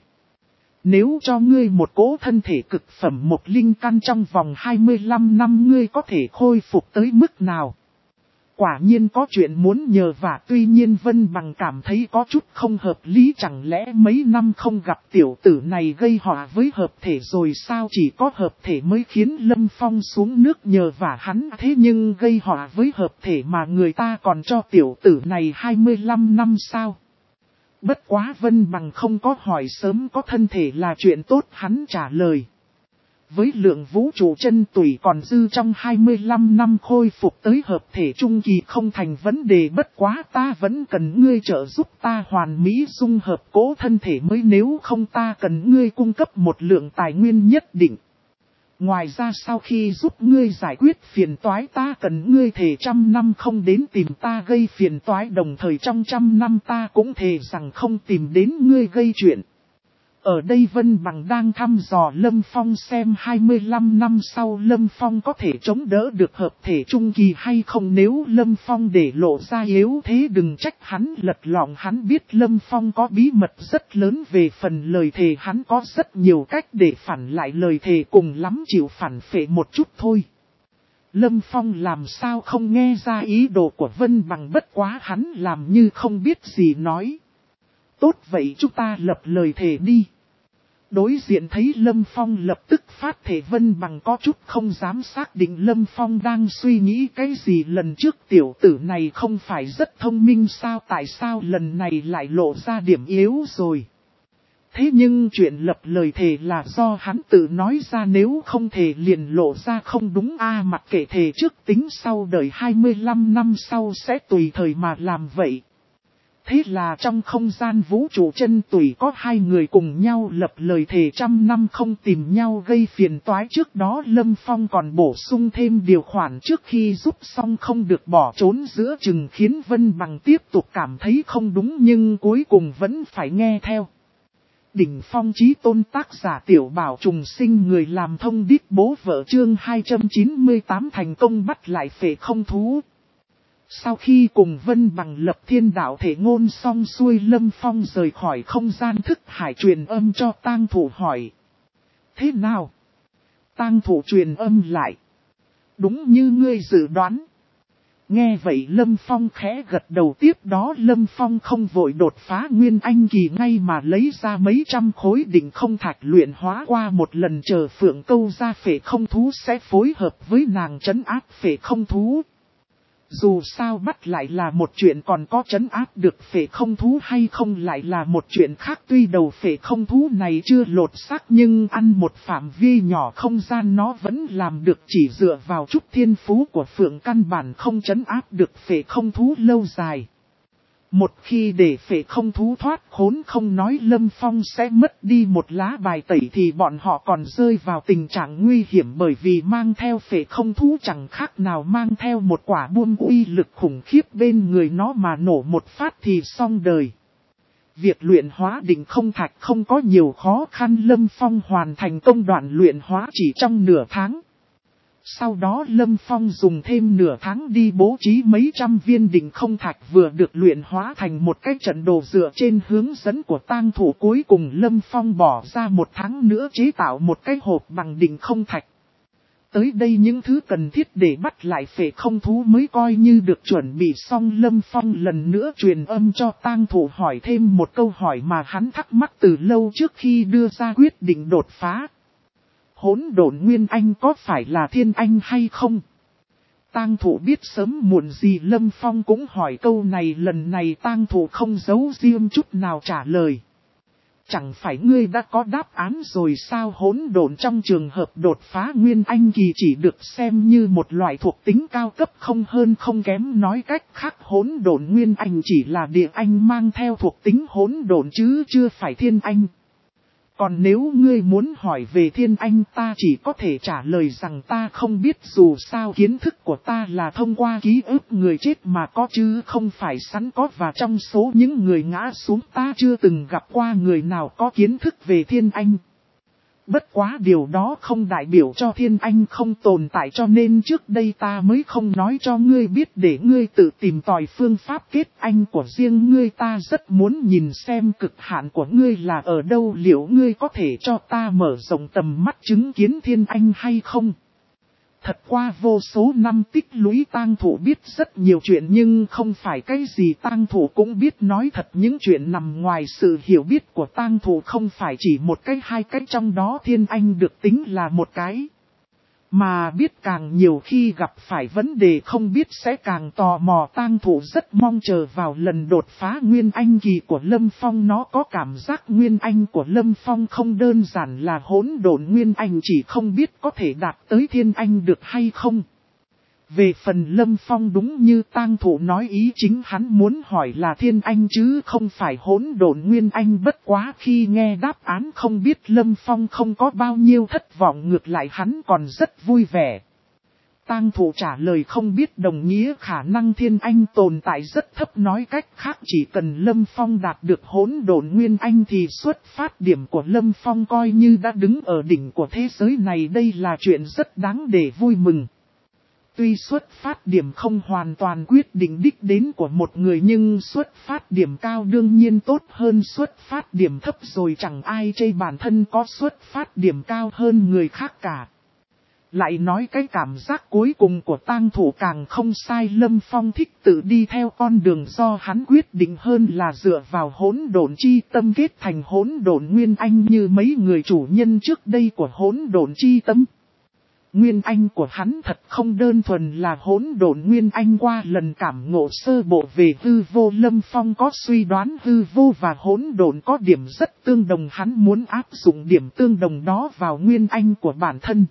nếu cho ngươi một cỗ thân thể cực phẩm một linh căn trong vòng hai mươi lăm năm ngươi có thể khôi phục tới mức nào? Quả nhiên có chuyện muốn nhờ vả, tuy nhiên Vân Bằng cảm thấy có chút không hợp lý, chẳng lẽ mấy năm không gặp tiểu tử này gây họa với hợp thể rồi sao? Chỉ có hợp thể mới khiến Lâm Phong xuống nước nhờ vả hắn, thế nhưng gây họa với hợp thể mà người ta còn cho tiểu tử này hai mươi lăm năm sao? Bất quá Vân Bằng không có hỏi sớm có thân thể là chuyện tốt, hắn trả lời: với lượng vũ trụ chân tủy còn dư trong hai mươi lăm năm khôi phục tới hợp thể trung kỳ không thành vấn đề, bất quá ta vẫn cần ngươi trợ giúp ta hoàn mỹ dung hợp cố thân thể mới, nếu không ta cần ngươi cung cấp một lượng tài nguyên nhất định. Ngoài ra sau khi giúp ngươi giải quyết phiền toái ta cần ngươi thề trăm năm không đến tìm ta gây phiền toái, đồng thời trong trăm năm ta cũng thề rằng không tìm đến ngươi gây chuyện. Ở đây Vân Bằng đang thăm dò Lâm Phong xem hai mươi lăm năm sau Lâm Phong có thể chống đỡ được hợp thể trung kỳ hay không. Nếu Lâm Phong để lộ ra yếu thế đừng trách hắn lật lọng, hắn biết Lâm Phong có bí mật rất lớn về phần lời thề, hắn có rất nhiều cách để phản lại lời thề, cùng lắm chịu phản phệ một chút thôi. Lâm Phong làm sao không nghe ra ý đồ của Vân Bằng, bất quá hắn làm như không biết gì nói: tốt vậy chúng ta lập lời thề đi. Đối diện thấy Lâm Phong lập tức phát thể Vân Bằng có chút không dám xác định Lâm Phong đang suy nghĩ cái gì. Lần trước tiểu tử này không phải rất thông minh sao, tại sao lần này lại lộ ra điểm yếu rồi. Thế nhưng chuyện lập lời thề là do hắn tự nói ra, nếu không thể liền lộ ra không đúng a à, mặc kệ thề trước tính sau, đợi hai mươi lăm năm sau sẽ tùy thời mà làm vậy. Thế là trong không gian vũ trụ chân tùy có hai người cùng nhau lập lời thề trăm năm không tìm nhau gây phiền toái. Trước đó Lâm Phong còn bổ sung thêm điều khoản trước khi giúp xong không được bỏ trốn giữa chừng, khiến Vân Bằng tiếp tục cảm thấy không đúng nhưng cuối cùng vẫn phải nghe theo. Đỉnh phong chí tôn, tác giả Tiểu Bảo Trùng Sinh, người làm thông điệp bố vợ, chương hai trăm chín mươi tám thành công bắt lại phệ không thú. Sau khi cùng Vân Bằng lập thiên đạo thể ngôn xong xuôi, Lâm Phong rời khỏi không gian thức hải, truyền âm cho tang thủ hỏi. Thế nào? Tang thủ truyền âm lại. Đúng như ngươi dự đoán. Nghe vậy Lâm Phong khẽ gật đầu, tiếp đó Lâm Phong không vội đột phá Nguyên Anh kỳ ngay mà lấy ra mấy trăm khối đỉnh không thạch luyện hóa qua một lần, chờ Phượng Câu ra phệ không thú sẽ phối hợp với nàng trấn áp phệ không thú. Dù sao bắt lại là một chuyện, còn có trấn áp được phệ không thú hay không lại là một chuyện khác. Tuy đầu phệ không thú này chưa lột xác nhưng ăn một phạm vi nhỏ không gian nó vẫn làm được, chỉ dựa vào chút thiên phú của Phượng căn bản không trấn áp được phệ không thú lâu dài. Một khi để phệ không thú thoát khốn, không nói Lâm Phong sẽ mất đi một lá bài tẩy thì bọn họ còn rơi vào tình trạng nguy hiểm, bởi vì mang theo phệ không thú chẳng khác nào mang theo một quả buông uy lực khủng khiếp bên người nó, mà nổ một phát thì xong đời. Việc luyện hóa đỉnh không thạch không có nhiều khó khăn, Lâm Phong hoàn thành công đoạn luyện hóa chỉ trong nửa tháng. Sau đó Lâm Phong dùng thêm nửa tháng đi bố trí mấy trăm viên đỉnh không thạch vừa được luyện hóa thành một cái trận đồ dựa trên hướng dẫn của tang thủ. Cuối cùng Lâm Phong bỏ ra một tháng nữa chế tạo một cái hộp bằng đỉnh không thạch. Tới đây những thứ cần thiết để bắt lại phệ không thú mới coi như được chuẩn bị xong. Lâm Phong lần nữa truyền âm cho tang thủ hỏi thêm một câu hỏi mà hắn thắc mắc từ lâu trước khi đưa ra quyết định đột phá. Hỗn độn Nguyên Anh có phải là Thiên Anh hay không? Tang thủ biết sớm muộn gì Lâm Phong cũng hỏi câu này, lần này tang thủ không giấu riêng chút nào trả lời. Chẳng phải ngươi đã có đáp án rồi sao? Hỗn độn trong trường hợp đột phá Nguyên Anh kỳ chỉ được xem như một loại thuộc tính cao cấp, không hơn không kém. Nói cách khác, hỗn độn Nguyên Anh chỉ là địa anh mang theo thuộc tính hỗn độn chứ chưa phải Thiên Anh. Còn nếu ngươi muốn hỏi về Thiên Anh, ta chỉ có thể trả lời rằng ta không biết, dù sao kiến thức của ta là thông qua ký ức người chết mà có chứ không phải sẵn có, và trong số những người ngã xuống ta chưa từng gặp qua người nào có kiến thức về Thiên Anh. Bất quá điều đó không đại biểu cho Thiên Anh không tồn tại, cho nên trước đây ta mới không nói cho ngươi biết để ngươi tự tìm tòi phương pháp kết anh của riêng ngươi. Ta rất muốn nhìn xem cực hạn của ngươi là ở đâu, liệu ngươi có thể cho ta mở rộng tầm mắt chứng kiến Thiên Anh hay không? Thật qua vô số năm tích lũy, tang thủ biết rất nhiều chuyện nhưng không phải cái gì tang thủ cũng biết. Nói thật, những chuyện nằm ngoài sự hiểu biết của tang thủ không phải chỉ một cái hai cái, trong đó Thiên Anh được tính là một cái. Mà biết càng nhiều, khi gặp phải vấn đề không biết sẽ càng tò mò. Tang thủ rất mong chờ vào lần đột phá Nguyên Anh kỳ của Lâm Phong. Nó có cảm giác Nguyên Anh của Lâm Phong không đơn giản là hỗn độn Nguyên Anh, chỉ không biết có thể đạt tới Thiên Anh được hay không. Về phần Lâm Phong, đúng như tang thủ nói, ý chính hắn muốn hỏi là Thiên Anh chứ không phải hỗn độn Nguyên Anh. Bất quá khi nghe đáp án không biết Lâm Phong không có bao nhiêu thất vọng, ngược lại hắn còn rất vui vẻ. Tang thủ trả lời không biết đồng nghĩa khả năng Thiên Anh tồn tại rất thấp, nói cách khác chỉ cần Lâm Phong đạt được hỗn độn Nguyên Anh thì xuất phát điểm của Lâm Phong coi như đã đứng ở đỉnh của thế giới này. Đây là chuyện rất đáng để vui mừng. Tuy xuất phát điểm không hoàn toàn quyết định đích đến của một người, nhưng xuất phát điểm cao đương nhiên tốt hơn xuất phát điểm thấp rồi, chẳng ai chê bản thân có xuất phát điểm cao hơn người khác cả. Lại nói cái cảm giác cuối cùng của tang thủ càng không sai, Lâm Phong thích tự đi theo con đường do hắn quyết định hơn là dựa vào hỗn độn chi tâm kết thành hỗn độn nguyên anh như mấy người chủ nhân trước đây của hỗn độn chi tâm. Nguyên anh của hắn thật không đơn thuần là hỗn độn nguyên anh. Qua lần cảm ngộ sơ bộ về hư vô, Lâm Phong có suy đoán hư vô và hỗn độn có điểm rất tương đồng, hắn muốn áp dụng điểm tương đồng đó vào nguyên anh của bản thân.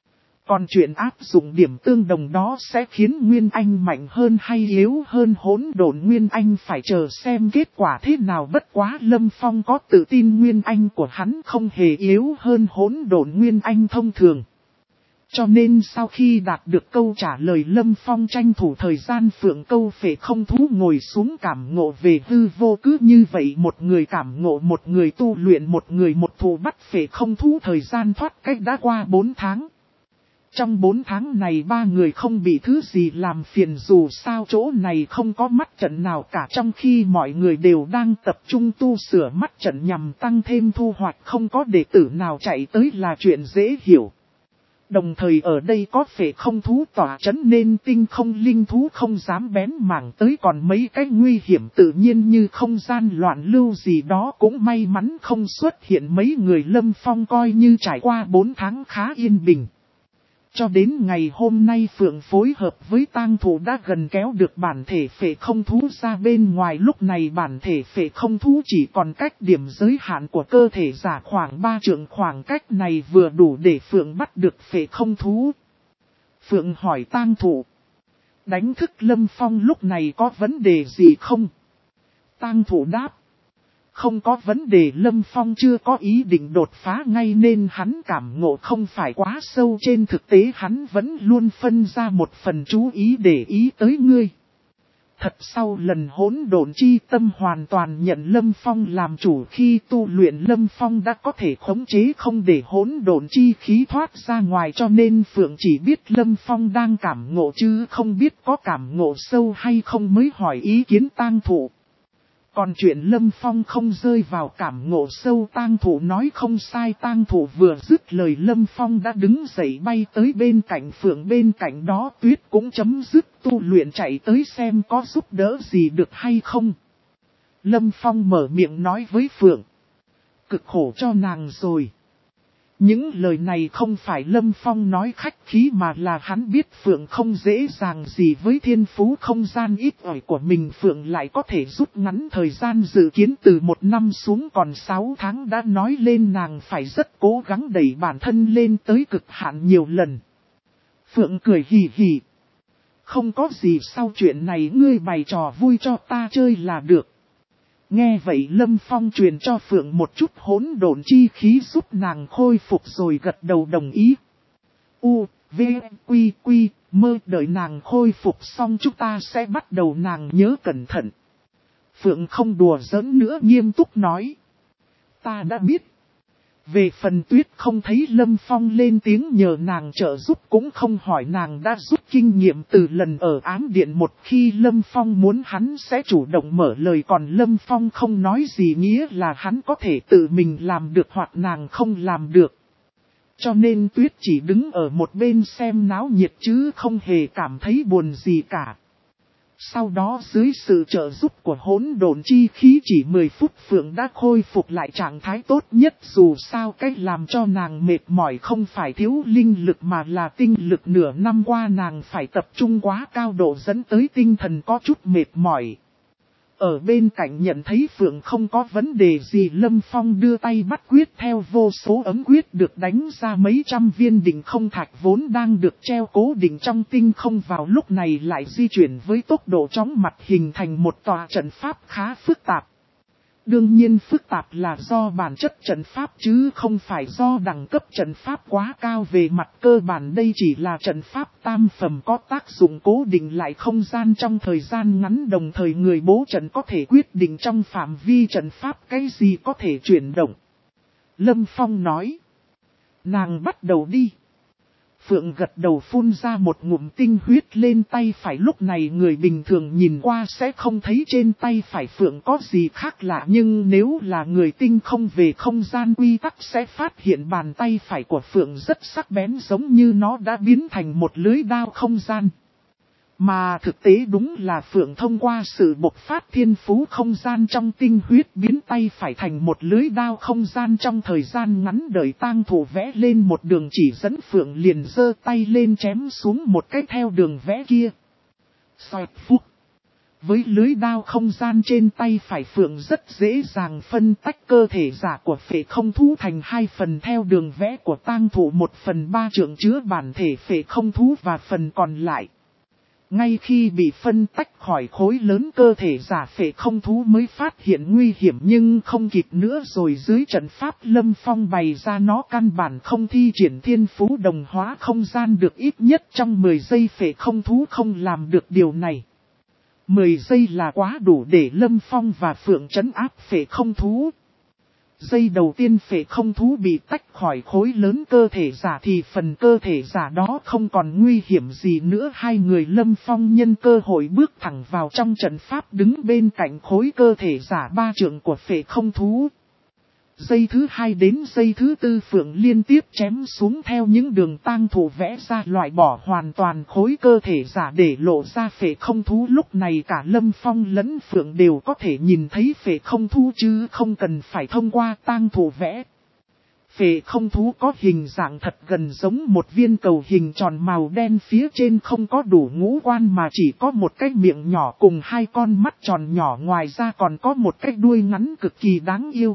Còn chuyện áp dụng điểm tương đồng đó sẽ khiến Nguyên Anh mạnh hơn hay yếu hơn hỗn độn Nguyên Anh phải chờ xem kết quả thế nào. Bất quá Lâm Phong có tự tin Nguyên Anh của hắn không hề yếu hơn hỗn độn Nguyên Anh thông thường. Cho nên sau khi đạt được câu trả lời, Lâm Phong tranh thủ thời gian phượng câu phệ không thú ngồi xuống cảm ngộ về hư vô. Cứ như vậy một người cảm ngộ, một người tu luyện, một người một thù bắt phệ không thú. Thời gian thoát cách đã qua bốn tháng. Trong bốn tháng này ba người không bị thứ gì làm phiền, dù sao chỗ này không có mắt trận nào cả. Trong khi mọi người đều đang tập trung tu sửa mắt trận nhằm tăng thêm thu hoạch, không có đệ tử nào chạy tới là chuyện dễ hiểu. Đồng thời ở đây có phệ không thú tỏa chấn nên tinh không linh thú không dám bén mảng tới, còn mấy cái nguy hiểm tự nhiên như không gian loạn lưu gì đó cũng may mắn không xuất hiện. Mấy người Lâm Phong coi như trải qua bốn tháng khá yên bình. Cho đến ngày hôm nay Phượng phối hợp với tang thủ đã gần kéo được bản thể phệ không thú ra bên ngoài. Lúc này bản thể phệ không thú chỉ còn cách điểm giới hạn của cơ thể giả khoảng ba trượng, khoảng cách này vừa đủ để Phượng bắt được phệ không thú. Phượng hỏi tang thủ: đánh thức Lâm Phong lúc này có vấn đề gì không? Tang thủ đáp: không có vấn đề. Lâm Phong chưa có ý định đột phá ngay nên hắn cảm ngộ không phải quá sâu. Trên thực tế hắn vẫn luôn phân ra một phần chú ý để ý tới ngươi. Thật sau lần hỗn độn chi tâm hoàn toàn nhận Lâm Phong làm chủ, khi tu luyện Lâm Phong đã có thể khống chế không để hỗn độn chi khí thoát ra ngoài, cho nên Phượng chỉ biết Lâm Phong đang cảm ngộ chứ không biết có cảm ngộ sâu hay không mới hỏi ý kiến tang thủ. Còn chuyện Lâm Phong không rơi vào cảm ngộ sâu, tang thủ nói không sai. Tang thủ vừa dứt lời Lâm Phong đã đứng dậy bay tới bên cạnh Phượng. Bên cạnh đó Tuyết cũng chấm dứt tu luyện chạy tới xem có giúp đỡ gì được hay không. Lâm Phong mở miệng nói với Phượng: cực khổ cho nàng rồi. Những lời này không phải Lâm Phong nói khách khí mà là hắn biết Phượng không dễ dàng gì với thiên phú không gian ít ỏi của mình. Phượng lại có thể rút ngắn thời gian dự kiến từ một năm xuống còn sáu tháng, đã nói lên nàng phải rất cố gắng đẩy bản thân lên tới cực hạn nhiều lần. Phượng cười hì hì: không có gì, sau chuyện này ngươi bày trò vui cho ta chơi là được. Nghe vậy Lâm Phong truyền cho Phượng một chút hỗn độn chi khí giúp nàng khôi phục rồi gật đầu đồng ý. U, V, Quy, Quy, mơ, đợi nàng khôi phục xong chúng ta sẽ bắt đầu, nàng nhớ cẩn thận. Phượng không đùa giỡn nữa, nghiêm túc nói: ta đã biết. Về phần Tuyết không thấy Lâm Phong lên tiếng nhờ nàng trợ giúp, cũng không hỏi, nàng đã rút kinh nghiệm từ lần ở ám điện. Một khi Lâm Phong muốn hắn sẽ chủ động mở lời, còn Lâm Phong không nói gì nghĩa là hắn có thể tự mình làm được hoặc nàng không làm được. Cho nên Tuyết chỉ đứng ở một bên xem náo nhiệt chứ không hề cảm thấy buồn gì cả. Sau đó dưới sự trợ giúp của hỗn độn chi khí chỉ mười phút Phượng đã khôi phục lại trạng thái tốt nhất. Dù sao cách làm cho nàng mệt mỏi không phải thiếu linh lực mà là tinh lực, nửa năm qua nàng phải tập trung quá cao độ dẫn tới tinh thần có chút mệt mỏi. Ở bên cạnh nhận thấy Phượng không có vấn đề gì, Lâm Phong đưa tay bắt quyết, theo vô số ấm quyết được đánh ra mấy trăm viên định không thạch vốn đang được treo cố định trong tinh không vào lúc này lại di chuyển với tốc độ chóng mặt, hình thành một tòa trận pháp khá phức tạp. Đương nhiên phức tạp là do bản chất trận pháp chứ không phải do đẳng cấp trận pháp quá cao. Về mặt cơ bản đây chỉ là trận pháp tam phẩm có tác dụng cố định lại không gian trong thời gian ngắn, đồng thời người bố trận có thể quyết định trong phạm vi trận pháp cái gì có thể chuyển động. Lâm Phong nói: nàng bắt đầu đi. Phượng gật đầu phun ra một ngụm tinh huyết lên tay phải, lúc này người bình thường nhìn qua sẽ không thấy trên tay phải Phượng có gì khác lạ, nhưng nếu là người tinh không về không gian quy tắc sẽ phát hiện bàn tay phải của Phượng rất sắc bén, giống như nó đã biến thành một lưới đao không gian. Mà thực tế đúng là Phượng thông qua sự bộc phát thiên phú không gian trong tinh huyết biến tay phải thành một lưới đao không gian trong thời gian ngắn. Đợi tang thủ vẽ lên một đường chỉ dẫn, Phượng liền giơ tay lên chém xuống một cái theo đường vẽ kia. Xoẹt phúc. Với lưới đao không gian trên tay phải Phượng rất dễ dàng phân tách cơ thể giả của phệ không thú thành hai phần theo đường vẽ của tang thủ, một phần ba trượng chứa bản thể phệ không thú và phần còn lại. Ngay khi bị phân tách khỏi khối lớn, cơ thể giả phệ không thú mới phát hiện nguy hiểm, nhưng không kịp nữa rồi. Dưới trận pháp Lâm Phong bày ra, nó căn bản không thi triển thiên phú đồng hóa không gian được, ít nhất trong mười giây phệ không thú không làm được điều này. mười giây là quá đủ để Lâm Phong và Phượng trấn áp phệ không thú. Giây đầu tiên phệ không thú bị tách khỏi khối lớn cơ thể giả thì phần cơ thể giả đó không còn nguy hiểm gì nữa. Hai người Lâm Phong nhân cơ hội bước thẳng vào trong trận pháp, đứng bên cạnh khối cơ thể giả ba trượng của phệ không thú. Giây thứ hai đến giây thứ tư Phượng liên tiếp chém xuống theo những đường tang thủ vẽ ra, loại bỏ hoàn toàn khối cơ thể giả để lộ ra phệ không thú. Lúc này cả Lâm Phong lẫn Phượng đều có thể nhìn thấy phệ không thú chứ không cần phải thông qua tang thủ vẽ. Phệ không thú có hình dạng thật gần giống một viên cầu hình tròn màu đen, phía trên không có đủ ngũ quan mà chỉ có một cái miệng nhỏ cùng hai con mắt tròn nhỏ, ngoài ra còn có một cái đuôi ngắn cực kỳ đáng yêu.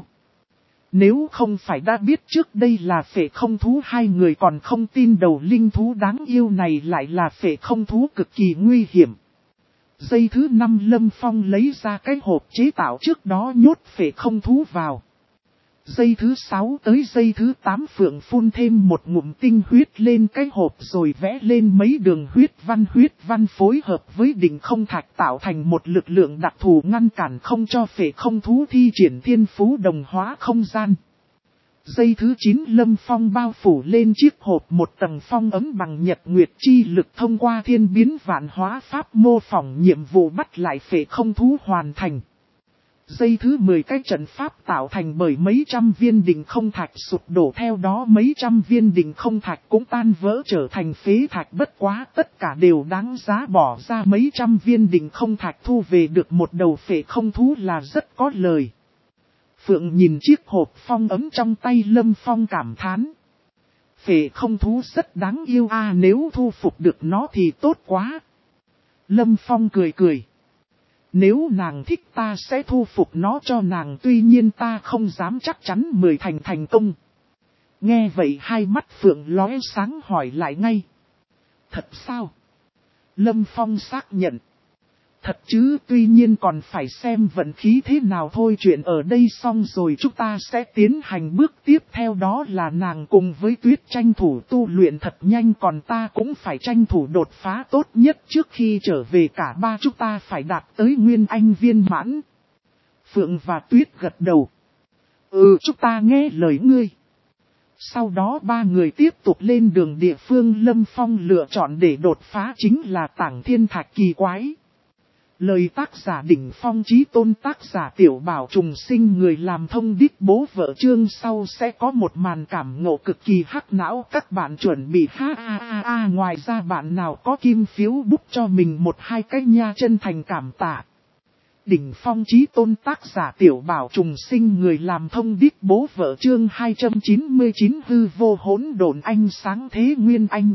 Nếu không phải đã biết trước đây là phệ không thú, hai người còn không tin đầu linh thú đáng yêu này lại là phệ không thú cực kỳ nguy hiểm. Giây thứ năm Lâm Phong lấy ra cái hộp chế tạo trước đó nhốt phệ không thú vào. Giây thứ sáu tới giây thứ tám Phượng phun thêm một ngụm tinh huyết lên cái hộp rồi vẽ lên mấy đường huyết văn. Huyết văn phối hợp với đỉnh không thạch tạo thành một lực lượng đặc thù ngăn cản không cho phệ không thú thi triển thiên phú đồng hóa không gian. Giây thứ chín Lâm Phong bao phủ lên chiếc hộp một tầng phong ấm bằng nhật nguyệt chi lực, thông qua thiên biến vạn hóa pháp mô phỏng nhiệm vụ bắt lại phệ không thú hoàn thành. Giây thứ mười cái trận pháp tạo thành bởi mấy trăm viên đỉnh không thạch sụp đổ, theo đó mấy trăm viên đỉnh không thạch cũng tan vỡ trở thành phế thạch, bất quá tất cả đều đáng giá. Bỏ ra mấy trăm viên đỉnh không thạch thu về được một đầu phệ không thú là rất có lời. Phượng nhìn chiếc hộp phong ấm trong tay Lâm Phong cảm thán. Phệ không thú rất đáng yêu a, à, nếu thu phục được nó thì tốt quá. Lâm Phong cười cười. Nếu nàng thích ta sẽ thu phục nó cho nàng, tuy nhiên ta không dám chắc chắn mười thành thành công. Nghe vậy hai mắt Phượng lóe sáng hỏi lại ngay. Thật sao? Lâm Phong xác nhận. Thật chứ, tuy nhiên còn phải xem vận khí thế nào thôi. Chuyện ở đây xong rồi chúng ta sẽ tiến hành bước tiếp theo, đó là nàng cùng với Tuyết tranh thủ tu luyện thật nhanh, còn ta cũng phải tranh thủ đột phá tốt nhất. Trước khi trở về cả ba chúng ta phải đạt tới Nguyên Anh viên mãn. Phượng và Tuyết gật đầu. Ừ, chúng ta nghe lời ngươi. Sau đó ba người tiếp tục lên đường. Địa phương Lâm Phong lựa chọn để đột phá chính là Tảng Thiên Thạch kỳ quái. Lời tác giả Đỉnh Phong Chí Tôn, tác giả Tiểu Bảo Trùng Sinh, người làm thông đích bố vợ. Chương sau sẽ có một màn cảm ngộ cực kỳ hắc não, các bạn chuẩn bị ha a a a. Ngoài ra bạn nào có kim phiếu bút cho mình một hai cái nha, chân thành cảm tạ. Đỉnh Phong Chí Tôn, tác giả Tiểu Bảo Trùng Sinh, người làm thông đích bố vợ. Chương hai trăm chín mươi chín hư vô hỗn độn ánh sáng thế nguyên anh.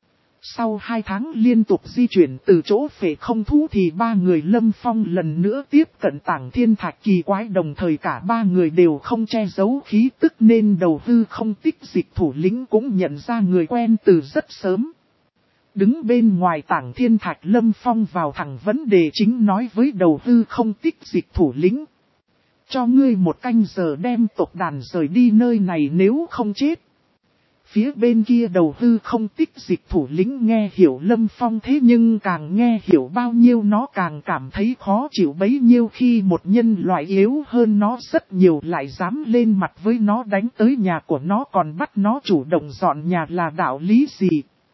Sau hai tháng liên tục di chuyển từ chỗ phệ không thú thì ba người Lâm Phong lần nữa tiếp cận Tảng Thiên Thạch kỳ quái, đồng thời cả ba người đều không che giấu khí tức nên đầu hư không tích dịch thủ lĩnh cũng nhận ra người quen từ rất sớm. Đứng bên ngoài Tảng Thiên Thạch Lâm Phong vào thẳng vấn đề chính, nói với đầu hư không tích dịch thủ lĩnh. Cho ngươi một canh giờ đem tộc đàn rời đi nơi này nếu không chết. Phía bên kia đầu hư không tích dịch thủ lĩnh nghe hiểu Lâm Phong thế nhưng càng nghe hiểu bao nhiêu nó càng cảm thấy khó chịu bấy nhiêu, khi một nhân loại yếu hơn nó rất nhiều lại dám lên mặt với nó, đánh tới nhà của nó còn bắt nó chủ động dọn nhà là đạo lý gì.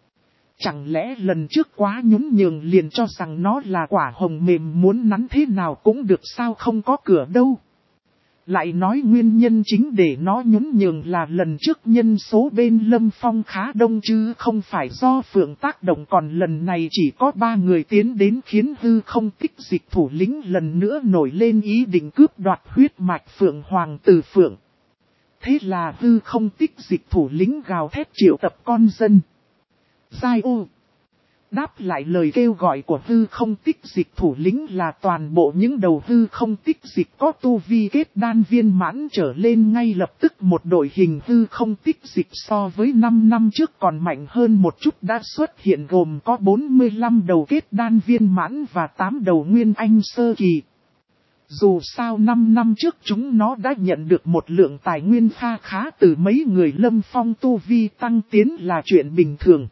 Chẳng lẽ lần trước quá nhún nhường liền cho rằng nó là quả hồng mềm muốn nắn thế nào cũng được sao không có cửa đâu. Lại nói nguyên nhân chính để nó nhún nhường là lần trước nhân số bên Lâm Phong khá đông chứ không phải do Phượng tác động, còn lần này chỉ có ba người tiến đến khiến hư không tích dịch thủ lĩnh lần nữa nổi lên ý định cướp đoạt huyết mạch Phượng Hoàng từ Phượng. Thế là hư không tích dịch thủ lĩnh gào thét triệu tập con dân. Giai ô. Đáp lại lời kêu gọi của hư không tích dịch thủ lĩnh là toàn bộ những đầu hư không tích dịch có tu vi kết đan viên mãn trở lên, ngay lập tức một đội hình hư không tích dịch so với năm năm trước còn mạnh hơn một chút đã xuất hiện, gồm có bốn mươi lăm đầu kết đan viên mãn và tám đầu nguyên anh sơ kỳ. Dù sao năm năm trước chúng nó đã nhận được một lượng tài nguyên kha khá từ mấy người Lâm Phong, tu vi tăng tiến là chuyện bình thường.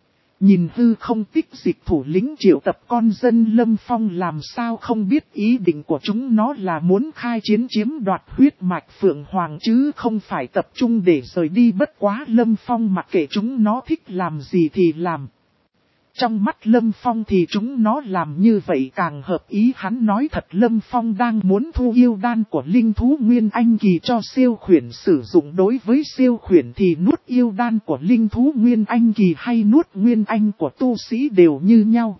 Nhìn hư không tích dịch thủ lĩnh triệu tập con dân Lâm Phong làm sao không biết ý định của chúng nó là muốn khai chiến chiếm đoạt huyết mạch Phượng Hoàng chứ không phải tập trung để rời đi, bất quá Lâm Phong mặc kệ chúng nó thích làm gì thì làm. Trong mắt Lâm Phong thì chúng nó làm như vậy càng hợp ý hắn, nói thật Lâm Phong đang muốn thu yêu đan của linh thú Nguyên Anh Kỳ cho siêu khuyển sử dụng, đối với siêu khuyển thì nuốt yêu đan của linh thú Nguyên Anh Kỳ hay nuốt Nguyên Anh của tu sĩ đều như nhau.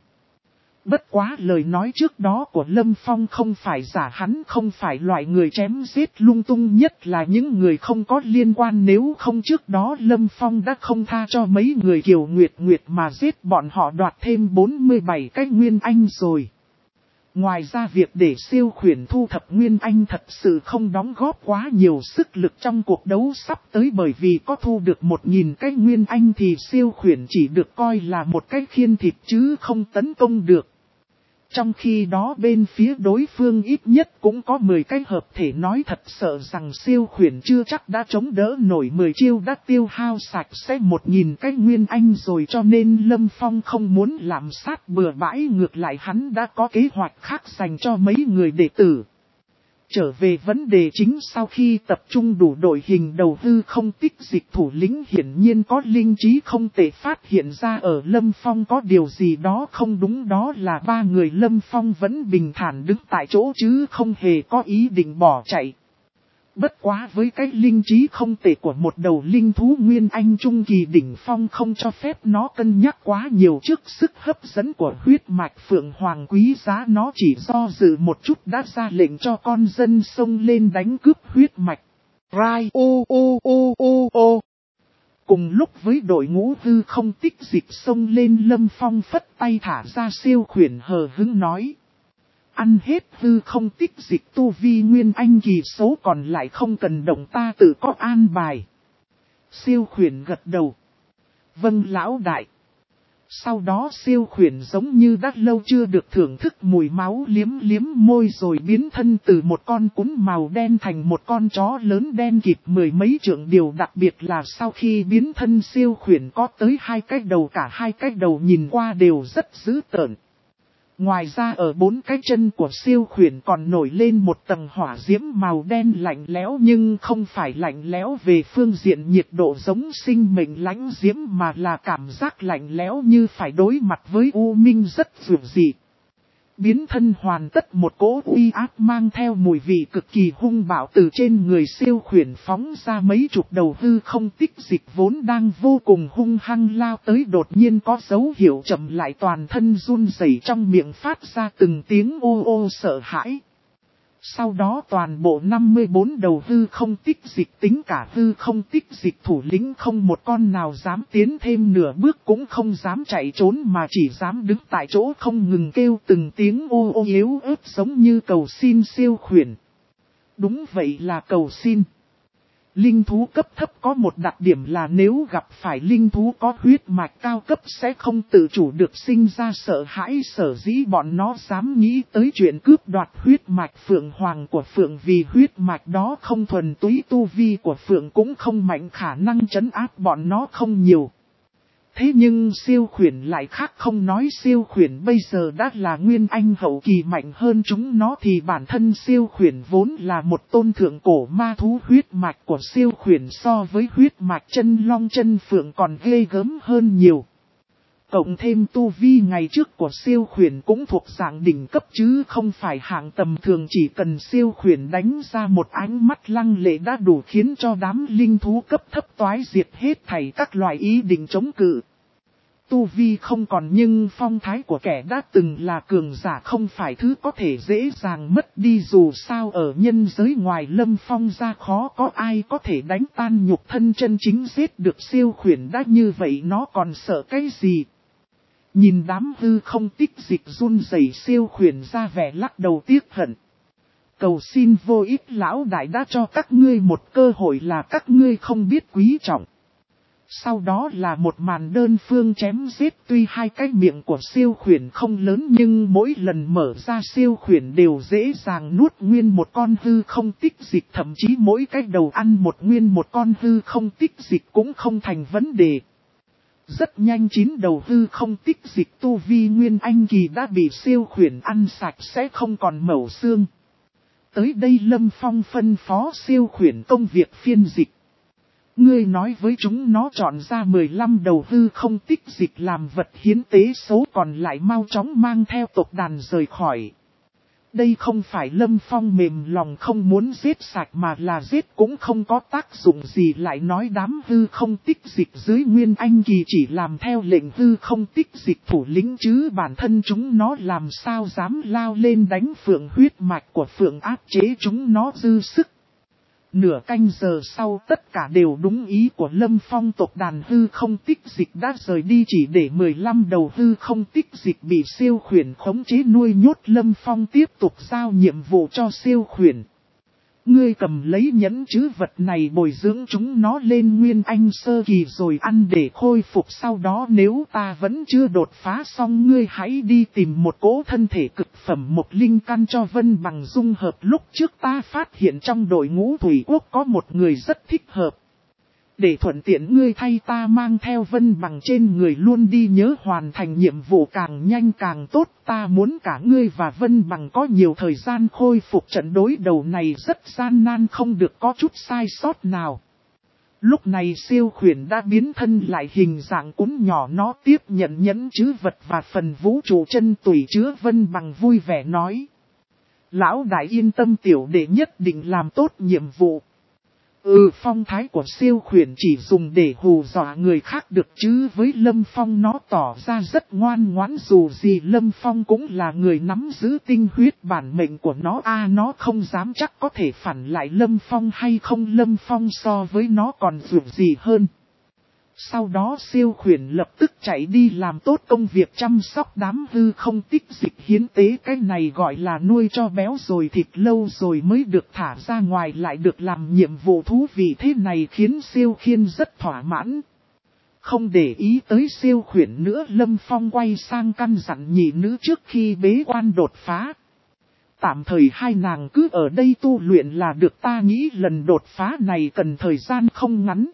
Bất quá lời nói trước đó của Lâm Phong không phải giả, hắn không phải loại người chém giết lung tung, nhất là những người không có liên quan, nếu không trước đó Lâm Phong đã không tha cho mấy người Kiều Nguyệt Nguyệt mà giết bọn họ đoạt thêm bốn mươi bảy cái Nguyên Anh rồi. Ngoài ra việc để siêu khuyển thu thập Nguyên Anh thật sự không đóng góp quá nhiều sức lực trong cuộc đấu sắp tới, bởi vì có thu được một nghìn cái Nguyên Anh thì siêu khuyển chỉ được coi là một cái khiên thịt chứ không tấn công được. Trong khi đó bên phía đối phương ít nhất cũng có mười cái hợp thể, nói thật sợ rằng siêu khuyển chưa chắc đã chống đỡ nổi, mười chiêu đã tiêu hao sạch sẽ một nghìn cái Nguyên Anh rồi, cho nên Lâm Phong không muốn làm sát bừa bãi, ngược lại hắn đã có kế hoạch khác dành cho mấy người đệ tử. Trở về vấn đề chính, sau khi tập trung đủ đội hình, đầu hư không tích dịch thủ lĩnh hiển nhiên có linh trí không tệ, phát hiện ra ở Lâm Phong có điều gì đó không đúng, đó là ba người Lâm Phong vẫn bình thản đứng tại chỗ chứ không hề có ý định bỏ chạy. Bất quá với cái linh trí không tệ của một đầu linh thú Nguyên Anh Trung Kỳ đỉnh phong không cho phép nó cân nhắc quá nhiều trước sức hấp dẫn của huyết mạch Phượng Hoàng quý giá, nó chỉ do dự một chút đã ra lệnh cho con dân xông lên đánh cướp huyết mạch. Rai ô ô ô ô ô. Cùng lúc với đội ngũ hư không tích dịch xông lên, Lâm Phong phất tay thả ra siêu khuyển hờ hứng nói. Ăn hết hư không tích dịch tu vi Nguyên Anh Kỳ số còn lại không cần động, ta tự có an bài. Siêu khuyển gật đầu. Vâng lão đại. Sau đó siêu khuyển giống như đã lâu chưa được thưởng thức mùi máu, liếm liếm môi rồi biến thân từ một con cún màu đen thành một con chó lớn đen kịt mười mấy trượng. Điều đặc biệt là sau khi biến thân siêu khuyển có tới hai cái đầu, cả hai cái đầu nhìn qua đều rất dữ tợn. Ngoài ra ở bốn cái chân của siêu khuyển còn nổi lên một tầng hỏa diễm màu đen lạnh lẽo, nhưng không phải lạnh lẽo về phương diện nhiệt độ giống sinh mệnh lãnh diễm, mà là cảm giác lạnh lẽo như phải đối mặt với u minh, rất dữ dị. Biến thân hoàn tất, một cỗ uy áp mang theo mùi vị cực kỳ hung bạo từ trên người siêu khuyển phóng ra, mấy chục đầu hư không tích dịch vốn đang vô cùng hung hăng lao tới đột nhiên có dấu hiệu chậm lại, toàn thân run rẩy, trong miệng phát ra từng tiếng ô ô sợ hãi. Sau đó toàn bộ năm mươi bốn đầu hư không tích dịch, tính cả hư không tích dịch thủ lĩnh, không một con nào dám tiến thêm nửa bước, cũng không dám chạy trốn mà chỉ dám đứng tại chỗ không ngừng kêu từng tiếng ô ô yếu ớt giống như cầu xin siêu khuyển. Đúng vậy, là cầu xin. Linh thú cấp thấp có một đặc điểm là nếu gặp phải linh thú có huyết mạch cao cấp sẽ không tự chủ được sinh ra sợ hãi, sở dĩ bọn nó dám nghĩ tới chuyện cướp đoạt huyết mạch Phượng Hoàng của Phượng, vì huyết mạch đó không thuần túy, tu vi của Phượng cũng không mạnh, khả năng trấn áp bọn nó không nhiều. Thế nhưng siêu khuyển lại khác, không nói siêu khuyển bây giờ đã là Nguyên Anh hậu kỳ mạnh hơn chúng nó thì bản thân siêu khuyển vốn là một tôn thượng cổ ma thú, huyết mạch của siêu khuyển so với huyết mạch chân long chân phượng còn ghê gớm hơn nhiều. Cộng thêm tu vi ngày trước của siêu khuyển cũng thuộc dạng đỉnh cấp chứ không phải hạng tầm thường, chỉ cần siêu khuyển đánh ra một ánh mắt lăng lệ đã đủ khiến cho đám linh thú cấp thấp toái diệt hết thảy các loại ý định chống cự. Tu vi không còn nhưng phong thái của kẻ đã từng là cường giả không phải thứ có thể dễ dàng mất đi, dù sao ở nhân giới ngoài Lâm Phong ra khó có ai có thể đánh tan nhục thân chân chính giết được siêu khuyển đã như vậy nó còn sợ cái gì. Nhìn đám hư không tích dịch run rẩy siêu khuyển ra vẻ lắc đầu tiếc hận. Cầu xin vô ích, lão đại đã cho các ngươi một cơ hội là các ngươi không biết quý trọng. Sau đó là một màn đơn phương chém giết, tuy hai cái miệng của siêu khuyển không lớn nhưng mỗi lần mở ra siêu khuyển đều dễ dàng nuốt nguyên một con hư không tích dịch, thậm chí mỗi cái đầu ăn một nguyên một con hư không tích dịch cũng không thành vấn đề. Rất nhanh chín đầu hư không tích dịch tu vi nguyên anh kỳ đã bị siêu khuyển ăn sạch sẽ không còn mẩu xương. Tới đây Lâm Phong phân phó siêu khuyển công việc phiên dịch. Ngươi nói với chúng nó chọn ra mười lăm đầu hư không tích dịch làm vật hiến tế số còn lại mau chóng mang theo tộc đàn rời khỏi. Đây không phải Lâm Phong mềm lòng không muốn giết sạch mà là giết cũng không có tác dụng gì, lại nói đám hư không tích dịch dưới nguyên anh kỳ chỉ làm theo lệnh hư không tích dịch thủ lĩnh chứ bản thân chúng nó làm sao dám lao lên đánh phượng huyết mạch của phượng áp chế chúng nó dư sức. Nửa canh giờ sau tất cả đều đúng ý của Lâm Phong, tộc đàn hư không tích dịch đã rời đi chỉ để mười lăm đầu hư không tích dịch bị siêu khuyển khống chế nuôi nhốt. Lâm Phong tiếp tục giao nhiệm vụ cho siêu khuyển. Ngươi cầm lấy nhẫn chứ vật này bồi dưỡng chúng nó lên nguyên anh sơ kỳ rồi ăn để khôi phục, sau đó nếu ta vẫn chưa đột phá xong ngươi hãy đi tìm một cỗ thân thể cực phẩm một linh căn cho Vân Bằng dung hợp. Lúc trước ta phát hiện trong đội ngũ Thủy Quốc có một người rất thích hợp. Để thuận tiện ngươi thay ta mang theo Vân Bằng trên người luôn đi, nhớ hoàn thành nhiệm vụ càng nhanh càng tốt. Ta muốn cả ngươi và Vân Bằng có nhiều thời gian khôi phục, trận đối đầu này rất gian nan không được có chút sai sót nào. Lúc này siêu khuyển đã biến thân lại hình dạng cún nhỏ, nó tiếp nhận nhẫn chữ vật và phần vũ trụ chân tùy chứa. Vân Bằng vui vẻ nói. Lão đại yên tâm, tiểu đệ nhất định làm tốt nhiệm vụ. Ừ, phong thái của siêu khuyển chỉ dùng để hù dọa người khác được chứ với Lâm Phong nó tỏ ra rất ngoan ngoãn, dù gì Lâm Phong cũng là người nắm giữ tinh huyết bản mệnh của nó. A à, nó không dám chắc có thể phản lại Lâm Phong hay không, Lâm Phong so với nó còn dữ gì hơn. Sau đó siêu khuyển lập tức chạy đi làm tốt công việc chăm sóc đám hư không tích dịch hiến tế. Cái này gọi là nuôi cho béo rồi thịt, lâu rồi mới được thả ra ngoài lại được làm nhiệm vụ thú vị thế này khiến siêu khiên rất thỏa mãn. Không để ý tới siêu khuyển nữa, Lâm Phong quay sang căn dặn nhị nữ trước khi bế quan đột phá. Tạm thời hai nàng cứ ở đây tu luyện là được, ta nghĩ lần đột phá này cần thời gian không ngắn.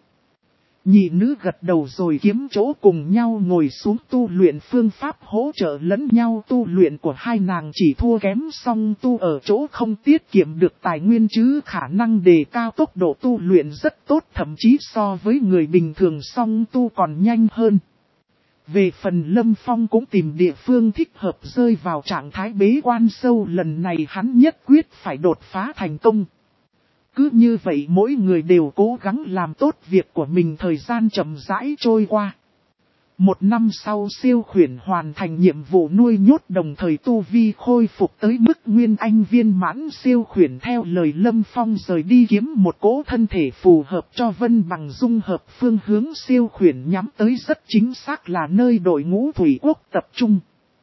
Nhị nữ gật đầu rồi kiếm chỗ cùng nhau ngồi xuống tu luyện, phương pháp hỗ trợ lẫn nhau tu luyện của hai nàng chỉ thua kém song tu ở chỗ không tiết kiệm được tài nguyên chứ khả năng đề cao tốc độ tu luyện rất tốt, thậm chí so với người bình thường song tu còn nhanh hơn. Về phần Lâm Phong cũng tìm địa phương thích hợp rơi vào trạng thái bế quan sâu, lần này hắn nhất quyết phải đột phá thành công. Cứ như vậy mỗi người đều cố gắng làm tốt việc của mình, thời gian chậm rãi trôi qua. Một năm sau siêu khuyển hoàn thành nhiệm vụ nuôi nhốt đồng thời tu vi khôi phục tới mức nguyên anh viên mãn. Siêu khuyển theo lời Lâm Phong rời đi kiếm một cỗ thân thể phù hợp cho Vân Bằng dung hợp, phương hướng siêu khuyển nhắm tới rất chính xác là nơi đội ngũ Thủy Quốc tập trung.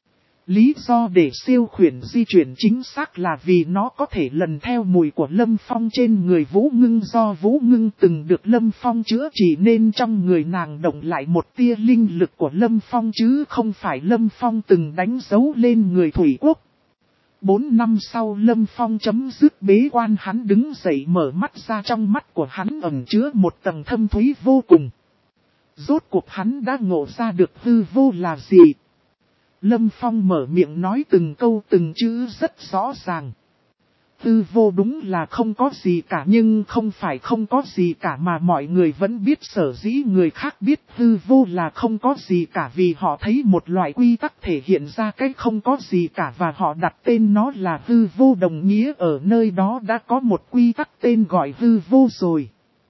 Lý do để siêu khuyển di chuyển chính xác là vì nó có thể lần theo mùi của Lâm Phong trên người Vũ Ngưng, do Vũ Ngưng từng được Lâm Phong chữa trị nên trong người nàng động lại một tia linh lực của Lâm Phong chứ không phải Lâm Phong từng đánh dấu lên người Thủy Quốc. Bốn năm sau Lâm Phong chấm dứt bế quan, hắn đứng dậy mở mắt ra, trong mắt của hắn ẩn chứa một tầng thâm thúy vô cùng. Rốt cuộc hắn đã ngộ ra được hư vô là gì. Lâm Phong mở miệng nói từng câu từng chữ rất rõ ràng. hư vô đúng là không có gì cả, nhưng không phải không có gì cả mà mọi người vẫn biết sở dĩ người khác biết hư vô là không có gì cả vì họ thấy một loại quy tắc thể hiện ra cái không có gì cả và họ đặt tên nó là hư vô, đồng nghĩa ở nơi đó đã có một quy tắc tên gọi hư vô rồi.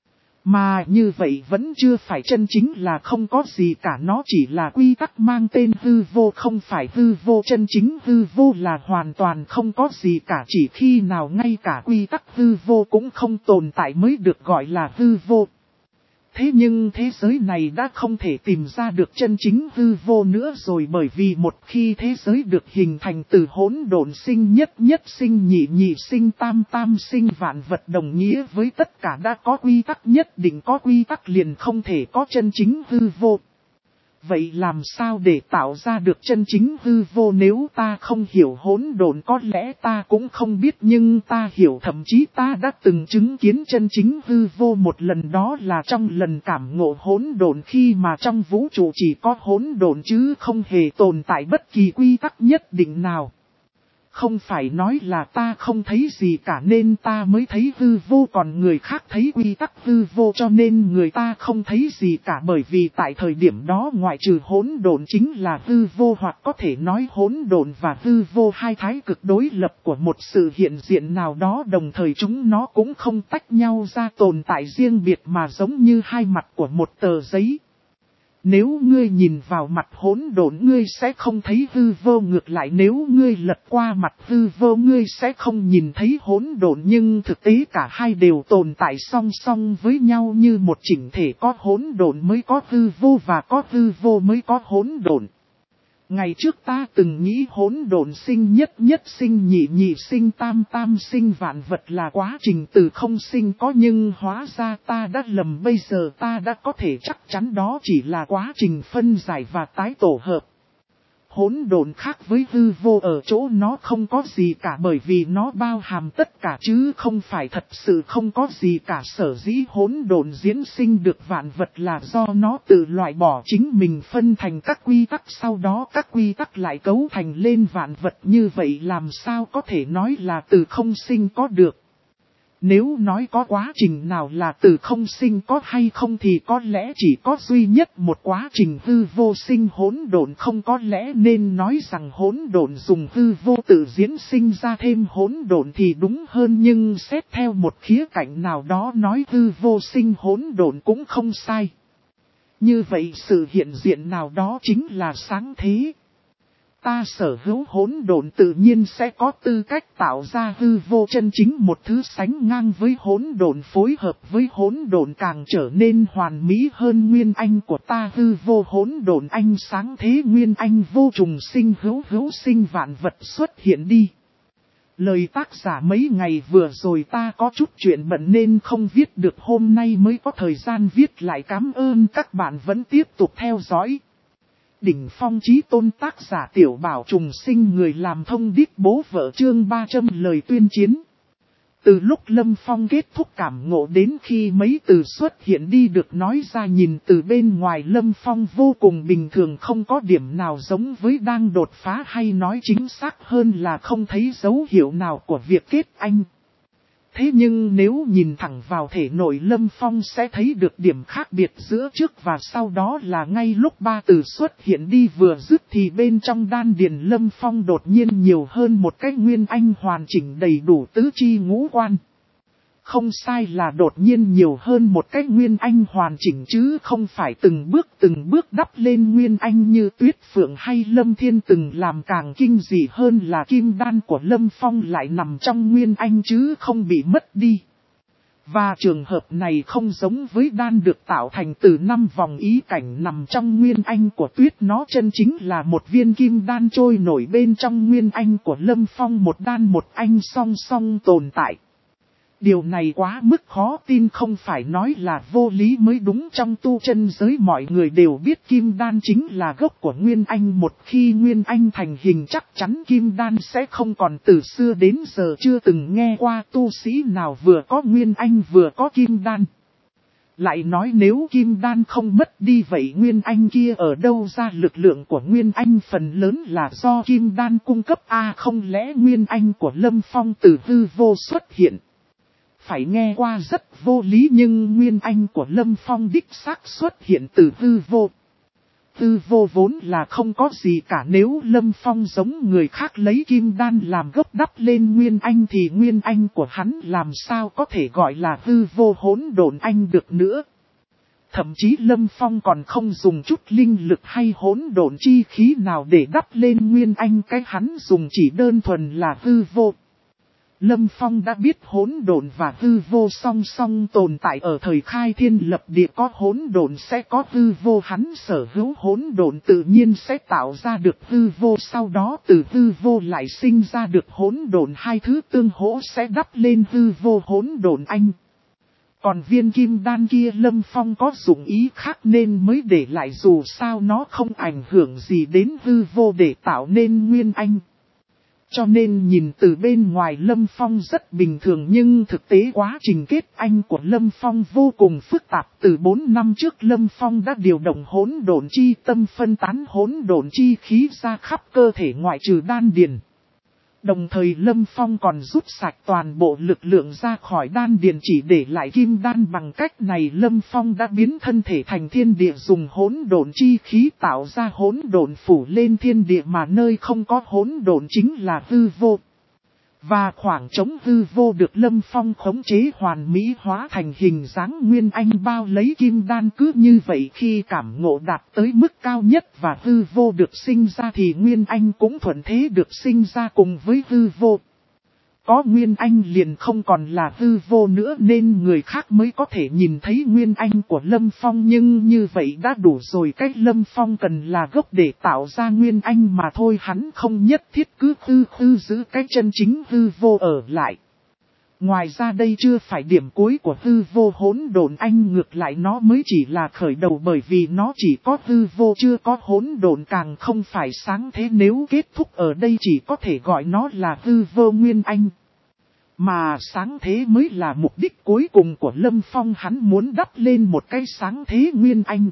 Mà như vậy vẫn chưa phải chân chính là không có gì cả, nó chỉ là quy tắc mang tên hư vô, không phải hư vô chân chính. Hư vô là hoàn toàn không có gì cả, chỉ khi nào ngay cả quy tắc hư vô cũng không tồn tại mới được gọi là hư vô. Thế nhưng thế giới này đã không thể tìm ra được chân chính hư vô nữa rồi, bởi vì một khi thế giới được hình thành từ hỗn độn sinh nhất nhất sinh nhị nhị sinh tam tam sinh vạn vật, đồng nghĩa với tất cả đã có quy tắc, nhất định có quy tắc liền không thể có chân chính hư vô. Vậy làm sao để tạo ra được chân chính hư vô? Nếu ta không hiểu hỗn độn có lẽ ta cũng không biết, nhưng ta hiểu, thậm chí ta đã từng chứng kiến chân chính hư vô một lần, đó là trong lần cảm ngộ hỗn độn, khi mà trong vũ trụ chỉ có hỗn độn chứ không hề tồn tại bất kỳ quy tắc nhất định nào. Không phải nói là ta không thấy gì cả nên ta mới thấy hư vô, còn người khác thấy quy tắc hư vô cho nên người ta không thấy gì cả, bởi vì tại thời điểm đó ngoại trừ hỗn độn chính là hư vô, hoặc có thể nói hỗn độn và hư vô hai thái cực đối lập của một sự hiện diện nào đó, đồng thời chúng nó cũng không tách nhau ra, tồn tại riêng biệt mà giống như hai mặt của một tờ giấy. Nếu ngươi nhìn vào mặt hỗn độn ngươi sẽ không thấy hư vô, ngược lại nếu ngươi lật qua mặt hư vô ngươi sẽ không nhìn thấy hỗn độn, nhưng thực tế cả hai đều tồn tại song song với nhau như một chỉnh thể, có hỗn độn mới có hư vô và có hư vô mới có hỗn độn. Ngày trước ta từng nghĩ hỗn độn sinh nhất nhất sinh nhị nhị sinh tam tam sinh vạn vật là quá trình từ không sinh có, nhưng hóa ra ta đã lầm, bây giờ ta đã có thể chắc chắn đó chỉ là quá trình phân giải và tái tổ hợp. Hỗn độn khác với hư vô ở chỗ nó không có gì cả, bởi vì nó bao hàm tất cả chứ không phải thật sự không có gì cả. Sở dĩ hỗn độn diễn sinh được vạn vật là do nó tự loại bỏ chính mình, phân thành các quy tắc, sau đó các quy tắc lại cấu thành lên vạn vật, như vậy làm sao có thể nói là từ không sinh có được. Nếu nói có quá trình nào là từ không sinh có hay không thì có lẽ chỉ có duy nhất một quá trình hư vô sinh hỗn độn, không có lẽ nên nói rằng hỗn độn dùng hư vô tự diễn sinh ra thêm hỗn độn thì đúng hơn, nhưng xét theo một khía cạnh nào đó nói hư vô sinh hỗn độn cũng không sai. Như vậy sự hiện diện nào đó chính là sáng thế. Ta sở hữu hỗn độn tự nhiên sẽ có tư cách tạo ra hư vô chân chính, một thứ sánh ngang với hỗn độn, phối hợp với hỗn độn càng trở nên hoàn mỹ hơn. Nguyên anh của ta hư vô hỗn độn anh sáng thế, nguyên anh vô trùng sinh hữu hữu sinh vạn vật xuất hiện đi. Lời tác giả mấy ngày vừa rồi ta có chút chuyện bận nên không viết được, hôm nay mới có thời gian viết lại, cảm ơn các bạn vẫn tiếp tục theo dõi. Đỉnh phong chí tôn tác giả Tiểu Bảo trùng sinh, người làm thông điệp bố vợ, chương ba trăm lời tuyên chiến. Từ lúc Lâm Phong kết thúc cảm ngộ đến khi mấy từ xuất hiện đi được nói ra, nhìn từ bên ngoài Lâm Phong vô cùng bình thường, không có điểm nào giống với đang đột phá, hay nói chính xác hơn là không thấy dấu hiệu nào của việc kết anh. Thế nhưng nếu nhìn thẳng vào thể nội Lâm Phong sẽ thấy được điểm khác biệt giữa trước và sau, đó là ngay lúc ba từ xuất hiện đi vừa dứt thì bên trong đan điền Lâm Phong đột nhiên nhiều hơn một cái nguyên anh hoàn chỉnh đầy đủ tứ chi ngũ quan. Không sai, là đột nhiên nhiều hơn một cái nguyên anh hoàn chỉnh chứ không phải từng bước từng bước đắp lên nguyên anh như Tuyết Phượng hay Lâm Thiên từng làm. Càng kinh dị hơn là kim đan của Lâm Phong lại nằm trong nguyên anh chứ không bị mất đi. Và trường hợp này không giống với đan được tạo thành từ năm vòng ý cảnh nằm trong nguyên anh của Tuyết, nó chân chính là một viên kim đan trôi nổi bên trong nguyên anh của Lâm Phong, một đan một anh song song tồn tại. Điều này quá mức khó tin, không phải nói là vô lý mới đúng. Trong tu chân giới mọi người đều biết kim đan chính là gốc của nguyên anh, một khi nguyên anh thành hình chắc chắn kim đan sẽ không còn. Từ xưa đến giờ chưa từng nghe qua tu sĩ nào vừa có nguyên anh vừa có kim đan. Lại nói nếu kim đan không mất đi vậy Nguyên Anh kia ở đâu ra? Lực lượng của Nguyên Anh phần lớn là do kim đan cung cấp a không lẽ Nguyên Anh của Lâm Phong từ hư vô xuất hiện? Phải nghe qua rất vô lý nhưng Nguyên Anh của Lâm Phong đích xác xuất hiện từ hư vô. Hư vô vốn là không có gì cả, nếu Lâm Phong giống người khác lấy kim đan làm gốc đắp lên Nguyên Anh thì Nguyên Anh của hắn làm sao có thể gọi là hư vô hỗn độn anh được nữa. Thậm chí Lâm Phong còn không dùng chút linh lực hay hỗn độn chi khí nào để đắp lên Nguyên Anh, cái hắn dùng chỉ đơn thuần là hư vô. Lâm Phong đã biết hỗn độn và hư vô song song tồn tại, ở thời khai thiên lập địa có hỗn độn sẽ có hư vô, hắn sở hữu hỗn độn tự nhiên sẽ tạo ra được hư vô, sau đó từ hư vô lại sinh ra được hỗn độn, hai thứ tương hỗ sẽ đắp lên hư vô hỗn độn anh. Còn viên kim đan kia Lâm Phong có dụng ý khác nên mới để lại, dù sao nó không ảnh hưởng gì đến hư vô để tạo nên Nguyên Anh. Cho nên nhìn từ bên ngoài Lâm Phong rất bình thường nhưng thực tế quá trình kết anh của Lâm Phong vô cùng phức tạp. Từ bốn năm trước Lâm Phong đã điều động hỗn độn chi tâm phân tán hỗn độn chi khí ra khắp cơ thể ngoại trừ đan điền. Đồng thời Lâm Phong còn rút sạch toàn bộ lực lượng ra khỏi đan điền chỉ để lại kim đan, bằng cách này Lâm Phong đã biến thân thể thành thiên địa, dùng hỗn độn chi khí tạo ra hỗn độn phủ lên thiên địa, mà nơi không có hỗn độn chính là hư vô. Và khoảng trống hư vô được Lâm Phong khống chế hoàn mỹ hóa thành hình dáng Nguyên Anh bao lấy kim đan, cứ như vậy khi cảm ngộ đạt tới mức cao nhất và hư vô được sinh ra thì Nguyên Anh cũng thuận thế được sinh ra cùng với hư vô. Có Nguyên Anh liền không còn là hư vô nữa nên người khác mới có thể nhìn thấy Nguyên Anh của Lâm Phong, nhưng như vậy đã đủ rồi, cách Lâm Phong cần là gốc để tạo ra Nguyên Anh mà thôi, hắn không nhất thiết cứ hư hư giữ cái chân chính hư vô ở lại. Ngoài ra đây chưa phải điểm cuối của hư vô hỗn độn anh, ngược lại nó mới chỉ là khởi đầu, bởi vì nó chỉ có hư vô chưa có hỗn độn, càng không phải sáng thế, nếu kết thúc ở đây chỉ có thể gọi nó là hư vô Nguyên Anh. Mà sáng thế mới là mục đích cuối cùng của Lâm Phong, hắn muốn đắp lên một cái sáng thế Nguyên Anh.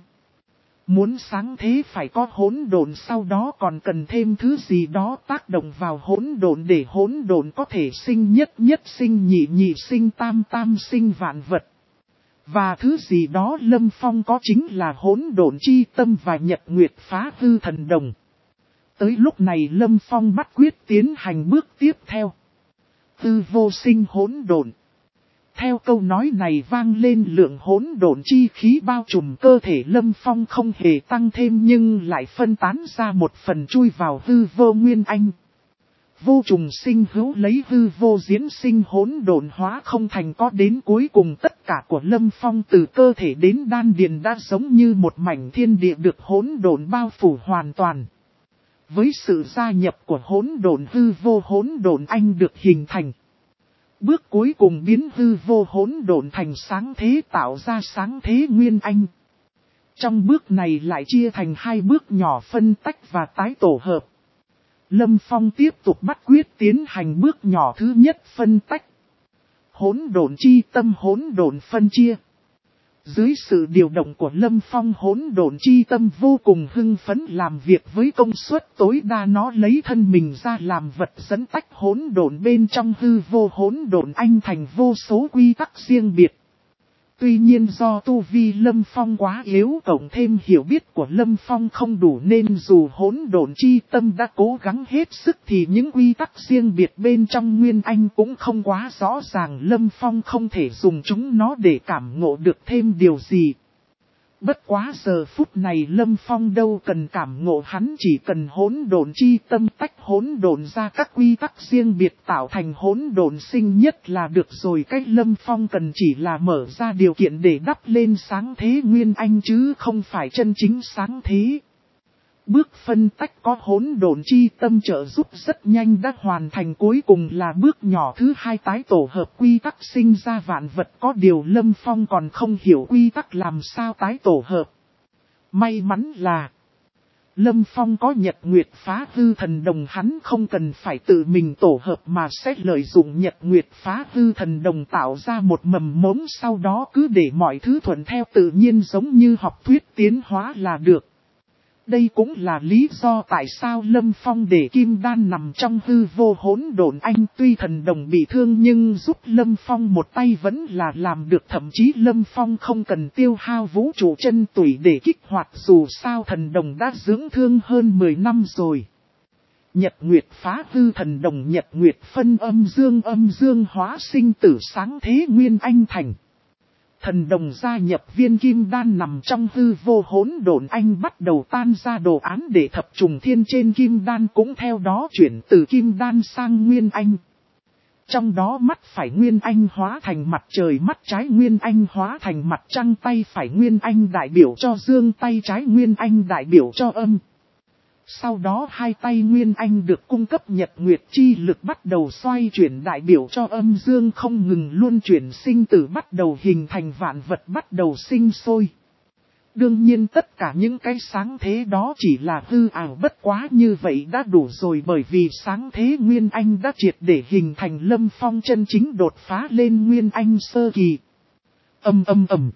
Muốn sáng thế phải có hỗn độn, sau đó còn cần thêm thứ gì đó tác động vào hỗn độn để hỗn độn có thể sinh nhất nhất sinh nhị nhị sinh tam tam sinh vạn vật. Và thứ gì đó Lâm Phong có chính là hỗn độn chi tâm và nhật nguyệt phá hư thần đồng. Tới lúc này Lâm Phong bắt quyết tiến hành bước tiếp theo. Hư vô sinh hỗn độn. Theo câu nói này vang lên, lượng hỗn độn chi khí bao trùm cơ thể Lâm Phong không hề tăng thêm nhưng lại phân tán ra một phần chui vào hư vô Nguyên Anh. Vô trùng sinh hữu, lấy hư vô diễn sinh hỗn độn hóa không thành có, đến cuối cùng tất cả của Lâm Phong từ cơ thể đến đan điền đã giống như một mảnh thiên địa được hỗn độn bao phủ hoàn toàn. Với sự gia nhập của hỗn độn, hư vô hỗn độn anh được hình thành. Bước cuối cùng biến hư vô hỗn độn thành sáng thế, tạo ra sáng thế Nguyên Anh. Trong bước này lại chia thành hai bước nhỏ phân tách và tái tổ hợp. Lâm Phong tiếp tục bắt quyết tiến hành bước nhỏ thứ nhất phân tách. Hỗn độn chi tâm hỗn độn phân chia. Dưới sự điều động của Lâm Phong, hỗn độn chi tâm vô cùng hưng phấn làm việc với công suất tối đa, nó lấy thân mình ra làm vật dẫn tách hỗn độn bên trong hư vô hỗn độn anh thành vô số quy tắc riêng biệt. Tuy nhiên do tu vi Lâm Phong quá yếu cộng thêm hiểu biết của Lâm Phong không đủ nên dù hỗn độn chi tâm đã cố gắng hết sức thì những quy tắc riêng biệt bên trong Nguyên Anh cũng không quá rõ ràng, Lâm Phong không thể dùng chúng nó để cảm ngộ được thêm điều gì. Bất quá giờ phút này Lâm Phong đâu cần cảm ngộ, hắn chỉ cần hỗn độn chi tâm tách hỗn độn ra các quy tắc riêng biệt tạo thành hỗn độn sinh nhất là được rồi. Cách Lâm Phong cần chỉ là mở ra điều kiện để đắp lên sáng thế Nguyên Anh chứ không phải chân chính sáng thế. Bước phân tách có hỗn độn chi tâm trợ giúp rất nhanh đã hoàn thành, cuối cùng là bước nhỏ thứ hai tái tổ hợp quy tắc sinh ra vạn vật, có điều Lâm Phong còn không hiểu quy tắc làm sao tái tổ hợp. May mắn là Lâm Phong có Nhật Nguyệt Phá Hư Thần Đồng, hắn không cần phải tự mình tổ hợp mà sẽ lợi dụng Nhật Nguyệt Phá Hư Thần Đồng tạo ra một mầm mống, sau đó cứ để mọi thứ thuận theo tự nhiên giống như học thuyết tiến hóa là được. Đây cũng là lý do tại sao Lâm Phong để kim đan nằm trong hư vô hỗn độn anh, tuy thần đồng bị thương nhưng giúp Lâm Phong một tay vẫn là làm được, thậm chí Lâm Phong không cần tiêu hao vũ trụ chân tủy để kích hoạt, dù sao thần đồng đã dưỡng thương hơn mười năm rồi. Nhật Nguyệt Phá Hư Thần Đồng, Nhật Nguyệt phân âm dương, âm dương hóa sinh tử sáng thế nguyên anh thành. Thần đồng gia nhập viên kim đan nằm trong hư vô hỗn độn anh bắt đầu tan ra đồ án để thập trùng thiên trên kim đan cũng theo đó chuyển từ kim đan sang nguyên anh. Trong đó mắt phải nguyên anh hóa thành mặt trời, mắt trái nguyên anh hóa thành mặt trăng, tay phải nguyên anh đại biểu cho dương, tay trái nguyên anh đại biểu cho âm. Sau đó hai tay nguyên anh được cung cấp nhật nguyệt chi lực bắt đầu xoay chuyển đại biểu cho âm dương không ngừng luân chuyển, sinh tử bắt đầu hình thành, vạn vật bắt đầu sinh sôi. Đương nhiên tất cả những cái sáng thế đó chỉ là hư ảo, bất quá như vậy đã đủ rồi, bởi vì sáng thế nguyên anh đã triệt để hình thành. Lâm Phong chân chính đột phá lên nguyên anh sơ kỳ. Âm âm ầm.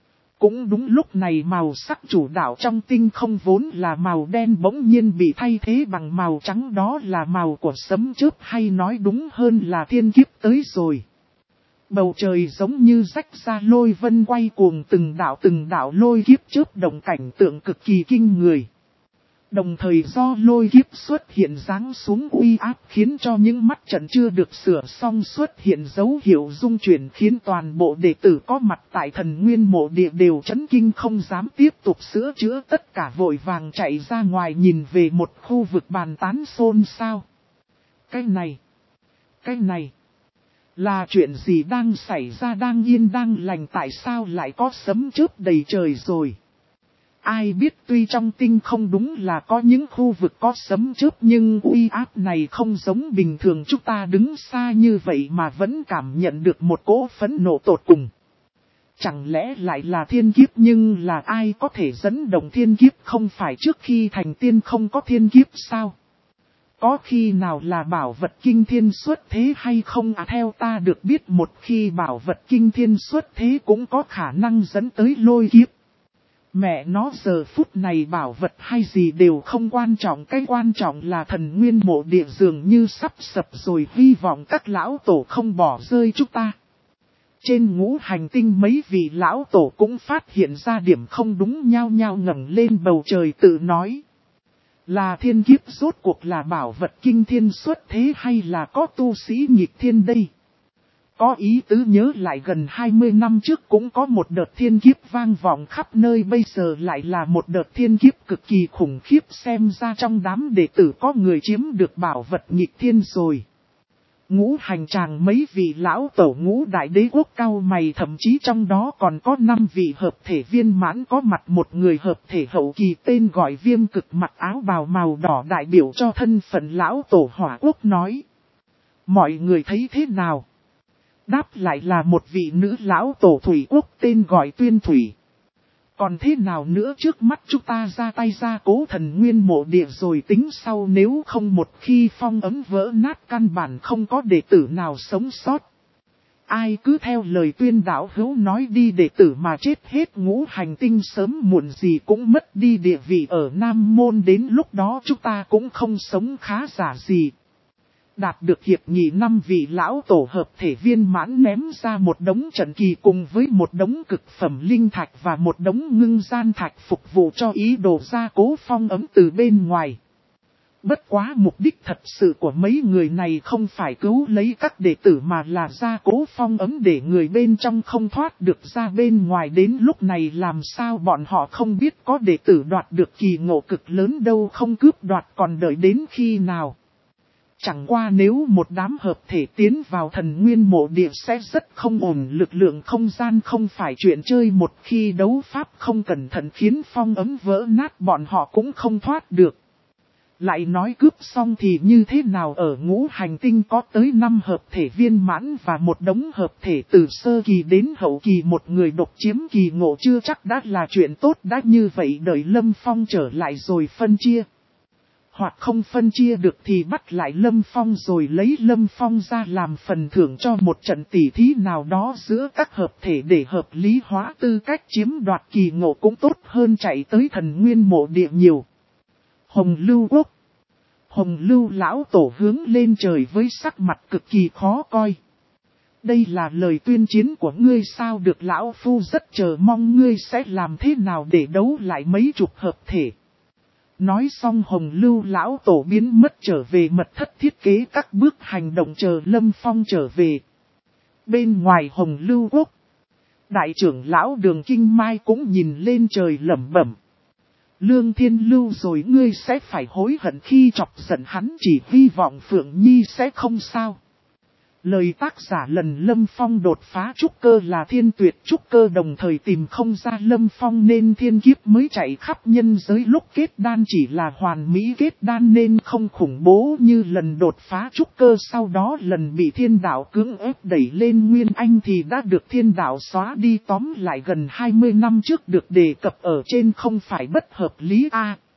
Cũng đúng lúc này màu sắc chủ đạo trong tinh không vốn là màu đen bỗng nhiên bị thay thế bằng màu trắng, đó là màu của sấm chớp, hay nói đúng hơn là thiên kiếp tới rồi. Bầu trời giống như rách ra, lôi vân quay cuồng, từng đạo từng đạo lôi kiếp chớp động, cảnh tượng cực kỳ kinh người. Đồng thời do lôi kiếp xuất hiện giáng xuống uy áp khiến cho những mắt trận chưa được sửa xong xuất hiện dấu hiệu rung chuyển, khiến toàn bộ đệ tử có mặt tại Thần Nguyên Mộ Địa đều chấn kinh không dám tiếp tục sửa chữa, tất cả vội vàng chạy ra ngoài nhìn về một khu vực bàn tán xôn xao. Cái này, cái này, là chuyện gì đang xảy ra, đang yên đang lành tại sao lại có sấm chớp đầy trời rồi? Ai biết tuy trong tinh không đúng là có những khu vực có sấm chớp nhưng uy áp này không giống bình thường, chúng ta đứng xa như vậy mà vẫn cảm nhận được một cỗ phẫn nộ tột cùng. Chẳng lẽ lại là thiên kiếp? Nhưng là ai có thể dẫn động thiên kiếp? Không phải trước khi thành tiên không có thiên kiếp sao? Có khi nào là bảo vật kinh thiên xuất thế hay không? À, theo ta được biết một khi bảo vật kinh thiên xuất thế cũng có khả năng dẫn tới lôi kiếp. Mẹ nó, giờ phút này bảo vật hay gì đều không quan trọng, cái quan trọng là Thần Nguyên Mộ Địa dường như sắp sập rồi, hy vọng các lão tổ không bỏ rơi chúng ta. Trên ngũ hành tinh mấy vị lão tổ cũng phát hiện ra điểm không đúng, nhao nhao ngẩng lên bầu trời tự nói. Là thiên kiếp rốt cuộc là bảo vật kinh thiên xuất thế hay là có tu sĩ nghịch thiên đây? Có ý tứ nhớ lại gần hai mươi năm trước cũng có một đợt thiên kiếp vang vọng khắp nơi, bây giờ lại là một đợt thiên kiếp cực kỳ khủng khiếp, xem ra trong đám đệ tử có người chiếm được bảo vật nghịch thiên rồi. Ngũ hành tràng mấy vị lão tổ ngũ đại đế quốc cao mày, thậm chí trong đó còn có năm vị hợp thể viên mãn có mặt, một người hợp thể hậu kỳ tên gọi Viêm Cực mặc áo bào màu đỏ đại biểu cho thân phận lão tổ Hỏa Quốc nói. Mọi người thấy thế nào? Đáp lại là một vị nữ lão tổ Thủy Quốc tên gọi Tuyên Thủy. Còn thế nào nữa, trước mắt chúng ta ra tay ra cố Thần Nguyên Mộ Địa rồi tính sau, nếu không một khi phong ấm vỡ nát căn bản không có đệ tử nào sống sót. Ai cứ theo lời Tuyên đạo hữu nói đi, đệ tử mà chết hết ngũ hành tinh sớm muộn gì cũng mất đi địa vị ở Nam Môn, đến lúc đó chúng ta cũng không sống khá giả gì. Đạt được hiệp nghị, năm vị lão tổ hợp thể viên mãn ném ra một đống trận kỳ cùng với một đống cực phẩm linh thạch và một đống ngưng gian thạch phục vụ cho ý đồ gia cố phong ấm từ bên ngoài. Bất quá mục đích thật sự của mấy người này không phải cứu lấy các đệ tử mà là gia cố phong ấm để người bên trong không thoát được ra bên ngoài, đến lúc này làm sao bọn họ không biết có đệ tử đoạt được kỳ ngộ cực lớn đâu, không cướp đoạt còn đợi đến khi nào. Chẳng qua nếu một đám hợp thể tiến vào Thần Nguyên Mộ Địa sẽ rất không ổn, lực lượng không gian không phải chuyện chơi, một khi đấu pháp không cẩn thận khiến phong ấm vỡ nát bọn họ cũng không thoát được. Lại nói cướp xong thì như thế nào, ở ngũ hành tinh có tới năm hợp thể viên mãn và một đống hợp thể từ sơ kỳ đến hậu kỳ, một người độc chiếm kỳ ngộ chưa chắc đã là chuyện tốt. Đã như vậy đợi Lâm Phong trở lại rồi phân chia. Hoặc không phân chia được thì bắt lại Lâm Phong rồi lấy Lâm Phong ra làm phần thưởng cho một trận tỉ thí nào đó giữa các hợp thể để hợp lý hóa tư cách chiếm đoạt kỳ ngộ cũng tốt hơn chạy tới thần nguyên mộ địa nhiều. Hồng Lưu Quốc. Hồng Lưu lão tổ hướng lên trời với sắc mặt cực kỳ khó coi. Đây là lời tuyên chiến của ngươi sao được, lão phu rất chờ mong ngươi sẽ làm thế nào để đấu lại mấy chục hợp thể. Nói xong Hồng Lưu lão tổ biến mất trở về mật thất thiết kế các bước hành động chờ Lâm Phong trở về. Bên ngoài Hồng Lưu Quốc, đại trưởng lão Đường Kinh Mai cũng nhìn lên trời lẩm bẩm. Lương Thiên Lưu rồi, ngươi sẽ phải hối hận khi chọc giận hắn, chỉ hy vọng Phượng Nhi sẽ không sao. Lời tác giả lần Lâm Phong đột phá trúc cơ là thiên tuyệt trúc cơ, đồng thời tìm không ra Lâm Phong nên thiên kiếp mới chạy khắp nhân giới, lúc kết đan chỉ là hoàn mỹ kết đan nên không khủng bố như lần đột phá trúc cơ. Sau đó lần bị thiên đạo cưỡng ép đẩy lên nguyên anh thì đã được thiên đạo xóa đi. Tóm lại gần hai mươi năm trước được đề cập ở trên không phải bất hợp lý a.